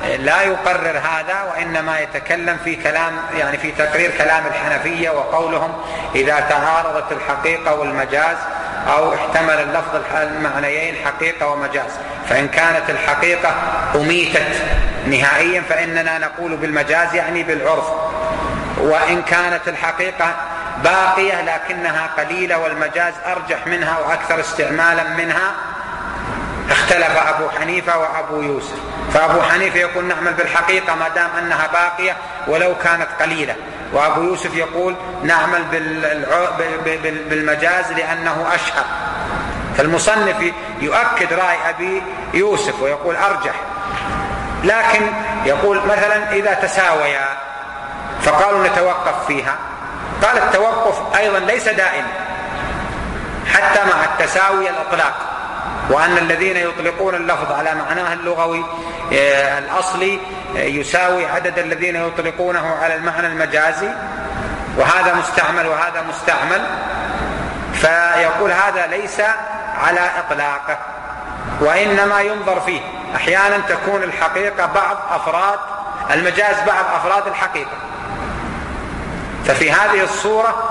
لا يقرر هذا، وإنما يتكلم في كلام يعني في تقرير كلام الحنفية وقولهم إذا تعارضت الحقيقة والمجاز أو احتمل اللفظ المعنيين حقيقة ومجاز، فإن كانت الحقيقة أميتت نهائيا فإننا نقول بالمجاز يعني بالعرف، وإن كانت الحقيقة باقية لكنها قليلة والمجاز أرجح منها وأكثر استعمالا منها اختلف أبو حنيفة وأبو يوسف. فأبو حنيفة يقول نعمل بالحقيقة ما دام أنها باقية ولو كانت قليلة، وأبو يوسف يقول نعمل بالمجاز لأنه أشهر. فالمصنف يؤكد رأي أبي يوسف ويقول أرجح، لكن يقول مثلا إذا تساويا فقالوا نتوقف فيها، قال التوقف أيضا ليس دائما حتى مع التساوي الإطلاق، وأن الذين يطلقون اللفظ على معناه اللغوي الأصلي يساوي عدد الذين يطلقونه على المعنى المجازي، وهذا مستعمل وهذا مستعمل، فيقول هذا ليس على إطلاقه، وإنما ينظر فيه. أحيانا تكون الحقيقة بعض أفراد المجاز بعض أفراد الحقيقة، ففي هذه الصورة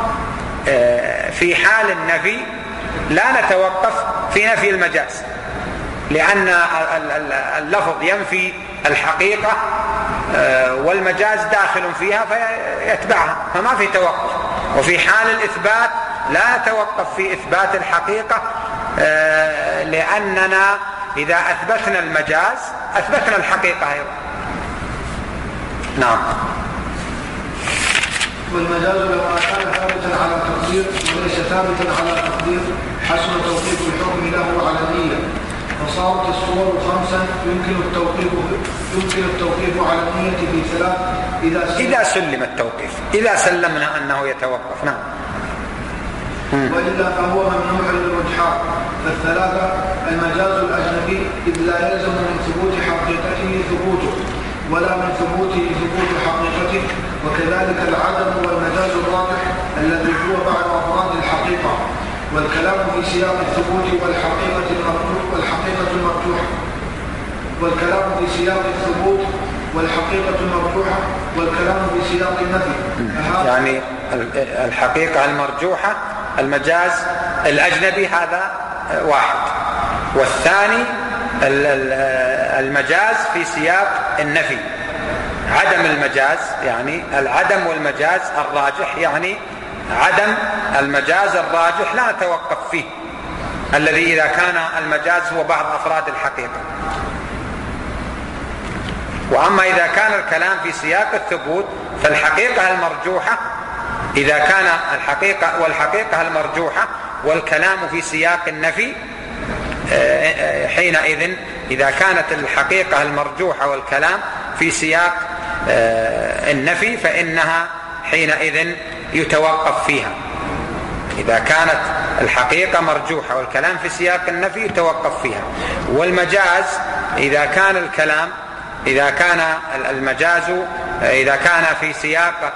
في حال النفي لا نتوقف في نفي المجاز، لأن اللفظ ينفي الحقيقة والمجاز داخل فيها فيتبعها، فما في توقف. وفي حال الإثبات لا نتوقف في إثبات الحقيقة، لأننا إذا أثبتنا المجاز أثبتنا الحقيقة أيضا. نعم. والمجاز لما كان ثابتا على التقدير وليس ثابتا على التقدير حسن توقيف الحكم له على النية، فصارت الصور خمسا يمكن التوقيف يمكن التوقيف على النية في ثلاث إذا سلم, إذا سلم التوقيف، إذا سلمنا أنه يتوقف. نعم. وإلا فهو ممنوع للرجحان. فالثلاثة المجاز الأجنبي إذ لا يلزم من ثبوت حقيقته ثبوته ولا من ثبوته ثبوت حقيقته، وكذلك العدم والمجاز الراجح الذي هو بعد أفراد الحقيقة، والكلام في سياق الثبوت والحقيقة المرجوحة والحقيقة المرجوحة والكلام في سياق الثبوت والحقيقة المرجوحة والكلام في سياق النفي. يعني الحقيقة المرجوحة المجاز الأجنبي هذا واحد، والثاني المجاز في سياق النفي. عدم المجاز يعني العدم والمجاز الراجح، يعني عدم المجاز الراجح لا نتوقف فيه، الذي إذا كان المجاز هو بعض أفراد الحقيقة. وأما إذا كان الكلام في سياق الثبوت فالحقيقة المرجوحة إذا كان الحقيقة والحقيقة المرجوحة والكلام في سياق النفي، حينئذ إذا كانت الحقيقة المرجوحة والكلام في سياق النفي فإنها حينئذ يتوقف فيها. إذا كانت الحقيقة مرجوحة والكلام في سياق النفي يتوقف فيها. والمجاز إذا كان الكلام إذا كان المجاز إذا كان في سياق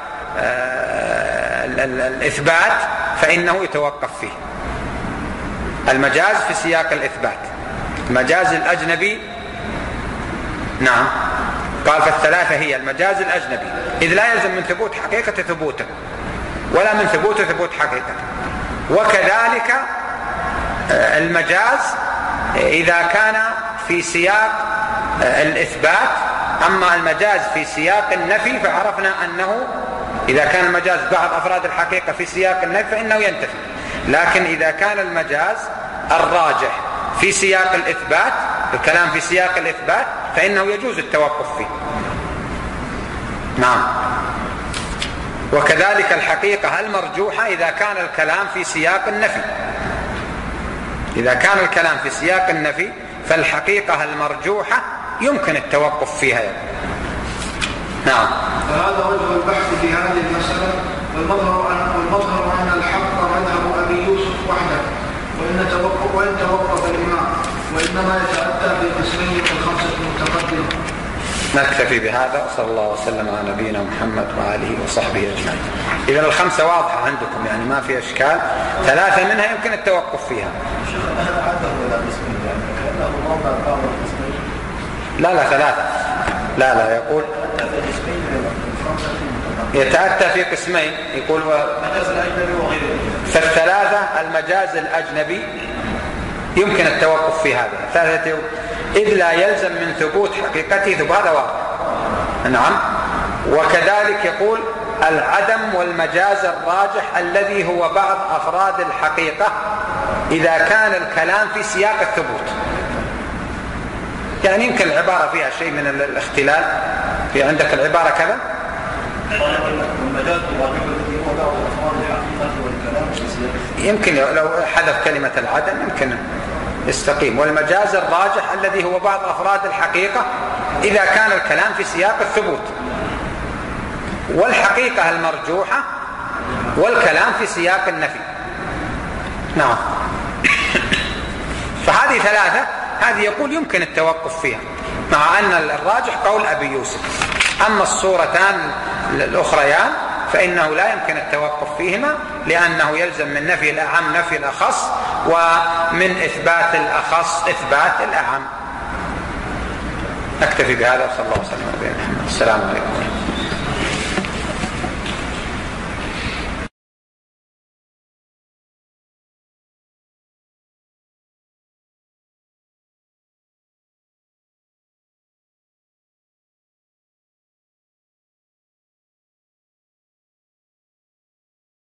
الإثبات فإنه يتوقف فيه. المجاز في سياق الإثبات. المجاز الأجنبي نعم قال فالثلاثة هي المجاز الأجنبي إذ لا يلزم من ثبوت حقيقة ثبوته ولا من ثبوت ثبوت حقيقة، وكذلك المجاز إذا كان في سياق الإثبات. أما المجاز في سياق النفي فعرفنا أنه إذا كان المجاز بعض أفراد الحقيقة في سياق النفي فإنه ينتفي، لكن إذا كان المجاز الراجح في سياق الإثبات الكلام في سياق الإثبات فإنه يجوز التوقف فيه. نعم. وكذلك الحقيقة المرجوحة إذا كان الكلام في سياق النفي. إذا كان الكلام في سياق النفي فالحقيقة المرجوحة يمكن التوقف فيها. نعم. فهذا وجه البحث في هذه المسألة، والمظهر أن والمظهر أن الحق مذهب أبي يوسف وحده، وإن توقف وإن توقف الإمام، وإنما يتأتى في قسمين الخمسة المتقدمة. نكتفي بهذا، وصلى الله وسلم على نبينا محمد وآله وصحبه أجمعين. إذن الخمسة واضحة عندكم، يعني ما في إشكال. ثلاثة منها يمكن التوقف فيها. لا لا ثلاثة. لا لا يقول يتأتى في قسمين، يقول فالثلاثة المجاز الأجنبي يمكن التوقف في هذا ثلاثة، إذ لا يلزم من ثبوت حقيقته ثبوت، هذا واضح. نعم. وكذلك يقول العدم والمجاز الراجح الذي هو بعض أفراد الحقيقة إذا كان الكلام في سياق الثبوت. يعني يمكن العبارة فيها شيء من الاختلال، في عندك العبارة كذا يمكن لو حذف كلمة العدم يمكن يستقيم. والمجاز الراجح الذي هو بعض أفراد الحقيقة إذا كان الكلام في سياق الثبوت، والحقيقة المرجوحة والكلام في سياق النفي. نعم. فهذه ثلاثة، هذه يقول يمكن التوقف فيها، مع أن الراجح قول أبي يوسف. أما الصورتان الأخريان فإنه لا يمكن التوقف فيهما، لأنه يلزم من نفي الأعم نفي الأخص، ومن إثبات الأخص إثبات الأعم. نكتفي بهذا، صلى الله عليه وسلم. السلام عليكم.